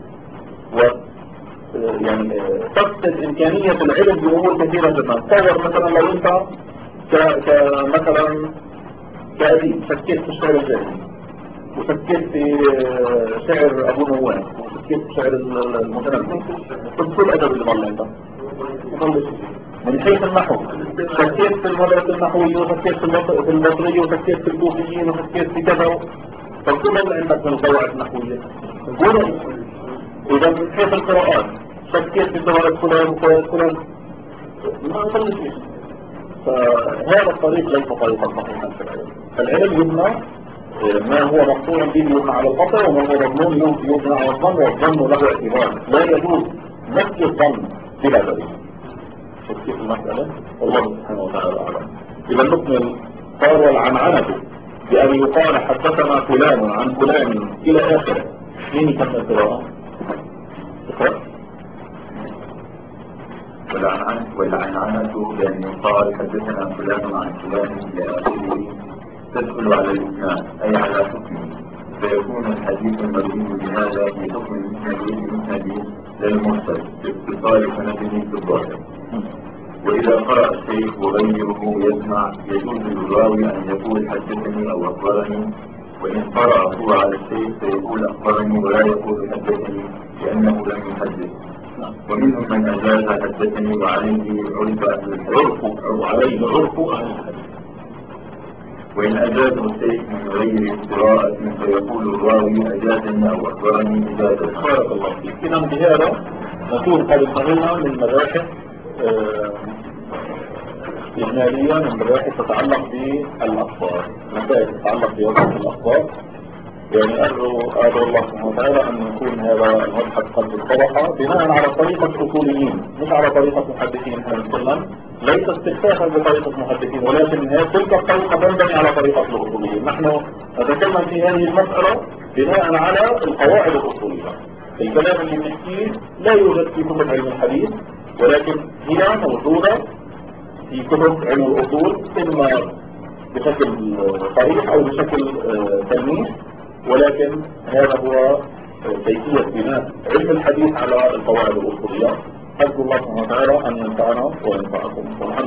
يعني تفقد إمكانية العلم بأمور كثيرة جدا. تصور مثلا لو أنت مثلا كأديب شكيت في الشعر الجاهلي، وشكيت في شعر أبو نواس، وشكيت في شعر المتنبي، كنت كل أدب اللي ضل عندك من حيث النحو، شكيت في المدرسة النحوية، وشكيت في البصرية، وشكيت في الكوفيين، وشكيت في كذا، فكل اللي عندك من القواعد النحوية ولا إذا من حيث القراءات شكيت في قراءة فلان وقراءة فلان ما أصلي شيء. فهذا الطريق ليس طريقا صحيحا في العلم. العلم يبنى ما هو مقطوع به يبنى على القطع، وما هو مضمون يبنى على الظن، والظن له اعتبار، لا يجوز نفي الظن بلا دليل. شوف كيف المسألة، والله سبحانه وتعالى أعلم. إذا نكمل قال والعنعنة بأن يقال حدثنا فلان عن فلان إلى آخره. مين يكمل القراءة؟ والعنعنة بأن يقال حدثنا فلان عن فلان إلى آخره تدخل على الإسناد أي على حكمه، فيكون الحديث المروي بهذا في حكم المسند للمرسل باتصال سنده في الظاهر. وإذا قرأ الشيخ وغيره يسمع يجوز للراوي أن يقول حدثني أو أخبرني، وإن قرأ هو على الشيخ فيقول أخبرني ولا يقول حدثني لأنه لم يحدث. ومنهم من أجاز حدثني وعليه عرف أهل الحديث أو عليه عرف أهل الحديث. وإن أجازه الشيخ من غير قراءة فيقول الراوي أجازني أو أخبرني إجازة. بارك الله فيك. إذا بهذا نكون قد انتهينا من مباحث إجمالية، من مباحث تتعلق بالأخبار، مسائل تتعلق بوضع الأخبار. يعني أدعو الله سبحانه وتعالى أن يكون هذا المبحث قد اتضح بناء على طريقة أصوليين مش على طريقة محدثين. احنا نتكلم ليس استخفافا بطريقة محدثين، ولكن تلك الطريقة تنبني على طريقة الأصوليين. نحن نتكلم في هذه المسألة بناء على القواعد الأصولية. الكلام اللي بنحكيه لا يوجد في كتب علم الحديث، ولكن هي موجودة في كتب علم الأصول إما بشكل صريح أو بشكل تلميح، ولكن هذا هو كيفية بناء علم الحديث على القواعد الأصولية. أرجو الله سبحانه وتعالى أن ينفعنا وينفعكم.